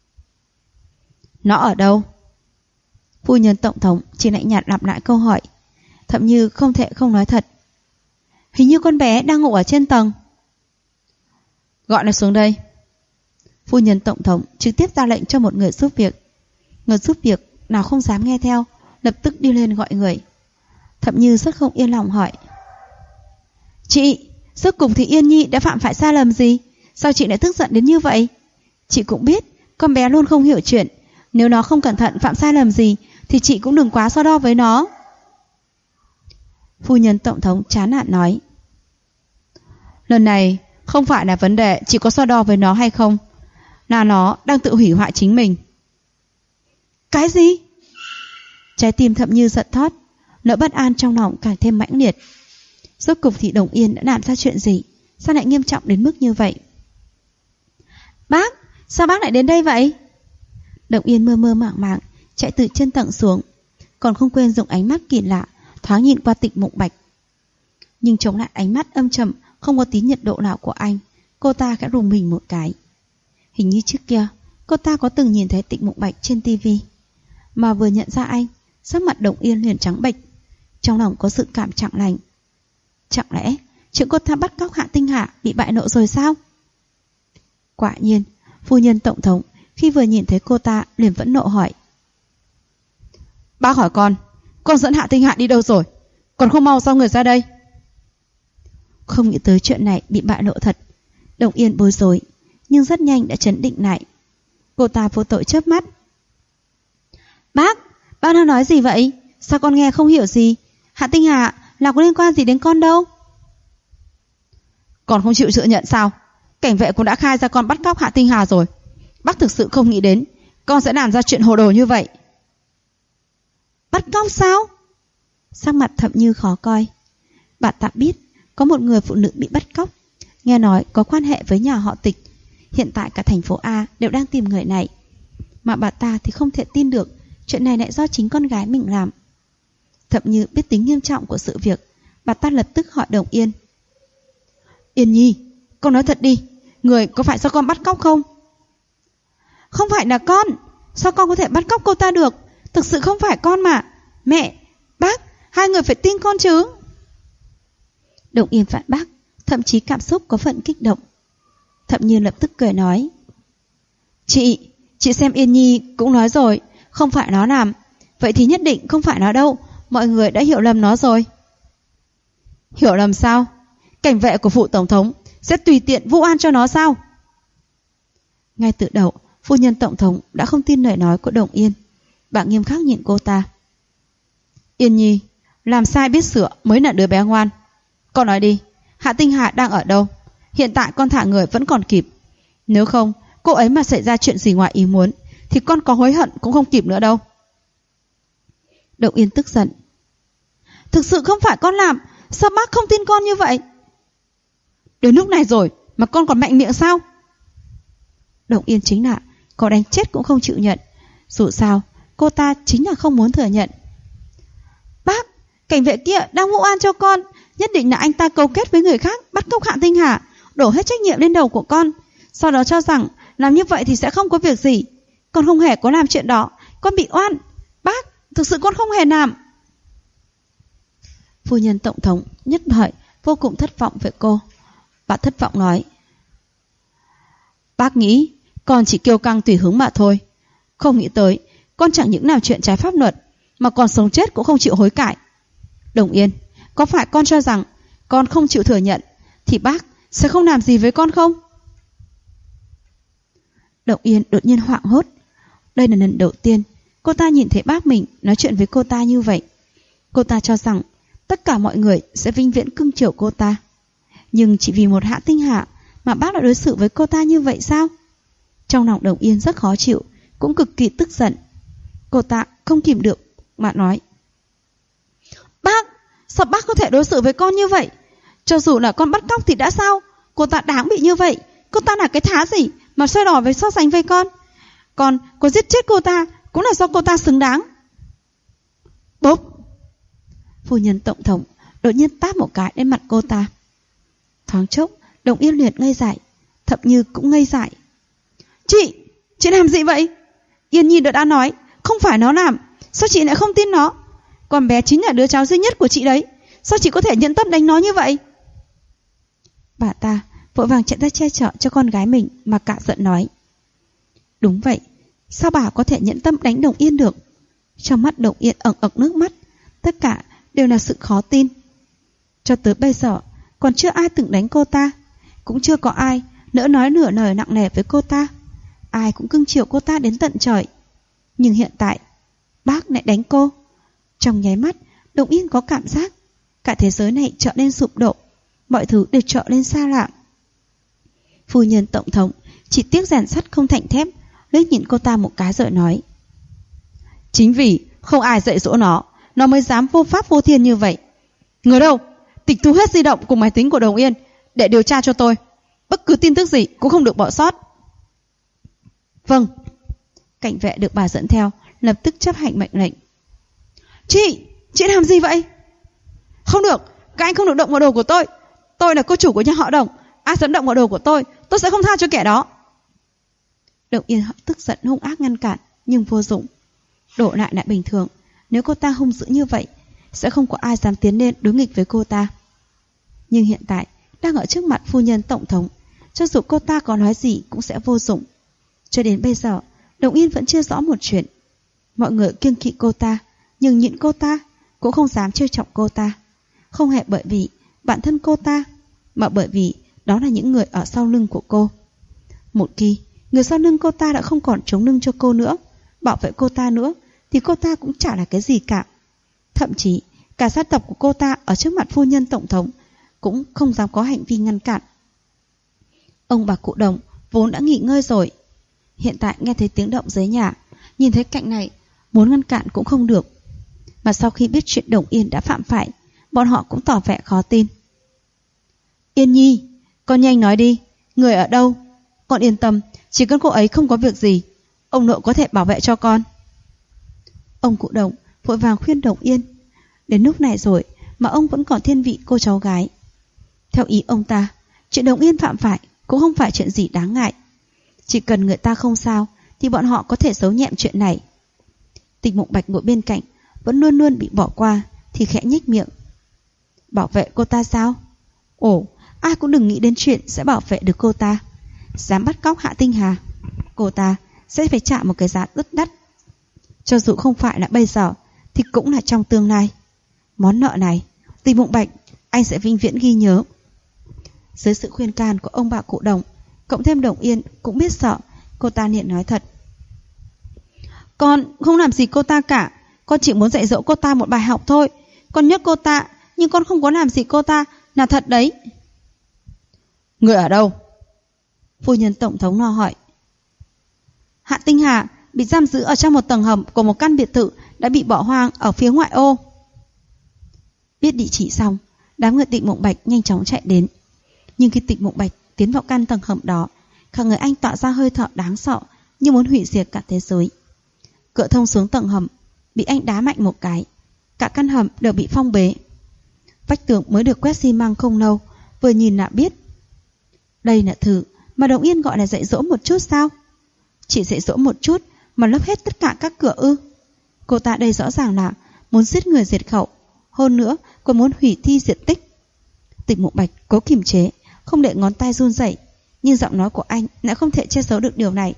Nó ở đâu? Phu nhân tổng thống chỉ lạnh nhạt lặp lại câu hỏi. Thẩm Như không thể không nói thật. Hình như con bé đang ngủ ở trên tầng. Gọi nó xuống đây. Phu nhân tổng thống trực tiếp ra lệnh cho một người giúp việc. Người giúp việc nào không dám nghe theo, lập tức đi lên gọi người. Thẩm Như rất không yên lòng hỏi. Chị, rốt cuộc thì Yên Nhi đã phạm phải sai lầm gì? Sao chị lại tức giận đến như vậy? Chị cũng biết con bé luôn không hiểu chuyện. Nếu nó không cẩn thận phạm sai lầm gì thì chị cũng đừng quá so đo với nó. Phu nhân tổng thống chán nản nói. Lần này Không phải là vấn đề chỉ có so đo với nó hay không, là nó đang tự hủy hoại chính mình. Cái gì? Trái tim Thẩm Như giận thót, nỗi bất an trong lòng càng thêm mãnh liệt. Rốt cục thì Đồng Yên đã làm ra chuyện gì, sao lại nghiêm trọng đến mức như vậy? Bác, sao bác lại đến đây vậy? Đồng Yên mơ mơ màng màng chạy từ trên tầng xuống, còn không quên dùng ánh mắt kỳ lạ thoáng nhìn qua Tịch Mộng Bạch. Nhưng chống lại ánh mắt âm trầm không có tí nhiệt độ nào của anh, cô ta khẽ rùng mình một cái. Hình như trước kia cô ta có từng nhìn thấy Tịch Mộng Bạch trên tivi, mà vừa nhận ra anh, sắc mặt Đồng Yên liền trắng bệch, trong lòng có sự cảm chạng lành. Chẳng lẽ chuyện cô ta bắt cóc Hạ Tinh Hà bị bại lộ rồi sao? Quả nhiên, phu nhân tổng thống khi vừa nhìn thấy cô ta liền vẫn nộ hỏi: Bác hỏi con dẫn Hạ Tinh Hạ đi đâu rồi? Còn không mau giao người ra đây. Không nghĩ tới chuyện này bị bại lộ thật, Đồng Yên bối rối, nhưng rất nhanh đã trấn định lại. Cô ta vô tội chớp mắt: Bác đang nói gì vậy? Sao con nghe không hiểu gì? Hạ Tinh Hà là có liên quan gì đến con đâu? Con không chịu thừa nhận sao? Cảnh vệ cũng đã khai ra con bắt cóc Hạ Tinh Hà rồi. Bác thực sự không nghĩ đến con sẽ làm ra chuyện hồ đồ như vậy. Bắt cóc sao? Sắc mặt Thẩm Như khó coi. Bà ta biết có một người phụ nữ bị bắt cóc, nghe nói có quan hệ với nhà họ Tịch. Hiện tại cả thành phố A đều đang tìm người này, mà bà ta thì không thể tin được chuyện này lại do chính con gái mình làm. Thẩm Như biết tính nghiêm trọng của sự việc, bà ta lập tức hỏi Đồng Yên: Yên Nhi, con nói thật đi, người có phải do con bắt cóc không? Không phải là con, sao con có thể bắt cóc cô ta được? Thực sự không phải con mà. Mẹ, bác, hai người phải tin con chứ. Đồng Yên phản bác, thậm chí cảm xúc có phần kích động. Thẩm Như lập tức cười nói: Chị xem Yên Nhi cũng nói rồi, không phải nó làm. Vậy thì nhất định không phải nó đâu, mọi người đã hiểu lầm nó rồi. Hiểu lầm sao? Cảnh vệ của phụ tổng thống sẽ tùy tiện vu oan cho nó sao? Ngay từ đầu, phu nhân tổng thống đã không tin lời nói của Đồng Yên. Bà nghiêm khắc nhìn cô ta: Yên Nhi, làm sai biết sửa mới là đứa bé ngoan. Con nói đi, Hạ Tinh Hà đang ở đâu? Hiện tại con thả người vẫn còn kịp. Nếu không, cô ấy mà xảy ra chuyện gì ngoài ý muốn thì con có hối hận cũng không kịp nữa đâu. Đồng Yên tức giận: Thực sự không phải con làm, sao bác không tin con như vậy? Đến lúc này rồi mà con còn mạnh miệng sao? Đồng Yên chính là có đánh chết cũng không chịu nhận. Dù sao cô ta chính là không muốn thừa nhận. Bác, cảnh vệ kia đang vu oan cho con, nhất định là anh ta cấu kết với người khác bắt cóc Hạ Tinh Hà, đổ hết trách nhiệm lên đầu của con, sau đó cho rằng làm như vậy thì sẽ không có việc gì. Con không hề có làm chuyện đó, con bị oan. Bác, thực sự con không hề làm. Phu nhân tổng thống nhất thời vô cùng thất vọng với cô. Bà thất vọng nói: Bác nghĩ con chỉ kiêu căng tùy hứng mà thôi. Không nghĩ tới con chẳng những làm chuyện trái pháp luật mà còn sống chết cũng không chịu hối cải. Đồng Yên, có phải con cho rằng con không chịu thừa nhận thì bác sẽ không làm gì với con không? Đồng Yên đột nhiên hoảng hốt. Đây là lần đầu tiên cô ta nhìn thấy bác mình nói chuyện với cô ta như vậy. Cô ta cho rằng tất cả mọi người sẽ vĩnh viễn cưng chiều cô ta, nhưng chỉ vì một Hạ Tinh Hà mà bác đã đối xử với cô ta như vậy sao? Trong lòng Đồng Yên rất khó chịu, cũng cực kỳ tức giận. Cô ta không kìm được mà nói: Bác, sao bác có thể đối xử với con như vậy? Cho dù là con bắt cóc thì đã sao? Cô ta đáng bị như vậy. Cô ta là cái thá gì mà xoay đỏ với so sánh với con? Con có giết chết cô ta cũng là do cô ta xứng đáng. Bốp! Phu nhân tổng thống đột nhiên tát một cái lên mặt cô ta. Thoáng chốc, Đồng Yên liền ngây dại, Thẩm Như cũng ngây dại. Chị làm gì vậy? Yên Nhi đã nói không phải nó làm, sao chị lại không tin nó? Con bé chính là đứa cháu duy nhất của chị đấy, sao chị có thể nhẫn tâm đánh nó như vậy? Bà ta vội vàng chạy ra che chở cho con gái mình mà cả giận nói: Đúng vậy, sao bà có thể nhẫn tâm đánh Đồng Yên được? Trong mắt Đồng Yên ẩn ẩn nước mắt, tất cả đều là sự khó tin. Cho tới bây giờ còn chưa ai từng đánh cô ta, cũng chưa có ai nỡ nói nửa lời nặng nề với cô ta. Ai cũng cưng chiều cô ta đến tận trời. Nhưng hiện tại bác lại đánh cô. Trong nháy mắt, Đồng Yên có cảm giác cả thế giới này trở nên sụp đổ, mọi thứ đều trở nên xa lạ. Phu nhân tổng thống chỉ tiếc rèn sắt không thành thép, liếc nhìn cô ta một cái rồi nói: chính vì không ai dạy dỗ nó mới dám vô pháp vô thiên như vậy. Người đâu? Tịch thu hết di động cùng máy tính của Đồng Yên để điều tra cho tôi. Bất cứ tin tức gì cũng không được bỏ sót. Vâng. Cảnh vệ được bà dẫn theo lập tức chấp hành mệnh lệnh. Chị làm gì vậy? Không được, các anh không được động vào đồ của tôi. Tôi là cô chủ của nhà họ Đồng. Ai dám động vào đồ của tôi sẽ không tha cho kẻ đó. Đồng Yên tức giận hung ác ngăn cản, nhưng vô dụng. Đổ lại bình thường. Nếu cô ta hung dữ như vậy, sẽ không có ai dám tiến lên đối nghịch với cô ta. Nhưng hiện tại đang ở trước mặt phu nhân tổng thống, cho dù cô ta có nói gì cũng sẽ vô dụng. Cho đến bây giờ, Đồng Yên vẫn chưa rõ một chuyện. Mọi người kiêng kỵ cô ta, nhưng nhịn cô ta, cũng không dám trêu chọc cô ta. Không hề bởi vì bản thân cô ta, mà bởi vì đó là những người ở sau lưng của cô. Một khi người sau lưng cô ta đã không còn chống lưng cho cô nữa, bảo vệ cô ta nữa, thì cô ta cũng chả là cái gì cả. Thậm chí cả gia tộc của cô ta ở trước mặt phu nhân tổng thống cũng không dám có hành vi ngăn cản. Ông bà cụ Đồng vốn đã nghỉ ngơi rồi, hiện tại nghe thấy tiếng động dưới nhà, nhìn thấy cảnh này, muốn ngăn cản cũng không được. Mà sau khi biết chuyện Đồng Yên đã phạm phải, bọn họ cũng tỏ vẻ khó tin. Yên Nhi, con nhanh nói đi, người ở đâu? Con yên tâm, chỉ cần cô ấy không có việc gì, ông nội có thể bảo vệ cho con. Ông cụ Đồng vội vàng khuyên Đồng Yên. Đến lúc này rồi mà ông vẫn còn thiên vị cô cháu gái. Theo ý ông ta, chuyện Đồng Yên phạm phải cũng không phải chuyện gì đáng ngại. Chỉ cần người ta không sao thì bọn họ có thể giấu nhẹm chuyện này. Tịch Mộng Bạch ngồi bên cạnh vẫn luôn luôn bị bỏ qua, thì khẽ nhếch miệng. Bảo vệ cô ta sao? Ồ, ai cũng đừng nghĩ đến chuyện sẽ bảo vệ được cô ta. Dám bắt cóc Hạ Tinh Hà, cô ta sẽ phải trả một cái giá rất đắt. Cho dù không phải là bây giờ thì cũng là trong tương lai. Món nợ này, Tịch Mộng Bạch, anh sẽ vĩnh viễn ghi nhớ. Dưới sự khuyên can của ông bà cụ Đồng, cộng thêm Đồng Yên cũng biết sợ, cô ta liền nói thật. Con không làm gì cô ta cả, con chỉ muốn dạy dỗ cô ta một bài học thôi. Con nhớ cô ta, nhưng con không có làm gì cô ta, là thật đấy. Người ở đâu? Phu nhân tổng thống lo hỏi. Hạ Tinh Hà bị giam giữ ở trong một tầng hầm của một căn biệt thự đã bị bỏ hoang ở phía ngoại ô. Biết địa chỉ xong, đám người Tịch Mộng Bạch nhanh chóng chạy đến. Nhưng khi Tịch Mộng Bạch tiến vào căn tầng hầm đó, cả người anh tỏa ra hơi thở đáng sợ, như muốn hủy diệt cả thế giới. Cửa thông xuống tầng hầm bị anh đá mạnh một cái, cả căn hầm đều bị phong bế. Vách tường mới được quét xi măng không lâu, vừa nhìn là biết. Đây là thứ mà Đồng Yên gọi là dạy dỗ một chút sao? Chỉ dạy dỗ một chút mà lấp hết tất cả các cửa ư? Cô ta đây rõ ràng là muốn giết người diệt khẩu, hơn nữa còn muốn hủy thi diệt tích. Tịch Mộng Bạch cố kiềm chế, không để ngón tay run rẩy, nhưng giọng nói của anh lại không thể che giấu được điều này.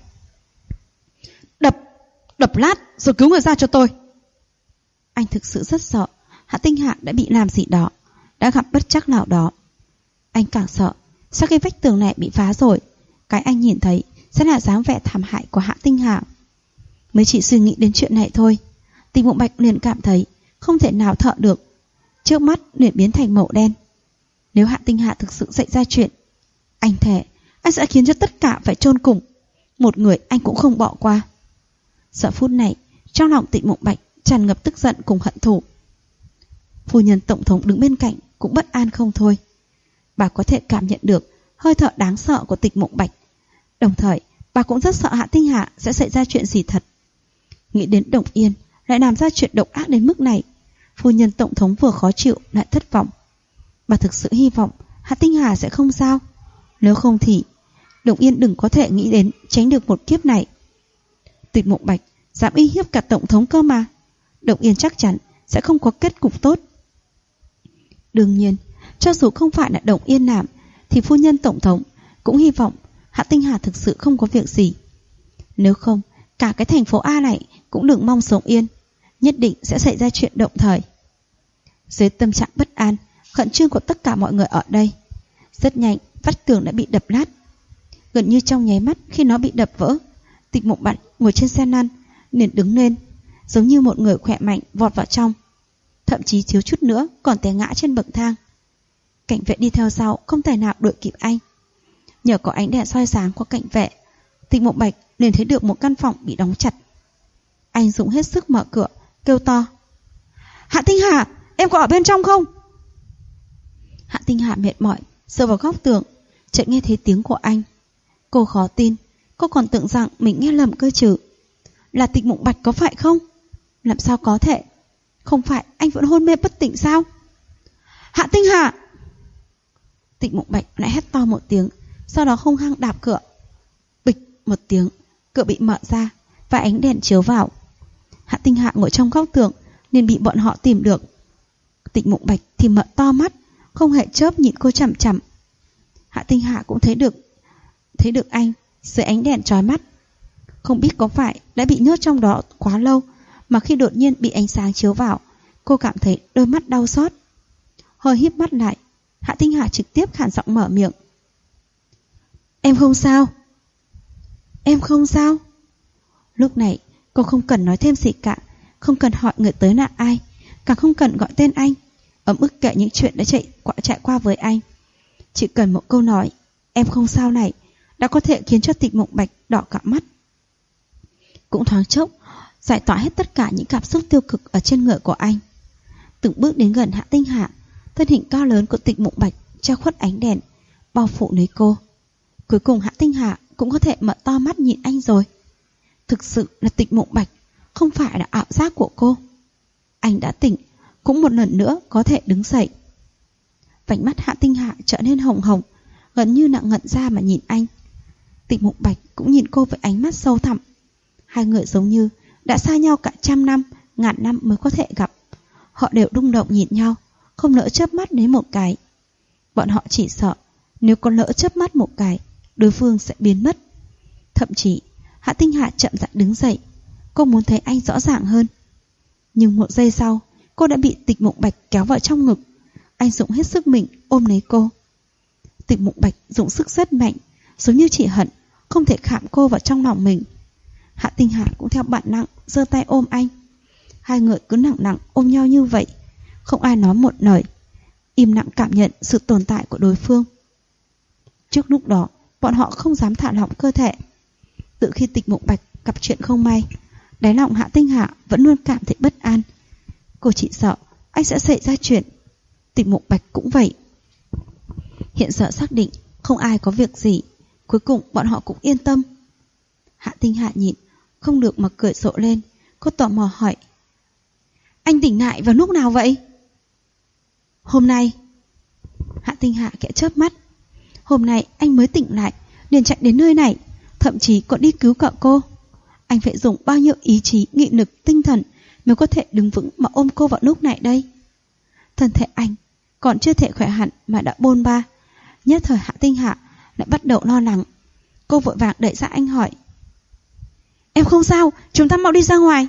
Đập lát rồi cứu người ra cho tôi. Anh thực sự rất sợ Hạ Tinh Hạ đã bị làm gì đó, đã gặp bất trắc nào đó. Anh càng sợ sau khi vách tường này bị phá rồi, cái anh nhìn thấy sẽ là dáng vẻ thảm hại của Hạ Tinh Hạ. Mới chỉ suy nghĩ đến chuyện này thôi, Tịch Mộng Bạch liền cảm thấy không thể nào thở được, trước mắt liền biến thành màu đen. Nếu Hạ Tinh Hạ thực sự xảy ra chuyện, anh thề anh sẽ khiến cho tất cả phải chôn cùng, một người anh cũng không bỏ qua. Giờ phút này trong lòng Tịch Mộng Bạch tràn ngập tức giận cùng hận thù. Phu nhân tổng thống đứng bên cạnh cũng bất an không thôi. Bà có thể cảm nhận được hơi thở đáng sợ của Tịch Mộng Bạch, đồng thời bà cũng rất sợ Hạ Tinh Hạ sẽ xảy ra chuyện gì thật. Nghĩ đến Đồng Yên lại làm ra chuyện độc ác đến mức này, phu nhân tổng thống vừa khó chịu lại thất vọng. Bà thực sự hy vọng Hạ Tinh Hà sẽ không sao. Nếu không thì Đồng Yên đừng có thể nghĩ đến tránh được một kiếp này. Tịch Mộng Bạch dám uy hiếp cả tổng thống cơ mà, Đồng Yên chắc chắn sẽ không có kết cục tốt. Đương nhiên, cho dù không phải là Đồng Yên làm, thì phu nhân tổng thống cũng hy vọng Hạ Tinh Hà thực sự không có việc gì. Nếu không, cả cái thành phố A này cũng đừng mong sống yên, nhất định sẽ xảy ra chuyện động thời. Dưới tâm trạng bất an, khẩn trương của tất cả mọi người ở đây, rất nhanh vách tường đã bị đập nát. Gần như trong nháy mắt khi nó bị đập vỡ, Tịch Mộng Bạch ngồi trên xe lăn liền đứng lên, giống như một người khỏe mạnh vọt vào trong, thậm chí thiếu chút nữa còn té ngã trên bậc thang. Cảnh vệ đi theo sau không thể nào đuổi kịp anh. Nhờ có ánh đèn soi sáng qua cạnh vệ, Tịch Mộng Bạch liền thấy được một căn phòng bị đóng chặt. Anh dùng hết sức mở cửa, kêu to: Hạ Tinh Hà, em có ở bên trong không? Hạ Tinh Hà mệt mỏi dựa vào góc tường, chợt nghe thấy tiếng của anh. Cô khó tin, cô còn tưởng rằng mình nghe lầm cơ chứ. Là Tịch Mộng Bạch có phải không? Làm sao có thể? Không phải anh vẫn hôn mê bất tỉnh sao? Hạ Tinh Hà! Tịch Mộng Bạch lại hét to một tiếng, sau đó hung hăng đạp cửa. Bịch một tiếng, cửa bị mở ra và ánh đèn chiếu vào. Hạ Tinh Hà ngồi trong góc tường nên bị bọn họ tìm được. Tịch Mộng Bạch thì mở to mắt, không hề chớp nhìn cô chằm chằm. Hạ Tinh Hà cũng thấy được anh dưới ánh đèn chói mắt. Không biết có phải đã bị nhốt trong đó quá lâu mà khi đột nhiên bị ánh sáng chiếu vào, cô cảm thấy đôi mắt đau xót. Hơi híp mắt lại, Hạ Tinh Hà trực tiếp khản giọng mở miệng: Em không sao? Em không sao? Lúc này cô không cần nói thêm gì cả, không cần hỏi người tới là ai, càng không cần gọi tên anh, ấm ức kể những chuyện đã chạy qua với anh. Chỉ cần một câu nói em không sao này đã có thể khiến cho Tịch Mộng Bạch đỏ cả mắt. Cũng thoáng chốc giải tỏa hết tất cả những cảm xúc tiêu cực ở trên người của anh. Từng bước đến gần Hạ Tinh Hà, thân hình cao lớn của Tịch Mộng Bạch che khuất ánh đèn, bao phủ lấy cô. Cuối cùng Hạ Tinh Hà cũng có thể mở to mắt nhìn anh rồi. Thực sự là Tịch Mộng Bạch, không phải là ảo giác của cô. Anh đã tỉnh, cũng một lần nữa có thể đứng dậy. Vành mắt Hạ Tinh Hà trở nên hồng hồng, gần như nặng ngẩn ra mà nhìn anh. Tịch Mộng Bạch cũng nhìn cô với ánh mắt sâu thẳm. Hai người giống như đã xa nhau cả trăm năm, ngàn năm mới có thể gặp. Họ đều rung động nhìn nhau, không nỡ chớp mắt đến một cái. Bọn họ chỉ sợ nếu có lỡ chớp mắt một cái, đối phương sẽ biến mất. Thậm chí Hạ Tinh Hà chậm rãi đứng dậy, cô muốn thấy anh rõ ràng hơn. Nhưng một giây sau, cô đã bị Tịch Mộng Bạch kéo vào trong ngực. Anh dùng hết sức mình ôm lấy cô. Tịch Mộng Bạch dùng sức rất mạnh, giống như chỉ hận không thể khảm cô vào trong lòng mình. Hạ Tinh Hà cũng theo bản năng giơ tay ôm anh. Hai người cứ nặng nặng ôm nhau như vậy, không ai nói một lời, im lặng cảm nhận sự tồn tại của đối phương. Trước lúc đó, bọn họ không dám thả lỏng cơ thể. Từ khi Tịch Mộng Bạch gặp chuyện không may, đáy lòng Hạ Tinh Hà vẫn luôn cảm thấy bất an. Cô chỉ sợ anh sẽ xảy ra chuyện. Tịch Mộng Bạch cũng vậy. Hiện giờ xác định không ai có việc gì, cuối cùng bọn họ cũng yên tâm. Hạ Tinh Hà nhịn không được mà cười rộ lên. Cô tò mò hỏi: Anh tỉnh lại vào lúc nào vậy? Hôm nay. Hạ Tinh Hà khẽ chớp mắt. Hôm nay anh mới tỉnh lại, liền chạy đến nơi này, thậm chí còn đi cứu cậu cô. Anh phải dùng bao nhiêu ý chí, nghị lực, tinh thần mới có thể đứng vững mà ôm cô vào lúc này đây. Thân thể anh còn chưa thể khỏe hẳn mà đã bôn ba. Nhất thời Hạ Tinh Hà lại bắt đầu lo lắng. Cô vội vàng đẩy ra anh hỏi: Em không sao, chúng ta mau đi ra ngoài.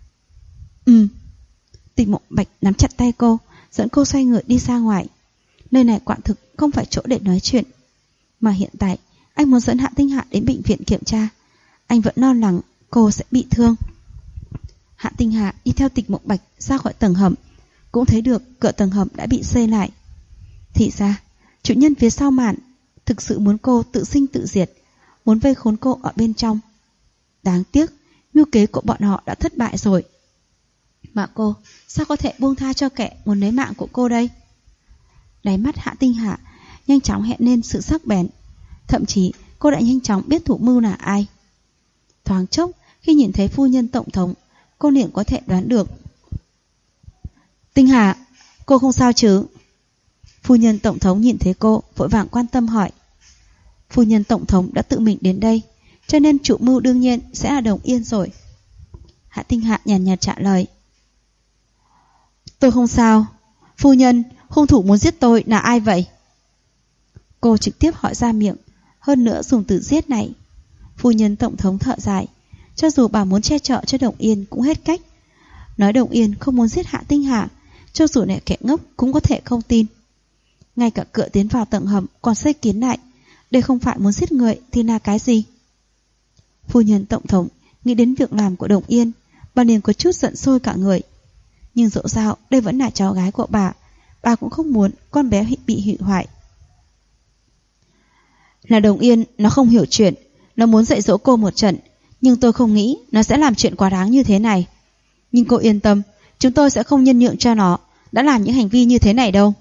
Tịch Mộng Bạch nắm chặt tay cô, dẫn cô xoay người đi ra ngoài. Nơi này quả thực không phải chỗ để nói chuyện. Mà hiện tại anh muốn dẫn Hạ Tinh Hà đến bệnh viện kiểm tra. Anh vẫn lo lắng cô sẽ bị thương. Hạ Tinh Hà đi theo Tịch Mộng Bạch ra khỏi tầng hầm, cũng thấy được cửa tầng hầm đã bị xây lại. Thì ra chủ nhân phía sau màn thực sự muốn cô tự sinh tự diệt, muốn vây khốn cô ở bên trong. Đáng tiếc mưu kế của bọn họ đã thất bại rồi. Mà cô sao có thể buông tha cho kẻ muốn lấy mạng của cô đây? Đáy mắt Hạ Tinh Hà nhanh chóng hiện lên sự sắc bén. Thậm chí cô đã nhanh chóng biết thủ mưu là ai. Thoáng chốc khi nhìn thấy phu nhân tổng thống, cô liền có thể đoán được. Tinh Hà, cô không sao chứ? Phu nhân tổng thống nhìn thấy cô vội vàng quan tâm hỏi. Phu nhân tổng thống đã tự mình đến đây, cho nên chủ mưu đương nhiên sẽ là Đồng Yên rồi. Hạ Tinh Hà nhàn nhạt trả lời. Tôi không sao. Phu nhân, hung thủ muốn giết tôi là ai vậy? Cô trực tiếp hỏi ra miệng, hơn nữa dùng từ giết này. Phu nhân tổng thống thở dài. Cho dù bà muốn che chở cho Đồng Yên cũng hết cách. Nói Đồng Yên không muốn giết Hạ Tinh Hà, cho dù là kẻ ngốc cũng có thể không tin. Ngay cả cửa tiến vào tầng hầm còn xây kiến lại. Đây không phải muốn giết người thì là cái gì? Phu nhân tổng thống nghĩ đến việc làm của Đồng Yên, bà liền có chút giận sôi cả người. Nhưng dẫu sao đây vẫn là cháu gái của bà cũng không muốn con bé bị hủy hoại. Là Đồng Yên, nó không hiểu chuyện. Nó muốn dạy dỗ cô một trận, nhưng tôi không nghĩ nó sẽ làm chuyện quá đáng như thế này. Nhưng cô yên tâm, chúng tôi sẽ không nhân nhượng cho nó đã làm những hành vi như thế này đâu.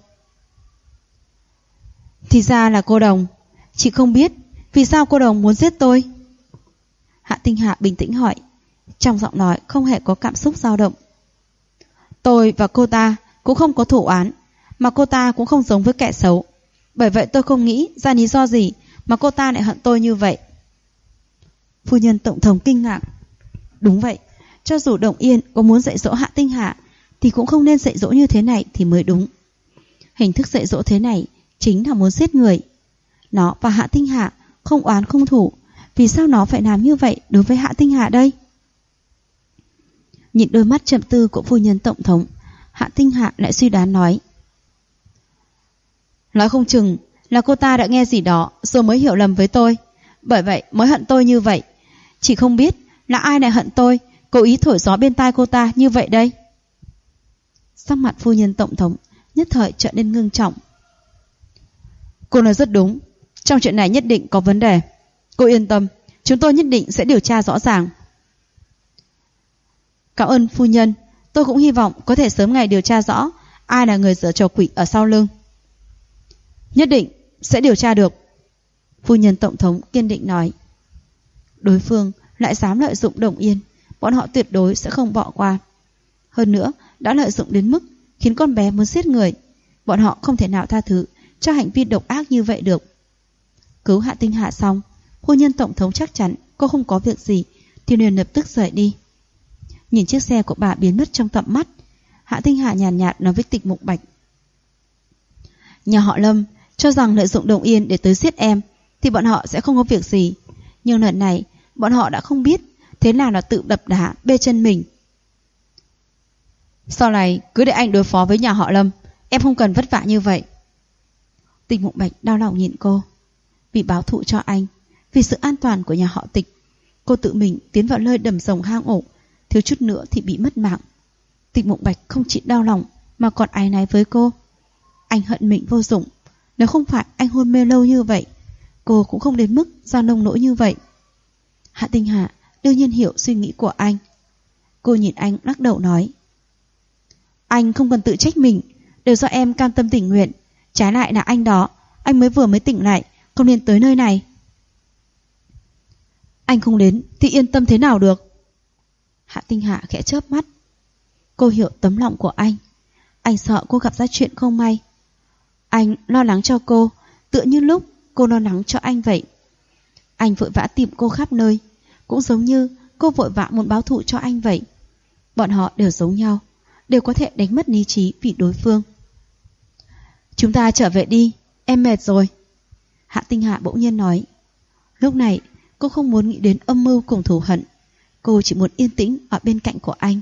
Thì ra là cô Đồng. Chị không biết vì sao cô Đồng muốn giết tôi. Hạ Tinh Hạ bình tĩnh hỏi, trong giọng nói không hề có cảm xúc dao động. Tôi và cô ta cũng không có thù oán, mà cô ta cũng không giống với kẻ xấu. Bởi vậy tôi không nghĩ ra lý do gì mà cô ta lại hận tôi như vậy. Phu nhân Tổng thống kinh ngạc. Đúng vậy, cho dù Đồng Yên có muốn dạy dỗ Hạ Tinh Hạ thì cũng không nên dạy dỗ như thế này thì mới đúng. Hình thức dạy dỗ thế này chính là muốn giết người. Nó và Hạ Tinh Hạ không oán không thù, vì sao nó phải làm như vậy đối với Hạ Tinh Hạ đây? Nhìn đôi mắt trầm tư của phu nhân Tổng thống, Hạ Tinh Hạ lại suy đoán nói. Nói không chừng là cô ta đã nghe gì đó rồi mới hiểu lầm với tôi, bởi vậy mới hận tôi như vậy. Chỉ không biết là ai lại hận tôi, cố ý thổi gió bên tai cô ta như vậy đây. Sắc mặt phu nhân Tổng thống nhất thời trở nên ngưng trọng. Cô nói rất đúng, trong chuyện này nhất định có vấn đề. Cô yên tâm, chúng tôi nhất định sẽ điều tra rõ ràng. Cảm ơn phu nhân, tôi cũng hy vọng có thể sớm ngày điều tra rõ ai là người giở trò quỷ ở sau lưng. Nhất định sẽ điều tra được, phu nhân Tổng thống kiên định nói. Đối phương lại dám lợi dụng Đồng Yên, bọn họ tuyệt đối sẽ không bỏ qua. Hơn nữa, đã lợi dụng đến mức khiến con bé muốn giết người, bọn họ không thể nào tha thứ cho hành vi độc ác như vậy được. Cứu Hạ Tinh Hạ xong, phu nhân Tổng thống chắc chắn cô không có việc gì thì liền lập tức rời đi. Nhìn chiếc xe của bà biến mất trong tầm mắt, Hạ Tinh Hạ nhàn nhạt nói với Tịch Mục Bạch. Nhà họ Lâm cho rằng lợi dụng Đồng Yên để tới giết em thì bọn họ sẽ không có việc gì, nhưng lần này bọn họ đã không biết thế nào là tự đập đá bê chân mình. Sau này cứ để anh đối phó với nhà họ Lâm, em không cần vất vả như vậy. Tịch Mục Bạch đau lòng nhìn cô. Vì báo thù cho anh, vì sự an toàn của nhà họ Tịch, cô tự mình tiến vào nơi đầm rồng hang ổ, thiếu chút nữa thì bị mất mạng. Tịch Mục Bạch không chỉ đau lòng mà còn áy náy với cô. Anh hận mình vô dụng, nếu không phải anh hôn mê lâu như vậy, cô cũng không đến mức ra nông nỗi như vậy. Hạ Tinh Hạ đương nhiên hiểu suy nghĩ của anh. Cô nhìn anh lắc đầu nói. Anh không cần tự trách mình, đều do em cam tâm tình nguyện. Trái lại là anh đó, anh mới tỉnh lại, không nên tới nơi này. Anh không đến thì yên tâm thế nào được? Hạ Tinh Hạ khẽ chớp mắt. Cô hiểu tấm lòng của anh. Anh sợ cô gặp ra chuyện không may. Anh lo lắng cho cô, tựa như lúc cô lo lắng cho anh vậy. Anh vội vã tìm cô khắp nơi, cũng giống như cô vội vã muốn báo thù cho anh vậy. Bọn họ đều giống nhau, đều có thể đánh mất lý trí vì đối phương. Chúng ta trở về đi, em mệt rồi. Hạ Tinh Hạ bỗng nhiên nói. Lúc này cô không muốn nghĩ đến âm mưu cùng thù hận, cô chỉ muốn yên tĩnh ở bên cạnh của anh.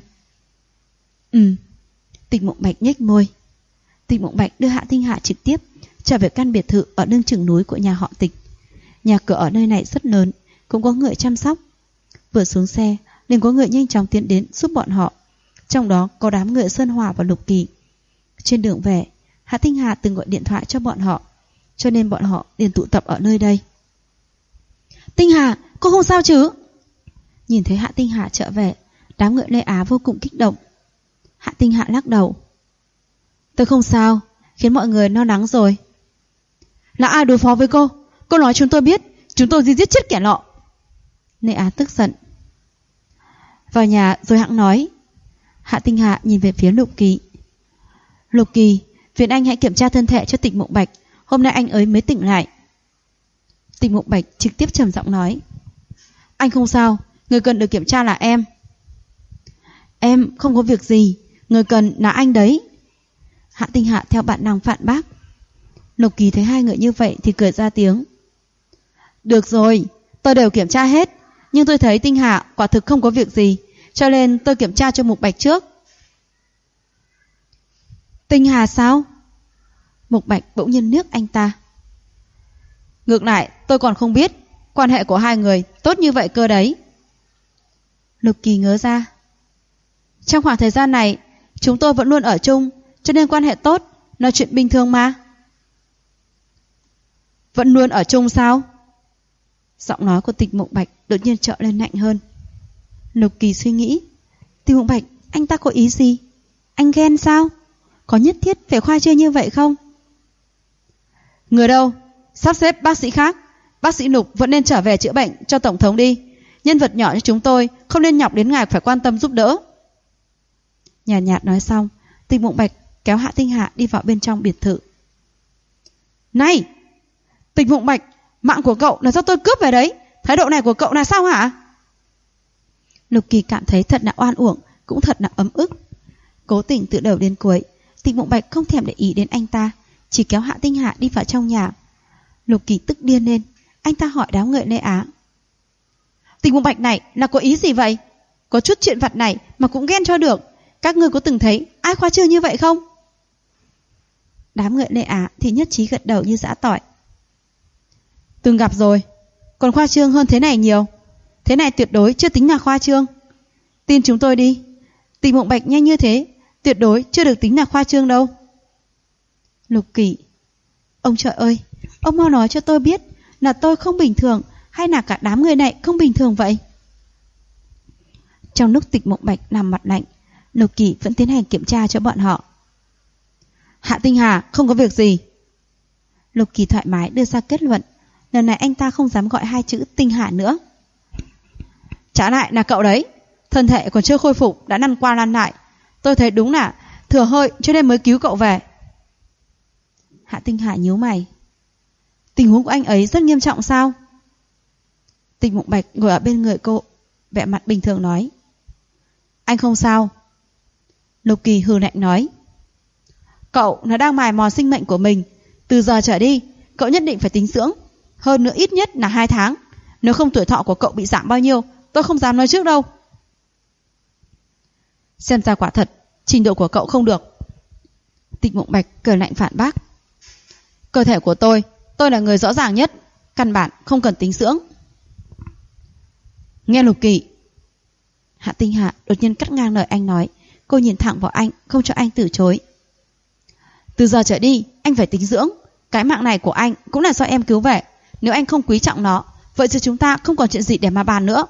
Tịch Mộng Bạch nhếch môi. Tịch Mộng Bạch đưa Hạ Tinh Hạ trực tiếp trở về căn biệt thự ở lưng chừng núi của nhà họ Tịch. Nhà cửa ở nơi này rất lớn, cũng có người chăm sóc. Vừa xuống xe, liền có người nhanh chóng tiến đến giúp bọn họ. Trong đó có đám người Sơn Hòa và Lục Kỳ. Trên đường về, Hạ Tinh Hạ từng gọi điện thoại cho bọn họ, cho nên bọn họ liền tụ tập ở nơi đây. Tinh Hạ, cô không sao chứ? Nhìn thấy Hạ Tinh Hạ trở về, đám người Lê Á vô cùng kích động. Hạ Tinh Hạ lắc đầu. Tôi không sao, khiến mọi người lo lắng rồi. Là ai đối phó với cô? Cô nói chúng tôi biết, chúng tôi giết chết kẻ lọ. Lê Á tức giận. Vào nhà rồi hẵng nói. Hạ Tinh Hạ nhìn về phía Lục Kỳ. Lục Kỳ, phiền anh hãy kiểm tra thân thể cho Tịch Mộng Bạch, hôm nay anh ấy mới tỉnh lại. Tịch Mộng Bạch trực tiếp trầm giọng nói. Anh không sao, người cần được kiểm tra là em. Em không có việc gì, người cần là anh đấy. Hạ Tinh Hạ theo bản năng phản bác. Lục Kỳ thấy hai người như vậy thì cười ra tiếng. Được rồi, tôi đều kiểm tra hết, nhưng tôi thấy Tinh Hạ quả thực không có việc gì, cho nên tôi kiểm tra cho Mục Bạch trước. Tinh Hà sao? Mục Bạch bỗng nhiên liếc anh ta. Ngược lại tôi còn không biết quan hệ của hai người tốt như vậy cơ đấy. Lục Kỳ ngớ ra. Trong khoảng thời gian này chúng tôi vẫn luôn ở chung, cho nên quan hệ tốt là chuyện bình thường mà. Vẫn luôn ở chung sao? Giọng nói của Tịch Mộng Bạch đột nhiên trở lên lạnh hơn. Lục Kỳ suy nghĩ, Tịch Mộng Bạch, anh ta có ý gì? Anh ghen sao? Có nhất thiết phải khoa trương như vậy không? Người đâu? Sắp xếp bác sĩ khác. Bác sĩ Lục vẫn nên trở về chữa bệnh cho tổng thống đi. Nhân vật nhỏ như chúng tôi không nên nhọc đến ngài phải quan tâm giúp đỡ. Nhàn nhạt nói xong, Tịch Mộng Bạch kéo Hạ Tinh Hạ đi vào bên trong biệt thự. Này! Tịch Mộng Bạch, mạng của cậu là do tôi cướp về đấy. Thái độ này của cậu là sao hả? Lục Kỳ cảm thấy thật là oan uổng, cũng thật là ấm ức. Cố tình từ đầu đến cuối, Tịch Mộng Bạch không thèm để ý đến anh ta, chỉ kéo Hạ Tinh Hạ đi vào trong nhà. Lục Kỳ tức điên lên, anh ta hỏi đám người Lê Á. Tịch Mộng Bạch này là có ý gì vậy? Có chút chuyện vặt này mà cũng ghen cho được. Các ngươi có từng thấy ai khoa trương như vậy không? Đám người Lê Á thì nhất trí gật đầu như giã tỏi. Từng gặp rồi, còn khoa trương hơn thế này nhiều. Thế này tuyệt đối chưa tính là khoa trương. Tin chúng tôi đi, Tịch Mộng Bạch nhanh như thế tuyệt đối chưa được tính là khoa trương đâu. Lục Kỳ, ông trời ơi, ông mau nói cho tôi biết là tôi không bình thường hay là cả đám người này không bình thường vậy? Trong lúc Tịch Mộng Bạch nằm mặt lạnh, Lục Kỳ vẫn tiến hành kiểm tra cho bọn họ. Hạ Tinh Hà không có việc gì. Lục Kỳ thoải mái đưa ra kết luận. Lần này anh ta không dám gọi hai chữ Tinh Hà nữa. Trả lại là cậu đấy. Thân thể còn chưa khôi phục đã lăn qua lăn lại. Tôi thấy đúng là thừa hơi cho nên mới cứu cậu về. Hạ Tinh Hà nhíu mày. Tình huống của anh ấy rất nghiêm trọng sao? Tịch Mộng Bạch ngồi ở bên người cô, vẻ mặt bình thường nói. Anh không sao. Lục Kỳ hừ lạnh nói. Cậu nó đang mài mòn sinh mệnh của mình. Từ giờ trở đi cậu nhất định phải tính dưỡng. Hơn nữa ít nhất là 2 tháng. Nếu không tuổi thọ của cậu bị giảm bao nhiêu tôi không dám nói trước đâu. Xem ra quả thật trình độ của cậu không được. Tịch Mộng Bạch cười lạnh phản bác. Cơ thể của tôi là người rõ ràng nhất. Căn bản không cần tính dưỡng. Nghe Lục Kỳ. Hạ Tinh Hạ đột nhiên cắt ngang lời anh nói. Cô nhìn thẳng vào anh, không cho anh từ chối. Từ giờ trở đi anh phải tính dưỡng. Cái mạng này của anh cũng là do em cứu về. Nếu anh không quý trọng nó, vậy thì chúng ta không còn chuyện gì để mà bàn nữa.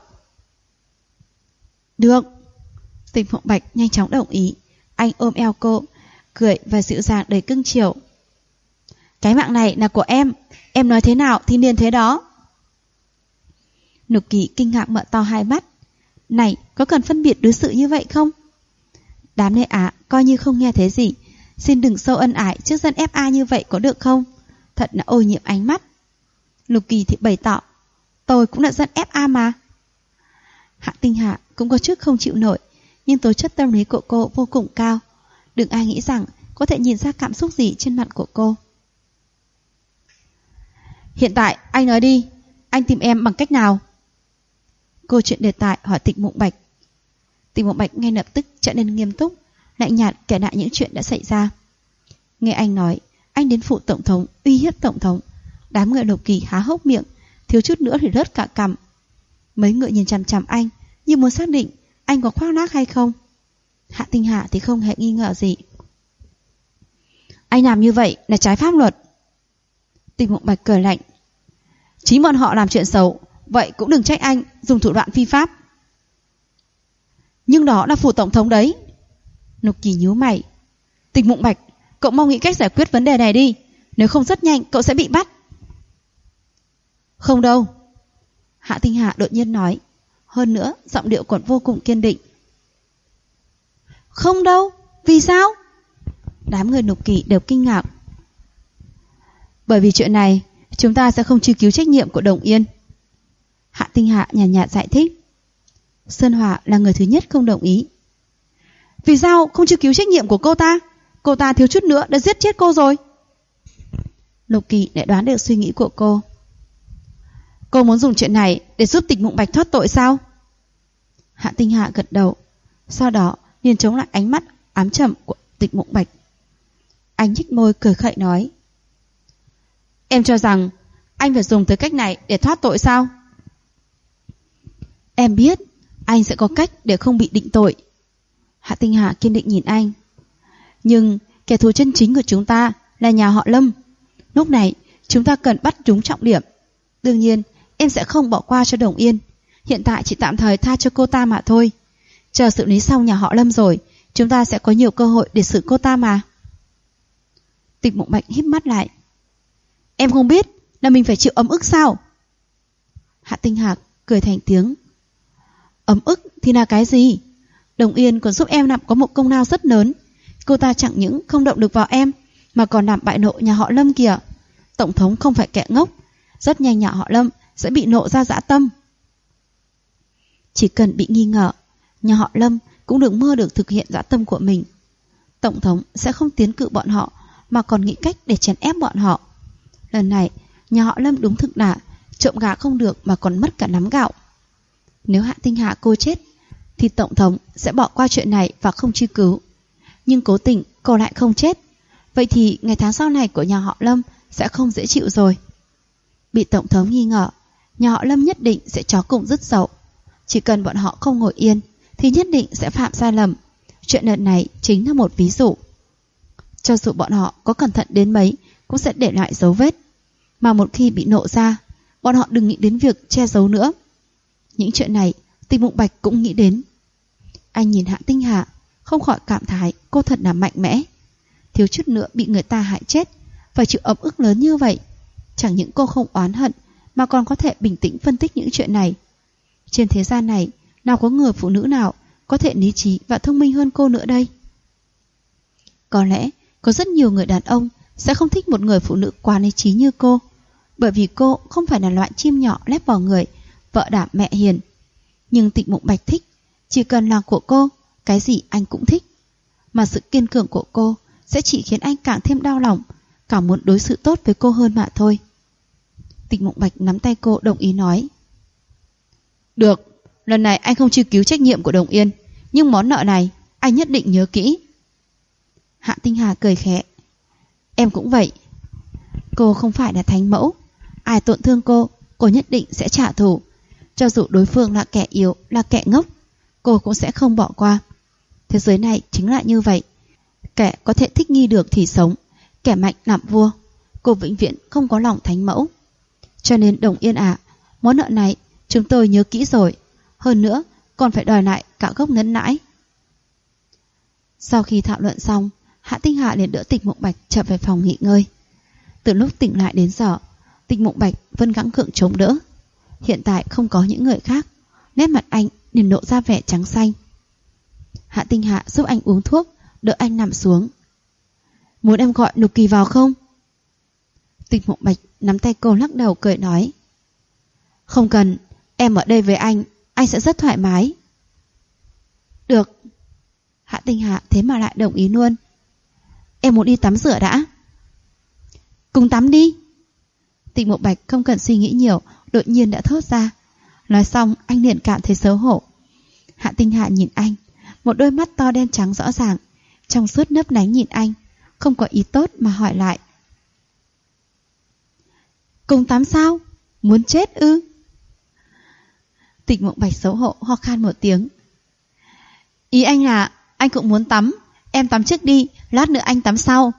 Được. Tịch Mộng Bạch nhanh chóng đồng ý. Anh ôm eo cô, cười và dịu dàng đầy cưng chiều. Cái mạng này là của em nói thế nào thì liền thế đó. Lục Kỳ kinh ngạc mở to hai mắt. Này, có cần phân biệt đối xử như vậy không? Đám Lê Á coi như không nghe thấy gì. Xin đừng sâu ân ái trước dân FA như vậy có được không? Thật là ô nhiễm ánh mắt. Lục Kỳ thì bày tỏ. Tôi cũng là dân FA mà. Hạ Tinh Hạ cũng có chút không chịu nổi, nhưng tố chất tâm lý của cô vô cùng cao. Đừng ai nghĩ rằng có thể nhìn ra cảm xúc gì trên mặt của cô. Hiện tại anh nói đi, anh tìm em bằng cách nào? Câu chuyện đề tài hỏi Tịch Mộng Bạch. Tịch Mộng Bạch ngay lập tức trở nên nghiêm túc, lạnh nhạt kể lại những chuyện đã xảy ra. Nghe anh nói, anh đến phủ tổng thống uy hiếp tổng thống. Đám người Lục Kỳ há hốc miệng, thiếu chút nữa thì rớt cả cằm. Mấy người nhìn chằm chằm anh như muốn xác định anh có khoác lác hay không. Hạ Tinh Hạ thì không hề nghi ngờ gì. Anh làm như vậy là trái pháp luật. Tịch Mộng Bạch cười lạnh. Chính bọn họ làm chuyện xấu, vậy cũng đừng trách anh dùng thủ đoạn phi pháp. Nhưng đó là phủ tổng thống đấy. Lục Kỳ nhíu mày. Tịch Mộng Bạch, cậu mau nghĩ cách giải quyết vấn đề này đi. Nếu không rất nhanh cậu sẽ bị bắt. Không đâu. Hạ Tinh Hạ đột nhiên nói. Hơn nữa giọng điệu còn vô cùng kiên định. Không đâu. Vì sao? Đám người Lục Kỳ đều kinh ngạc. Bởi vì chuyện này chúng ta sẽ không truy cứu trách nhiệm của Đồng Yên. Hạ Tinh Hạ nhàn nhạt giải thích. Sơn Hòa là người thứ nhất không đồng ý. Vì sao không truy cứu trách nhiệm của cô ta? Cô ta thiếu chút nữa đã giết chết cô rồi. Lục Kỳ đã đoán được suy nghĩ của cô. Cô muốn dùng chuyện này để giúp Tịch Mộng Bạch thoát tội sao? Hạ Tinh Hạ gật đầu. Sau đó liền chống lại ánh mắt ám trầm của Tịch Mộng Bạch. Anh nhếch môi cười khẩy nói. Em cho rằng anh phải dùng tới cách này để thoát tội sao? Em biết anh sẽ có cách để không bị định tội. Hạ Tinh Hạ kiên định nhìn anh. Nhưng kẻ thù chân chính của chúng ta là nhà họ Lâm. Lúc này Chúng ta cần bắt trúng trọng điểm. Đương nhiên, em sẽ không bỏ qua cho Đồng Yên. Hiện tại chỉ tạm thời tha cho cô ta mà thôi. Chờ xử lý xong nhà họ Lâm rồi, chúng ta sẽ có nhiều cơ hội để xử cô ta mà. Tịch Mộng Bạch híp mắt lại. Em không biết là mình phải chịu ấm ức sao? Hạ Tinh Hạc cười thành tiếng. Ấm ức thì là cái gì? Đồng Yên còn giúp em làm có một công lao rất lớn. Cô ta chẳng những không động được vào em, mà còn làm bại nộ nhà họ Lâm kìa. Tổng thống không phải kẻ ngốc, rất nhanh nhà họ Lâm sẽ bị nộ ra dã tâm. Chỉ cần bị nghi ngờ, nhà họ Lâm cũng đừng mơ được thực hiện dã tâm của mình. Tổng thống sẽ không tiến cử bọn họ, mà còn nghĩ cách để chèn ép bọn họ. Lần này, nhà họ Lâm đúng thực là trộm gà không được mà còn mất cả nắm gạo. Nếu Hạ Tinh Hạ cô chết, thì tổng thống sẽ bỏ qua chuyện này và không truy cứu. Nhưng cố tình cô lại không chết, vậy thì ngày tháng sau này của nhà họ Lâm sẽ không dễ chịu rồi. Bị tổng thống nghi ngờ, nhà họ Lâm nhất định sẽ chó cùng rứt dậu. Chỉ cần bọn họ không ngồi yên thì nhất định sẽ phạm sai lầm. Chuyện lần này chính là một ví dụ. Cho dù bọn họ có cẩn thận đến mấy cũng sẽ để lại dấu vết. Mà một khi bị nộ ra, bọn họ đừng nghĩ đến việc che giấu nữa. Những chuyện này Tịch Mộng Bạch cũng nghĩ đến. Anh nhìn Hạ Tinh Hạ, không khỏi cảm thán cô thật là mạnh mẽ. Thiếu chút nữa bị người ta hại chết, phải chịu ấm ức lớn như vậy. Chẳng những cô không oán hận, mà còn có thể bình tĩnh phân tích những chuyện này. Trên thế gian này, nào có người phụ nữ nào có thể lý trí và thông minh hơn cô nữa đây? Có lẽ có rất nhiều người đàn ông sẽ không thích một người phụ nữ quá lý trí như cô, bởi vì cô không phải là loại chim nhỏ lép vào người, vợ đảm mẹ hiền. Nhưng Tịch Mộng Bạch thích, chỉ cần là của cô, cái gì anh cũng thích. Mà sự kiên cường của cô sẽ chỉ khiến anh càng thêm đau lòng, càng muốn đối xử tốt với cô hơn mà thôi. Tịch Mộng Bạch nắm tay cô đồng ý nói. Được, lần này anh không truy cứu trách nhiệm của Đồng Yên, nhưng món nợ này anh nhất định nhớ kỹ. Hạ Tinh Hà cười khẽ. Em cũng vậy. Cô không phải là thánh mẫu, ai tổn thương cô nhất định sẽ trả thù. Cho dù đối phương là kẻ yếu, là kẻ ngốc, cô cũng sẽ không bỏ qua. Thế giới này chính là như vậy. Kẻ có thể thích nghi được thì sống, kẻ mạnh làm vua. Cô vĩnh viễn không có lòng thánh mẫu. Cho nên Đồng Yên à, món nợ này chúng tôi nhớ kỹ rồi. Hơn nữa còn phải đòi lại cả gốc ngân lãi. Sau khi thảo luận xong, Hạ Tinh Hạ liền đỡ Tịch Mộng Bạch trở về phòng nghỉ ngơi. Từ lúc tỉnh lại đến giờ, Tịch Mộng Bạch vẫn gắng gượng chống đỡ. Hiện tại không có những người khác, nét mặt anh liền lộ ra vẻ trắng xanh. Hạ Tinh Hạ giúp anh uống thuốc, đỡ anh nằm xuống. Muốn em gọi Lục Kỳ vào không? Tịch Mộng Bạch nắm tay cô lắc đầu cười nói. Không cần, em ở đây với anh sẽ rất thoải mái. Được. Hạ Tinh Hạ thế mà lại đồng ý luôn. Em muốn đi tắm rửa đã. Cùng tắm đi. Tịch Mộng Bạch không cần suy nghĩ nhiều, đột nhiên đã thốt ra. Nói xong anh liền cảm thấy xấu hổ. Hạ Tinh Hạ nhìn anh, một đôi mắt to đen trắng rõ ràng, trong suốt nấp lánh nhìn anh, không có ý tốt mà hỏi lại. Cùng tắm sao? Muốn chết ư? Tịch Mộng Bạch xấu hổ ho khan một tiếng. Ý anh là anh cũng muốn tắm, em tắm trước đi, lát nữa anh tắm sau.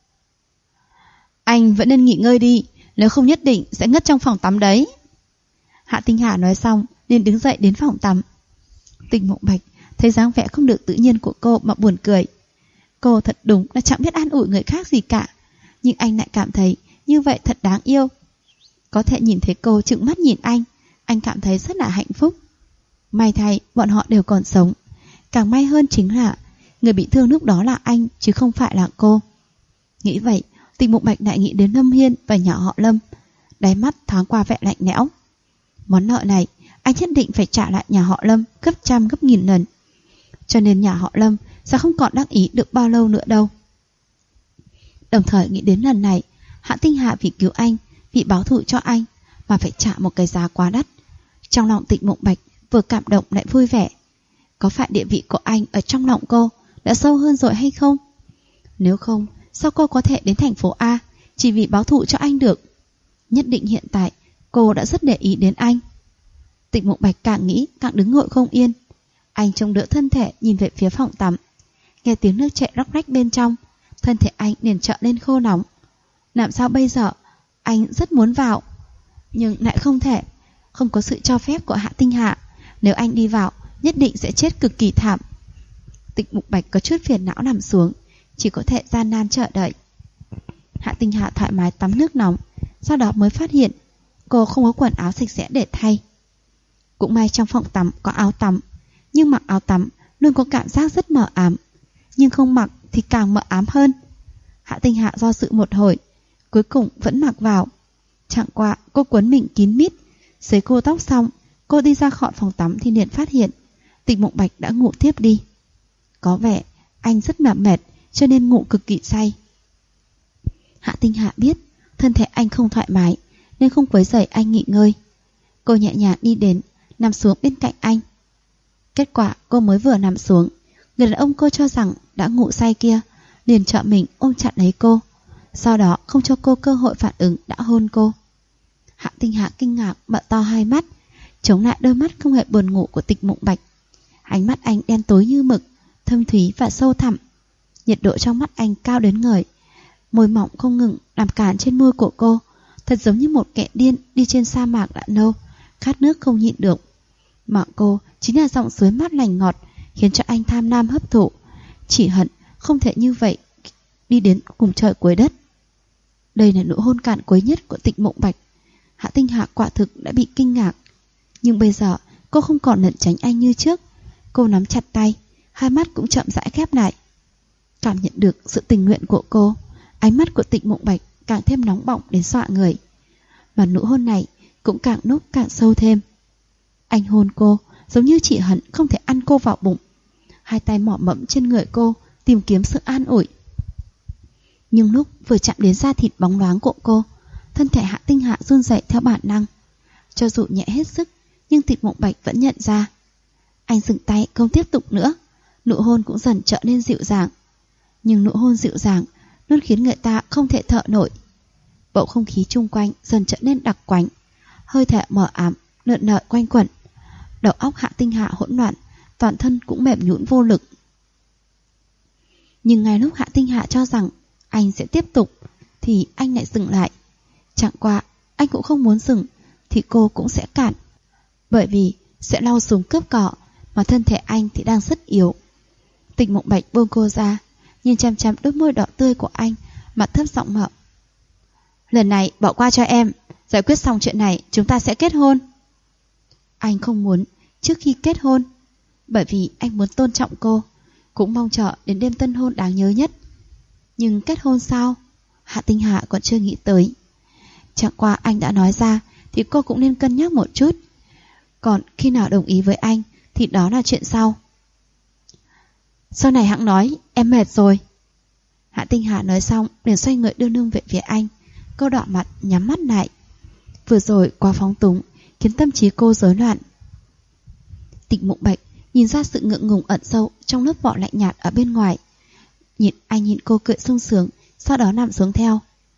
Anh vẫn nên nghỉ ngơi đi, nếu không nhất định sẽ ngất trong phòng tắm đấy. Hạ Tinh Hà nói xong nên đứng dậy đến phòng tắm. Tịch Mộng Bạch thấy dáng vẻ không được tự nhiên của cô mà buồn cười. Cô thật đúng là chẳng biết an ủi người khác gì cả, nhưng anh lại cảm thấy như vậy thật đáng yêu. Có thể nhìn thấy cô trừng mắt nhìn anh cảm thấy rất là hạnh phúc. May thay bọn họ đều còn sống. Càng may hơn chính là người bị thương lúc đó là anh chứ không phải là cô. Nghĩ vậy, Tịch Mộng Bạch lại nghĩ đến Lâm Hiên và nhà họ Lâm. Đáy mắt thoáng qua vẻ lạnh lẽo. Món nợ này anh nhất định phải trả lại nhà họ Lâm gấp trăm gấp nghìn lần. Cho nên nhà họ Lâm sẽ không còn đắc ý được bao lâu nữa đâu. Đồng thời nghĩ đến lần này Hạ Tinh Hạ vì cứu anh, vì báo thù cho anh mà phải trả một cái giá quá đắt. Trong lòng Tịch Mộng Bạch vừa cảm động lại vui vẻ. Có phải địa vị của anh ở trong lòng cô đã sâu hơn rồi hay không? Nếu không, sao cô có thể đến thành phố A chỉ vì báo thù cho anh được? Nhất định hiện tại cô đã rất để ý đến anh. Tịch Mộng Bạch càng nghĩ càng đứng ngồi không yên. Anh trông đỡ thân thể nhìn về phía phòng tắm. Nghe tiếng nước chảy róc rách bên trong, thân thể anh liền trở lên khô nóng. Làm sao bây giờ? Anh rất muốn vào, nhưng lại không thể, không có sự cho phép của Hạ Tinh Hạ. Nếu anh đi vào, nhất định sẽ chết cực kỳ thảm. Tịch Mục Bạch có chút phiền não nằm xuống, chỉ có thể gian nan chờ đợi. Hạ Tinh Hạ thoải mái tắm nước nóng, sau đó mới phát hiện cô không có quần áo sạch sẽ để thay. Cũng may trong phòng tắm có áo tắm, nhưng mặc áo tắm luôn có cảm giác rất mờ ám, nhưng không mặc thì càng mờ ám hơn. Hạ Tinh Hạ do dự một hồi, cuối cùng vẫn mặc vào. Chẳng qua cô quấn mình kín mít, sấy cô tóc xong, cô đi ra khỏi phòng tắm thì liền phát hiện Tịch Mục Bạch đã ngủ tiếp đi. Có vẻ anh rất mệt cho nên ngủ cực kỳ say. Hạ Tinh Hạ biết thân thể anh không thoải mái nên không quấy rầy anh nghỉ ngơi. Cô nhẹ nhàng đi đến, nằm xuống bên cạnh anh. Kết quả cô mới vừa nằm xuống, người đàn ông cô cho rằng đã ngủ say kia liền trợ mình ôm chặt lấy cô, sau đó không cho cô cơ hội phản ứng đã hôn cô. Hạ Tinh Hạ kinh ngạc mở to hai mắt, chống lại đôi mắt không hề buồn ngủ của Tịch Mục Bạch. Ánh mắt anh đen tối như mực, thâm thúy và sâu thẳm. Nhiệt độ trong mắt anh cao đến ngời, môi mỏng không ngừng làm cản trên môi của cô, thật giống như một kẻ điên đi trên sa mạc đã nâu, khát nước không nhịn được. Mà cô chính là dòng suối mát lành ngọt, khiến cho anh tham lam hấp thụ. Chỉ hận không thể như vậy đi đến cùng trời cuối đất. Đây là nụ hôn cạn cuối nhất của Tịch Mục Bạch. Hạ Tinh Hạ quả thực đã bị kinh ngạc, nhưng bây giờ cô không còn lẩn tránh anh như trước. Cô nắm chặt tay, hai mắt cũng chậm rãi khép lại. Cảm nhận được sự tình nguyện của cô, ánh mắt của Tịch Mục Bạch càng thêm nóng bỏng đến dọa người. Mà nụ hôn này cũng càng lúc càng sâu thêm. Anh hôn cô giống như chỉ hận không thể ăn cô vào bụng. Hai tay mỏ mẫm trên người cô tìm kiếm sự an ủi. Nhưng lúc vừa chạm đến da thịt bóng loáng của cô, thân thể Hạ Tinh Hạ run rẩy theo bản năng. Cho dù nhẹ hết sức, nhưng Tịch Mục Bạch vẫn nhận ra. Anh dừng tay không tiếp tục nữa, nụ hôn cũng dần trở nên dịu dàng. Nhưng nụ hôn dịu dàng luôn khiến người ta không thể thở nổi. Bầu không khí chung quanh dần trở nên đặc quánh, hơi thở mờ ám lượn lờ quanh quẩn. Đầu óc Hạ Tinh Hạ hỗn loạn, toàn thân cũng mềm nhũn vô lực. Nhưng ngay lúc Hạ Tinh Hạ cho rằng anh sẽ tiếp tục thì anh lại dừng lại. Chẳng qua anh cũng không muốn dừng thì cô cũng sẽ cản, bởi vì sẽ lao xuống cướp cọ, mà thân thể anh thì đang rất yếu. Tịch Mục Bạch buông cô ra, nhìn chăm chăm đôi môi đỏ tươi của anh, mặt thấp giọng mở: "Lần này bỏ qua cho em, giải quyết xong chuyện này chúng ta sẽ kết hôn." Anh không muốn trước khi kết hôn, bởi vì anh muốn tôn trọng cô, cũng mong chờ đến đêm tân hôn đáng nhớ nhất. Nhưng kết hôn sao? Hạ Tinh Hạ còn chưa nghĩ tới. Chẳng qua anh đã nói ra thì cô cũng nên cân nhắc một chút. Còn khi nào đồng ý với anh thì đó là chuyện sau. Sau này hẵng nói, em mệt rồi. Hạ Tinh Hạ nói xong liền xoay người đưa lưng về phía anh. Cô đỏ mặt nhắm mắt lại. Vừa rồi quá phóng túng khiến tâm trí cô rối loạn. Tịch Mục Bạch nhìn ra sự ngượng ngùng ẩn sâu trong lớp vỏ lạnh nhạt ở bên ngoài. Anh nhìn cô cười sung sướng, sau đó nằm xuống theo.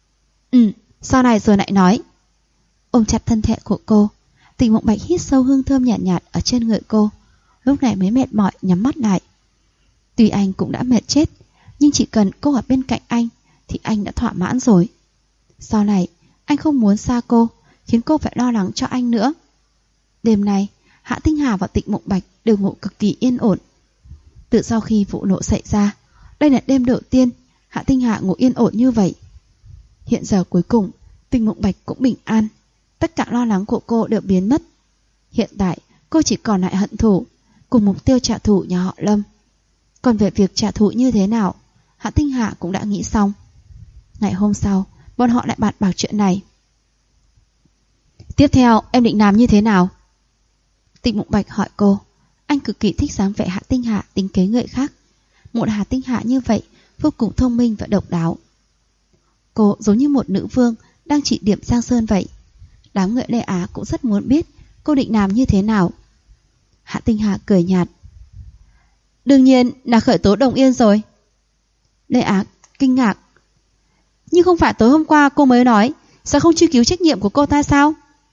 Sau này rồi lại nói. Ôm chặt thân thể của cô, Tịch Mục Bạch hít sâu hương thơm nhạt nhạt ở trên người cô, lúc này mới mệt mỏi nhắm mắt lại. Tuy anh cũng đã mệt chết, nhưng chỉ cần cô ở bên cạnh anh thì anh đã thỏa mãn rồi. Sau này anh không muốn xa cô, khiến cô phải lo lắng cho anh nữa. Đêm nay Hạ Tinh Hà và Tịch Mục Bạch đều ngủ cực kỳ yên ổn. Từ sau khi vụ nổ xảy ra, đây là đêm đầu tiên Hạ Tinh Hà ngủ yên ổn như vậy. Hiện giờ cuối cùng Tịch Mục Bạch cũng bình an, tất cả lo lắng của cô đều biến mất. Hiện tại cô chỉ còn lại hận thù, cùng mục tiêu trả thù nhà họ Lâm. Còn về việc trả thù như thế nào, Hạ Tinh Hà cũng đã nghĩ xong. Ngày hôm sau, bọn họ lại bàn bạc chuyện này. Tiếp theo em định làm như thế nào? Tịch Mục Bạch hỏi cô. Anh cực kỳ thích dáng vẻ Hạ Tinh Hạ tính kế người khác. Một Hạ Tinh Hạ như vậy vô cùng thông minh và độc đáo. Cô giống như một nữ vương đang chỉ điểm Giang Sơn vậy. Đám người Lê Á cũng rất muốn biết cô định làm như thế nào. Hạ Tinh Hạ cười nhạt. Đương nhiên là khởi tố Đồng Yên rồi. Lê Á kinh ngạc. Nhưng không phải tối hôm qua cô mới nói sao không truy cứu trách nhiệm của cô ta sao?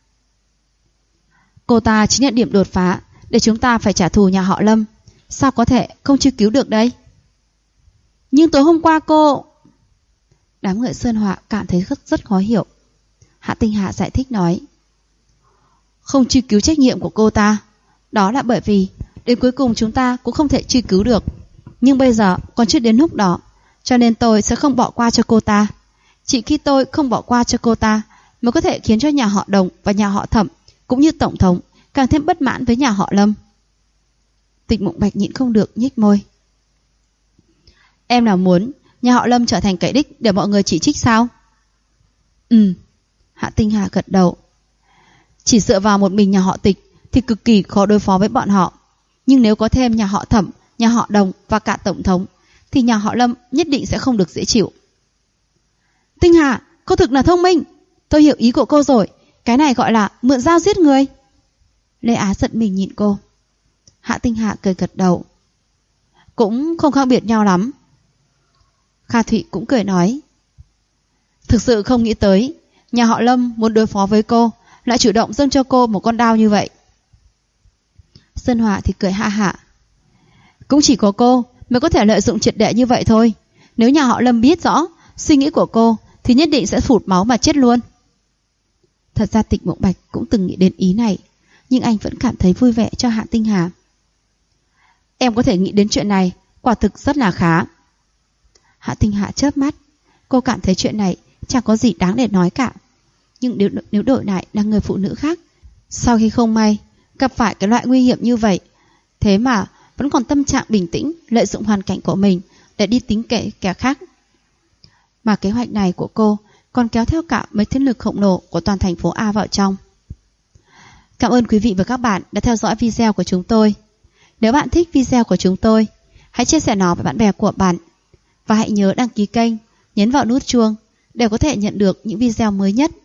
Cô ta chính là điểm đột phá để chúng ta phải trả thù nhà họ Lâm. Sao có thể không truy cứu được đây? Nhưng tối hôm qua cô... Đám người Sơn Họa cảm thấy rất khó hiểu. Hạ Tinh Hà giải thích nói. Không truy cứu trách nhiệm của cô ta, đó là bởi vì đến cuối cùng chúng ta cũng không thể truy cứu được. Nhưng bây giờ còn chưa đến lúc đó, cho nên tôi sẽ không bỏ qua cho cô ta. Chỉ khi tôi không bỏ qua cho cô ta mới có thể khiến cho nhà họ Đồng và nhà họ Thẩm cũng như Tổng thống càng thêm bất mãn với nhà họ Lâm. Tịch Mộng Bạch nhịn không được nhếch môi. Em là muốn nhà họ Lâm trở thành cái đích để mọi người chỉ trích sao? Hạ Tinh Hà gật đầu. Chỉ dựa vào một mình nhà họ Tịch thì cực kỳ khó đối phó với bọn họ. Nhưng nếu có thêm nhà họ Thẩm, nhà họ Đồng và cả Tổng thống thì nhà họ Lâm nhất định sẽ không được dễ chịu. Tinh Hà, cô thực là thông minh. Tôi hiểu ý của cô rồi. Cái này gọi là mượn dao giết người. Lê Á giận mình nhìn cô. Hạ Tinh Hà cười gật đầu. Cũng không khác biệt nhau lắm. Kha Thụy cũng cười nói. Thực sự không nghĩ tới nhà họ Lâm muốn đối phó với cô lại chủ động dâng cho cô một con đao như vậy. Sơn Hòa thì cười hạ hạ. Cũng chỉ có cô mới có thể lợi dụng triệt để như vậy thôi. Nếu nhà họ Lâm biết rõ suy nghĩ của cô thì nhất định sẽ phụt máu mà chết luôn. Thật ra Tịch Mộng Bạch cũng từng nghĩ đến ý này, nhưng anh vẫn cảm thấy vui vẻ cho Hạ Tinh Hà. Em có thể nghĩ đến chuyện này, quả thực rất là khá. Hạ Tinh Hà chớp mắt. Cô cảm thấy chuyện này chẳng có gì đáng để nói cả. Nhưng nếu đổi lại là người phụ nữ khác, sau khi không may gặp phải cái loại nguy hiểm như vậy, thế mà vẫn còn tâm trạng bình tĩnh lợi dụng hoàn cảnh của mình để đi tính kế kẻ khác. Mà kế hoạch này của cô còn kéo theo cả mấy thế lực khổng lồ của toàn thành phố A vào trong. Cảm ơn quý vị và các bạn đã theo dõi video của chúng tôi. Nếu bạn thích video của chúng tôi, hãy chia sẻ nó với bạn bè của bạn. Và hãy nhớ đăng ký kênh, nhấn vào nút chuông để có thể nhận được những video mới nhất.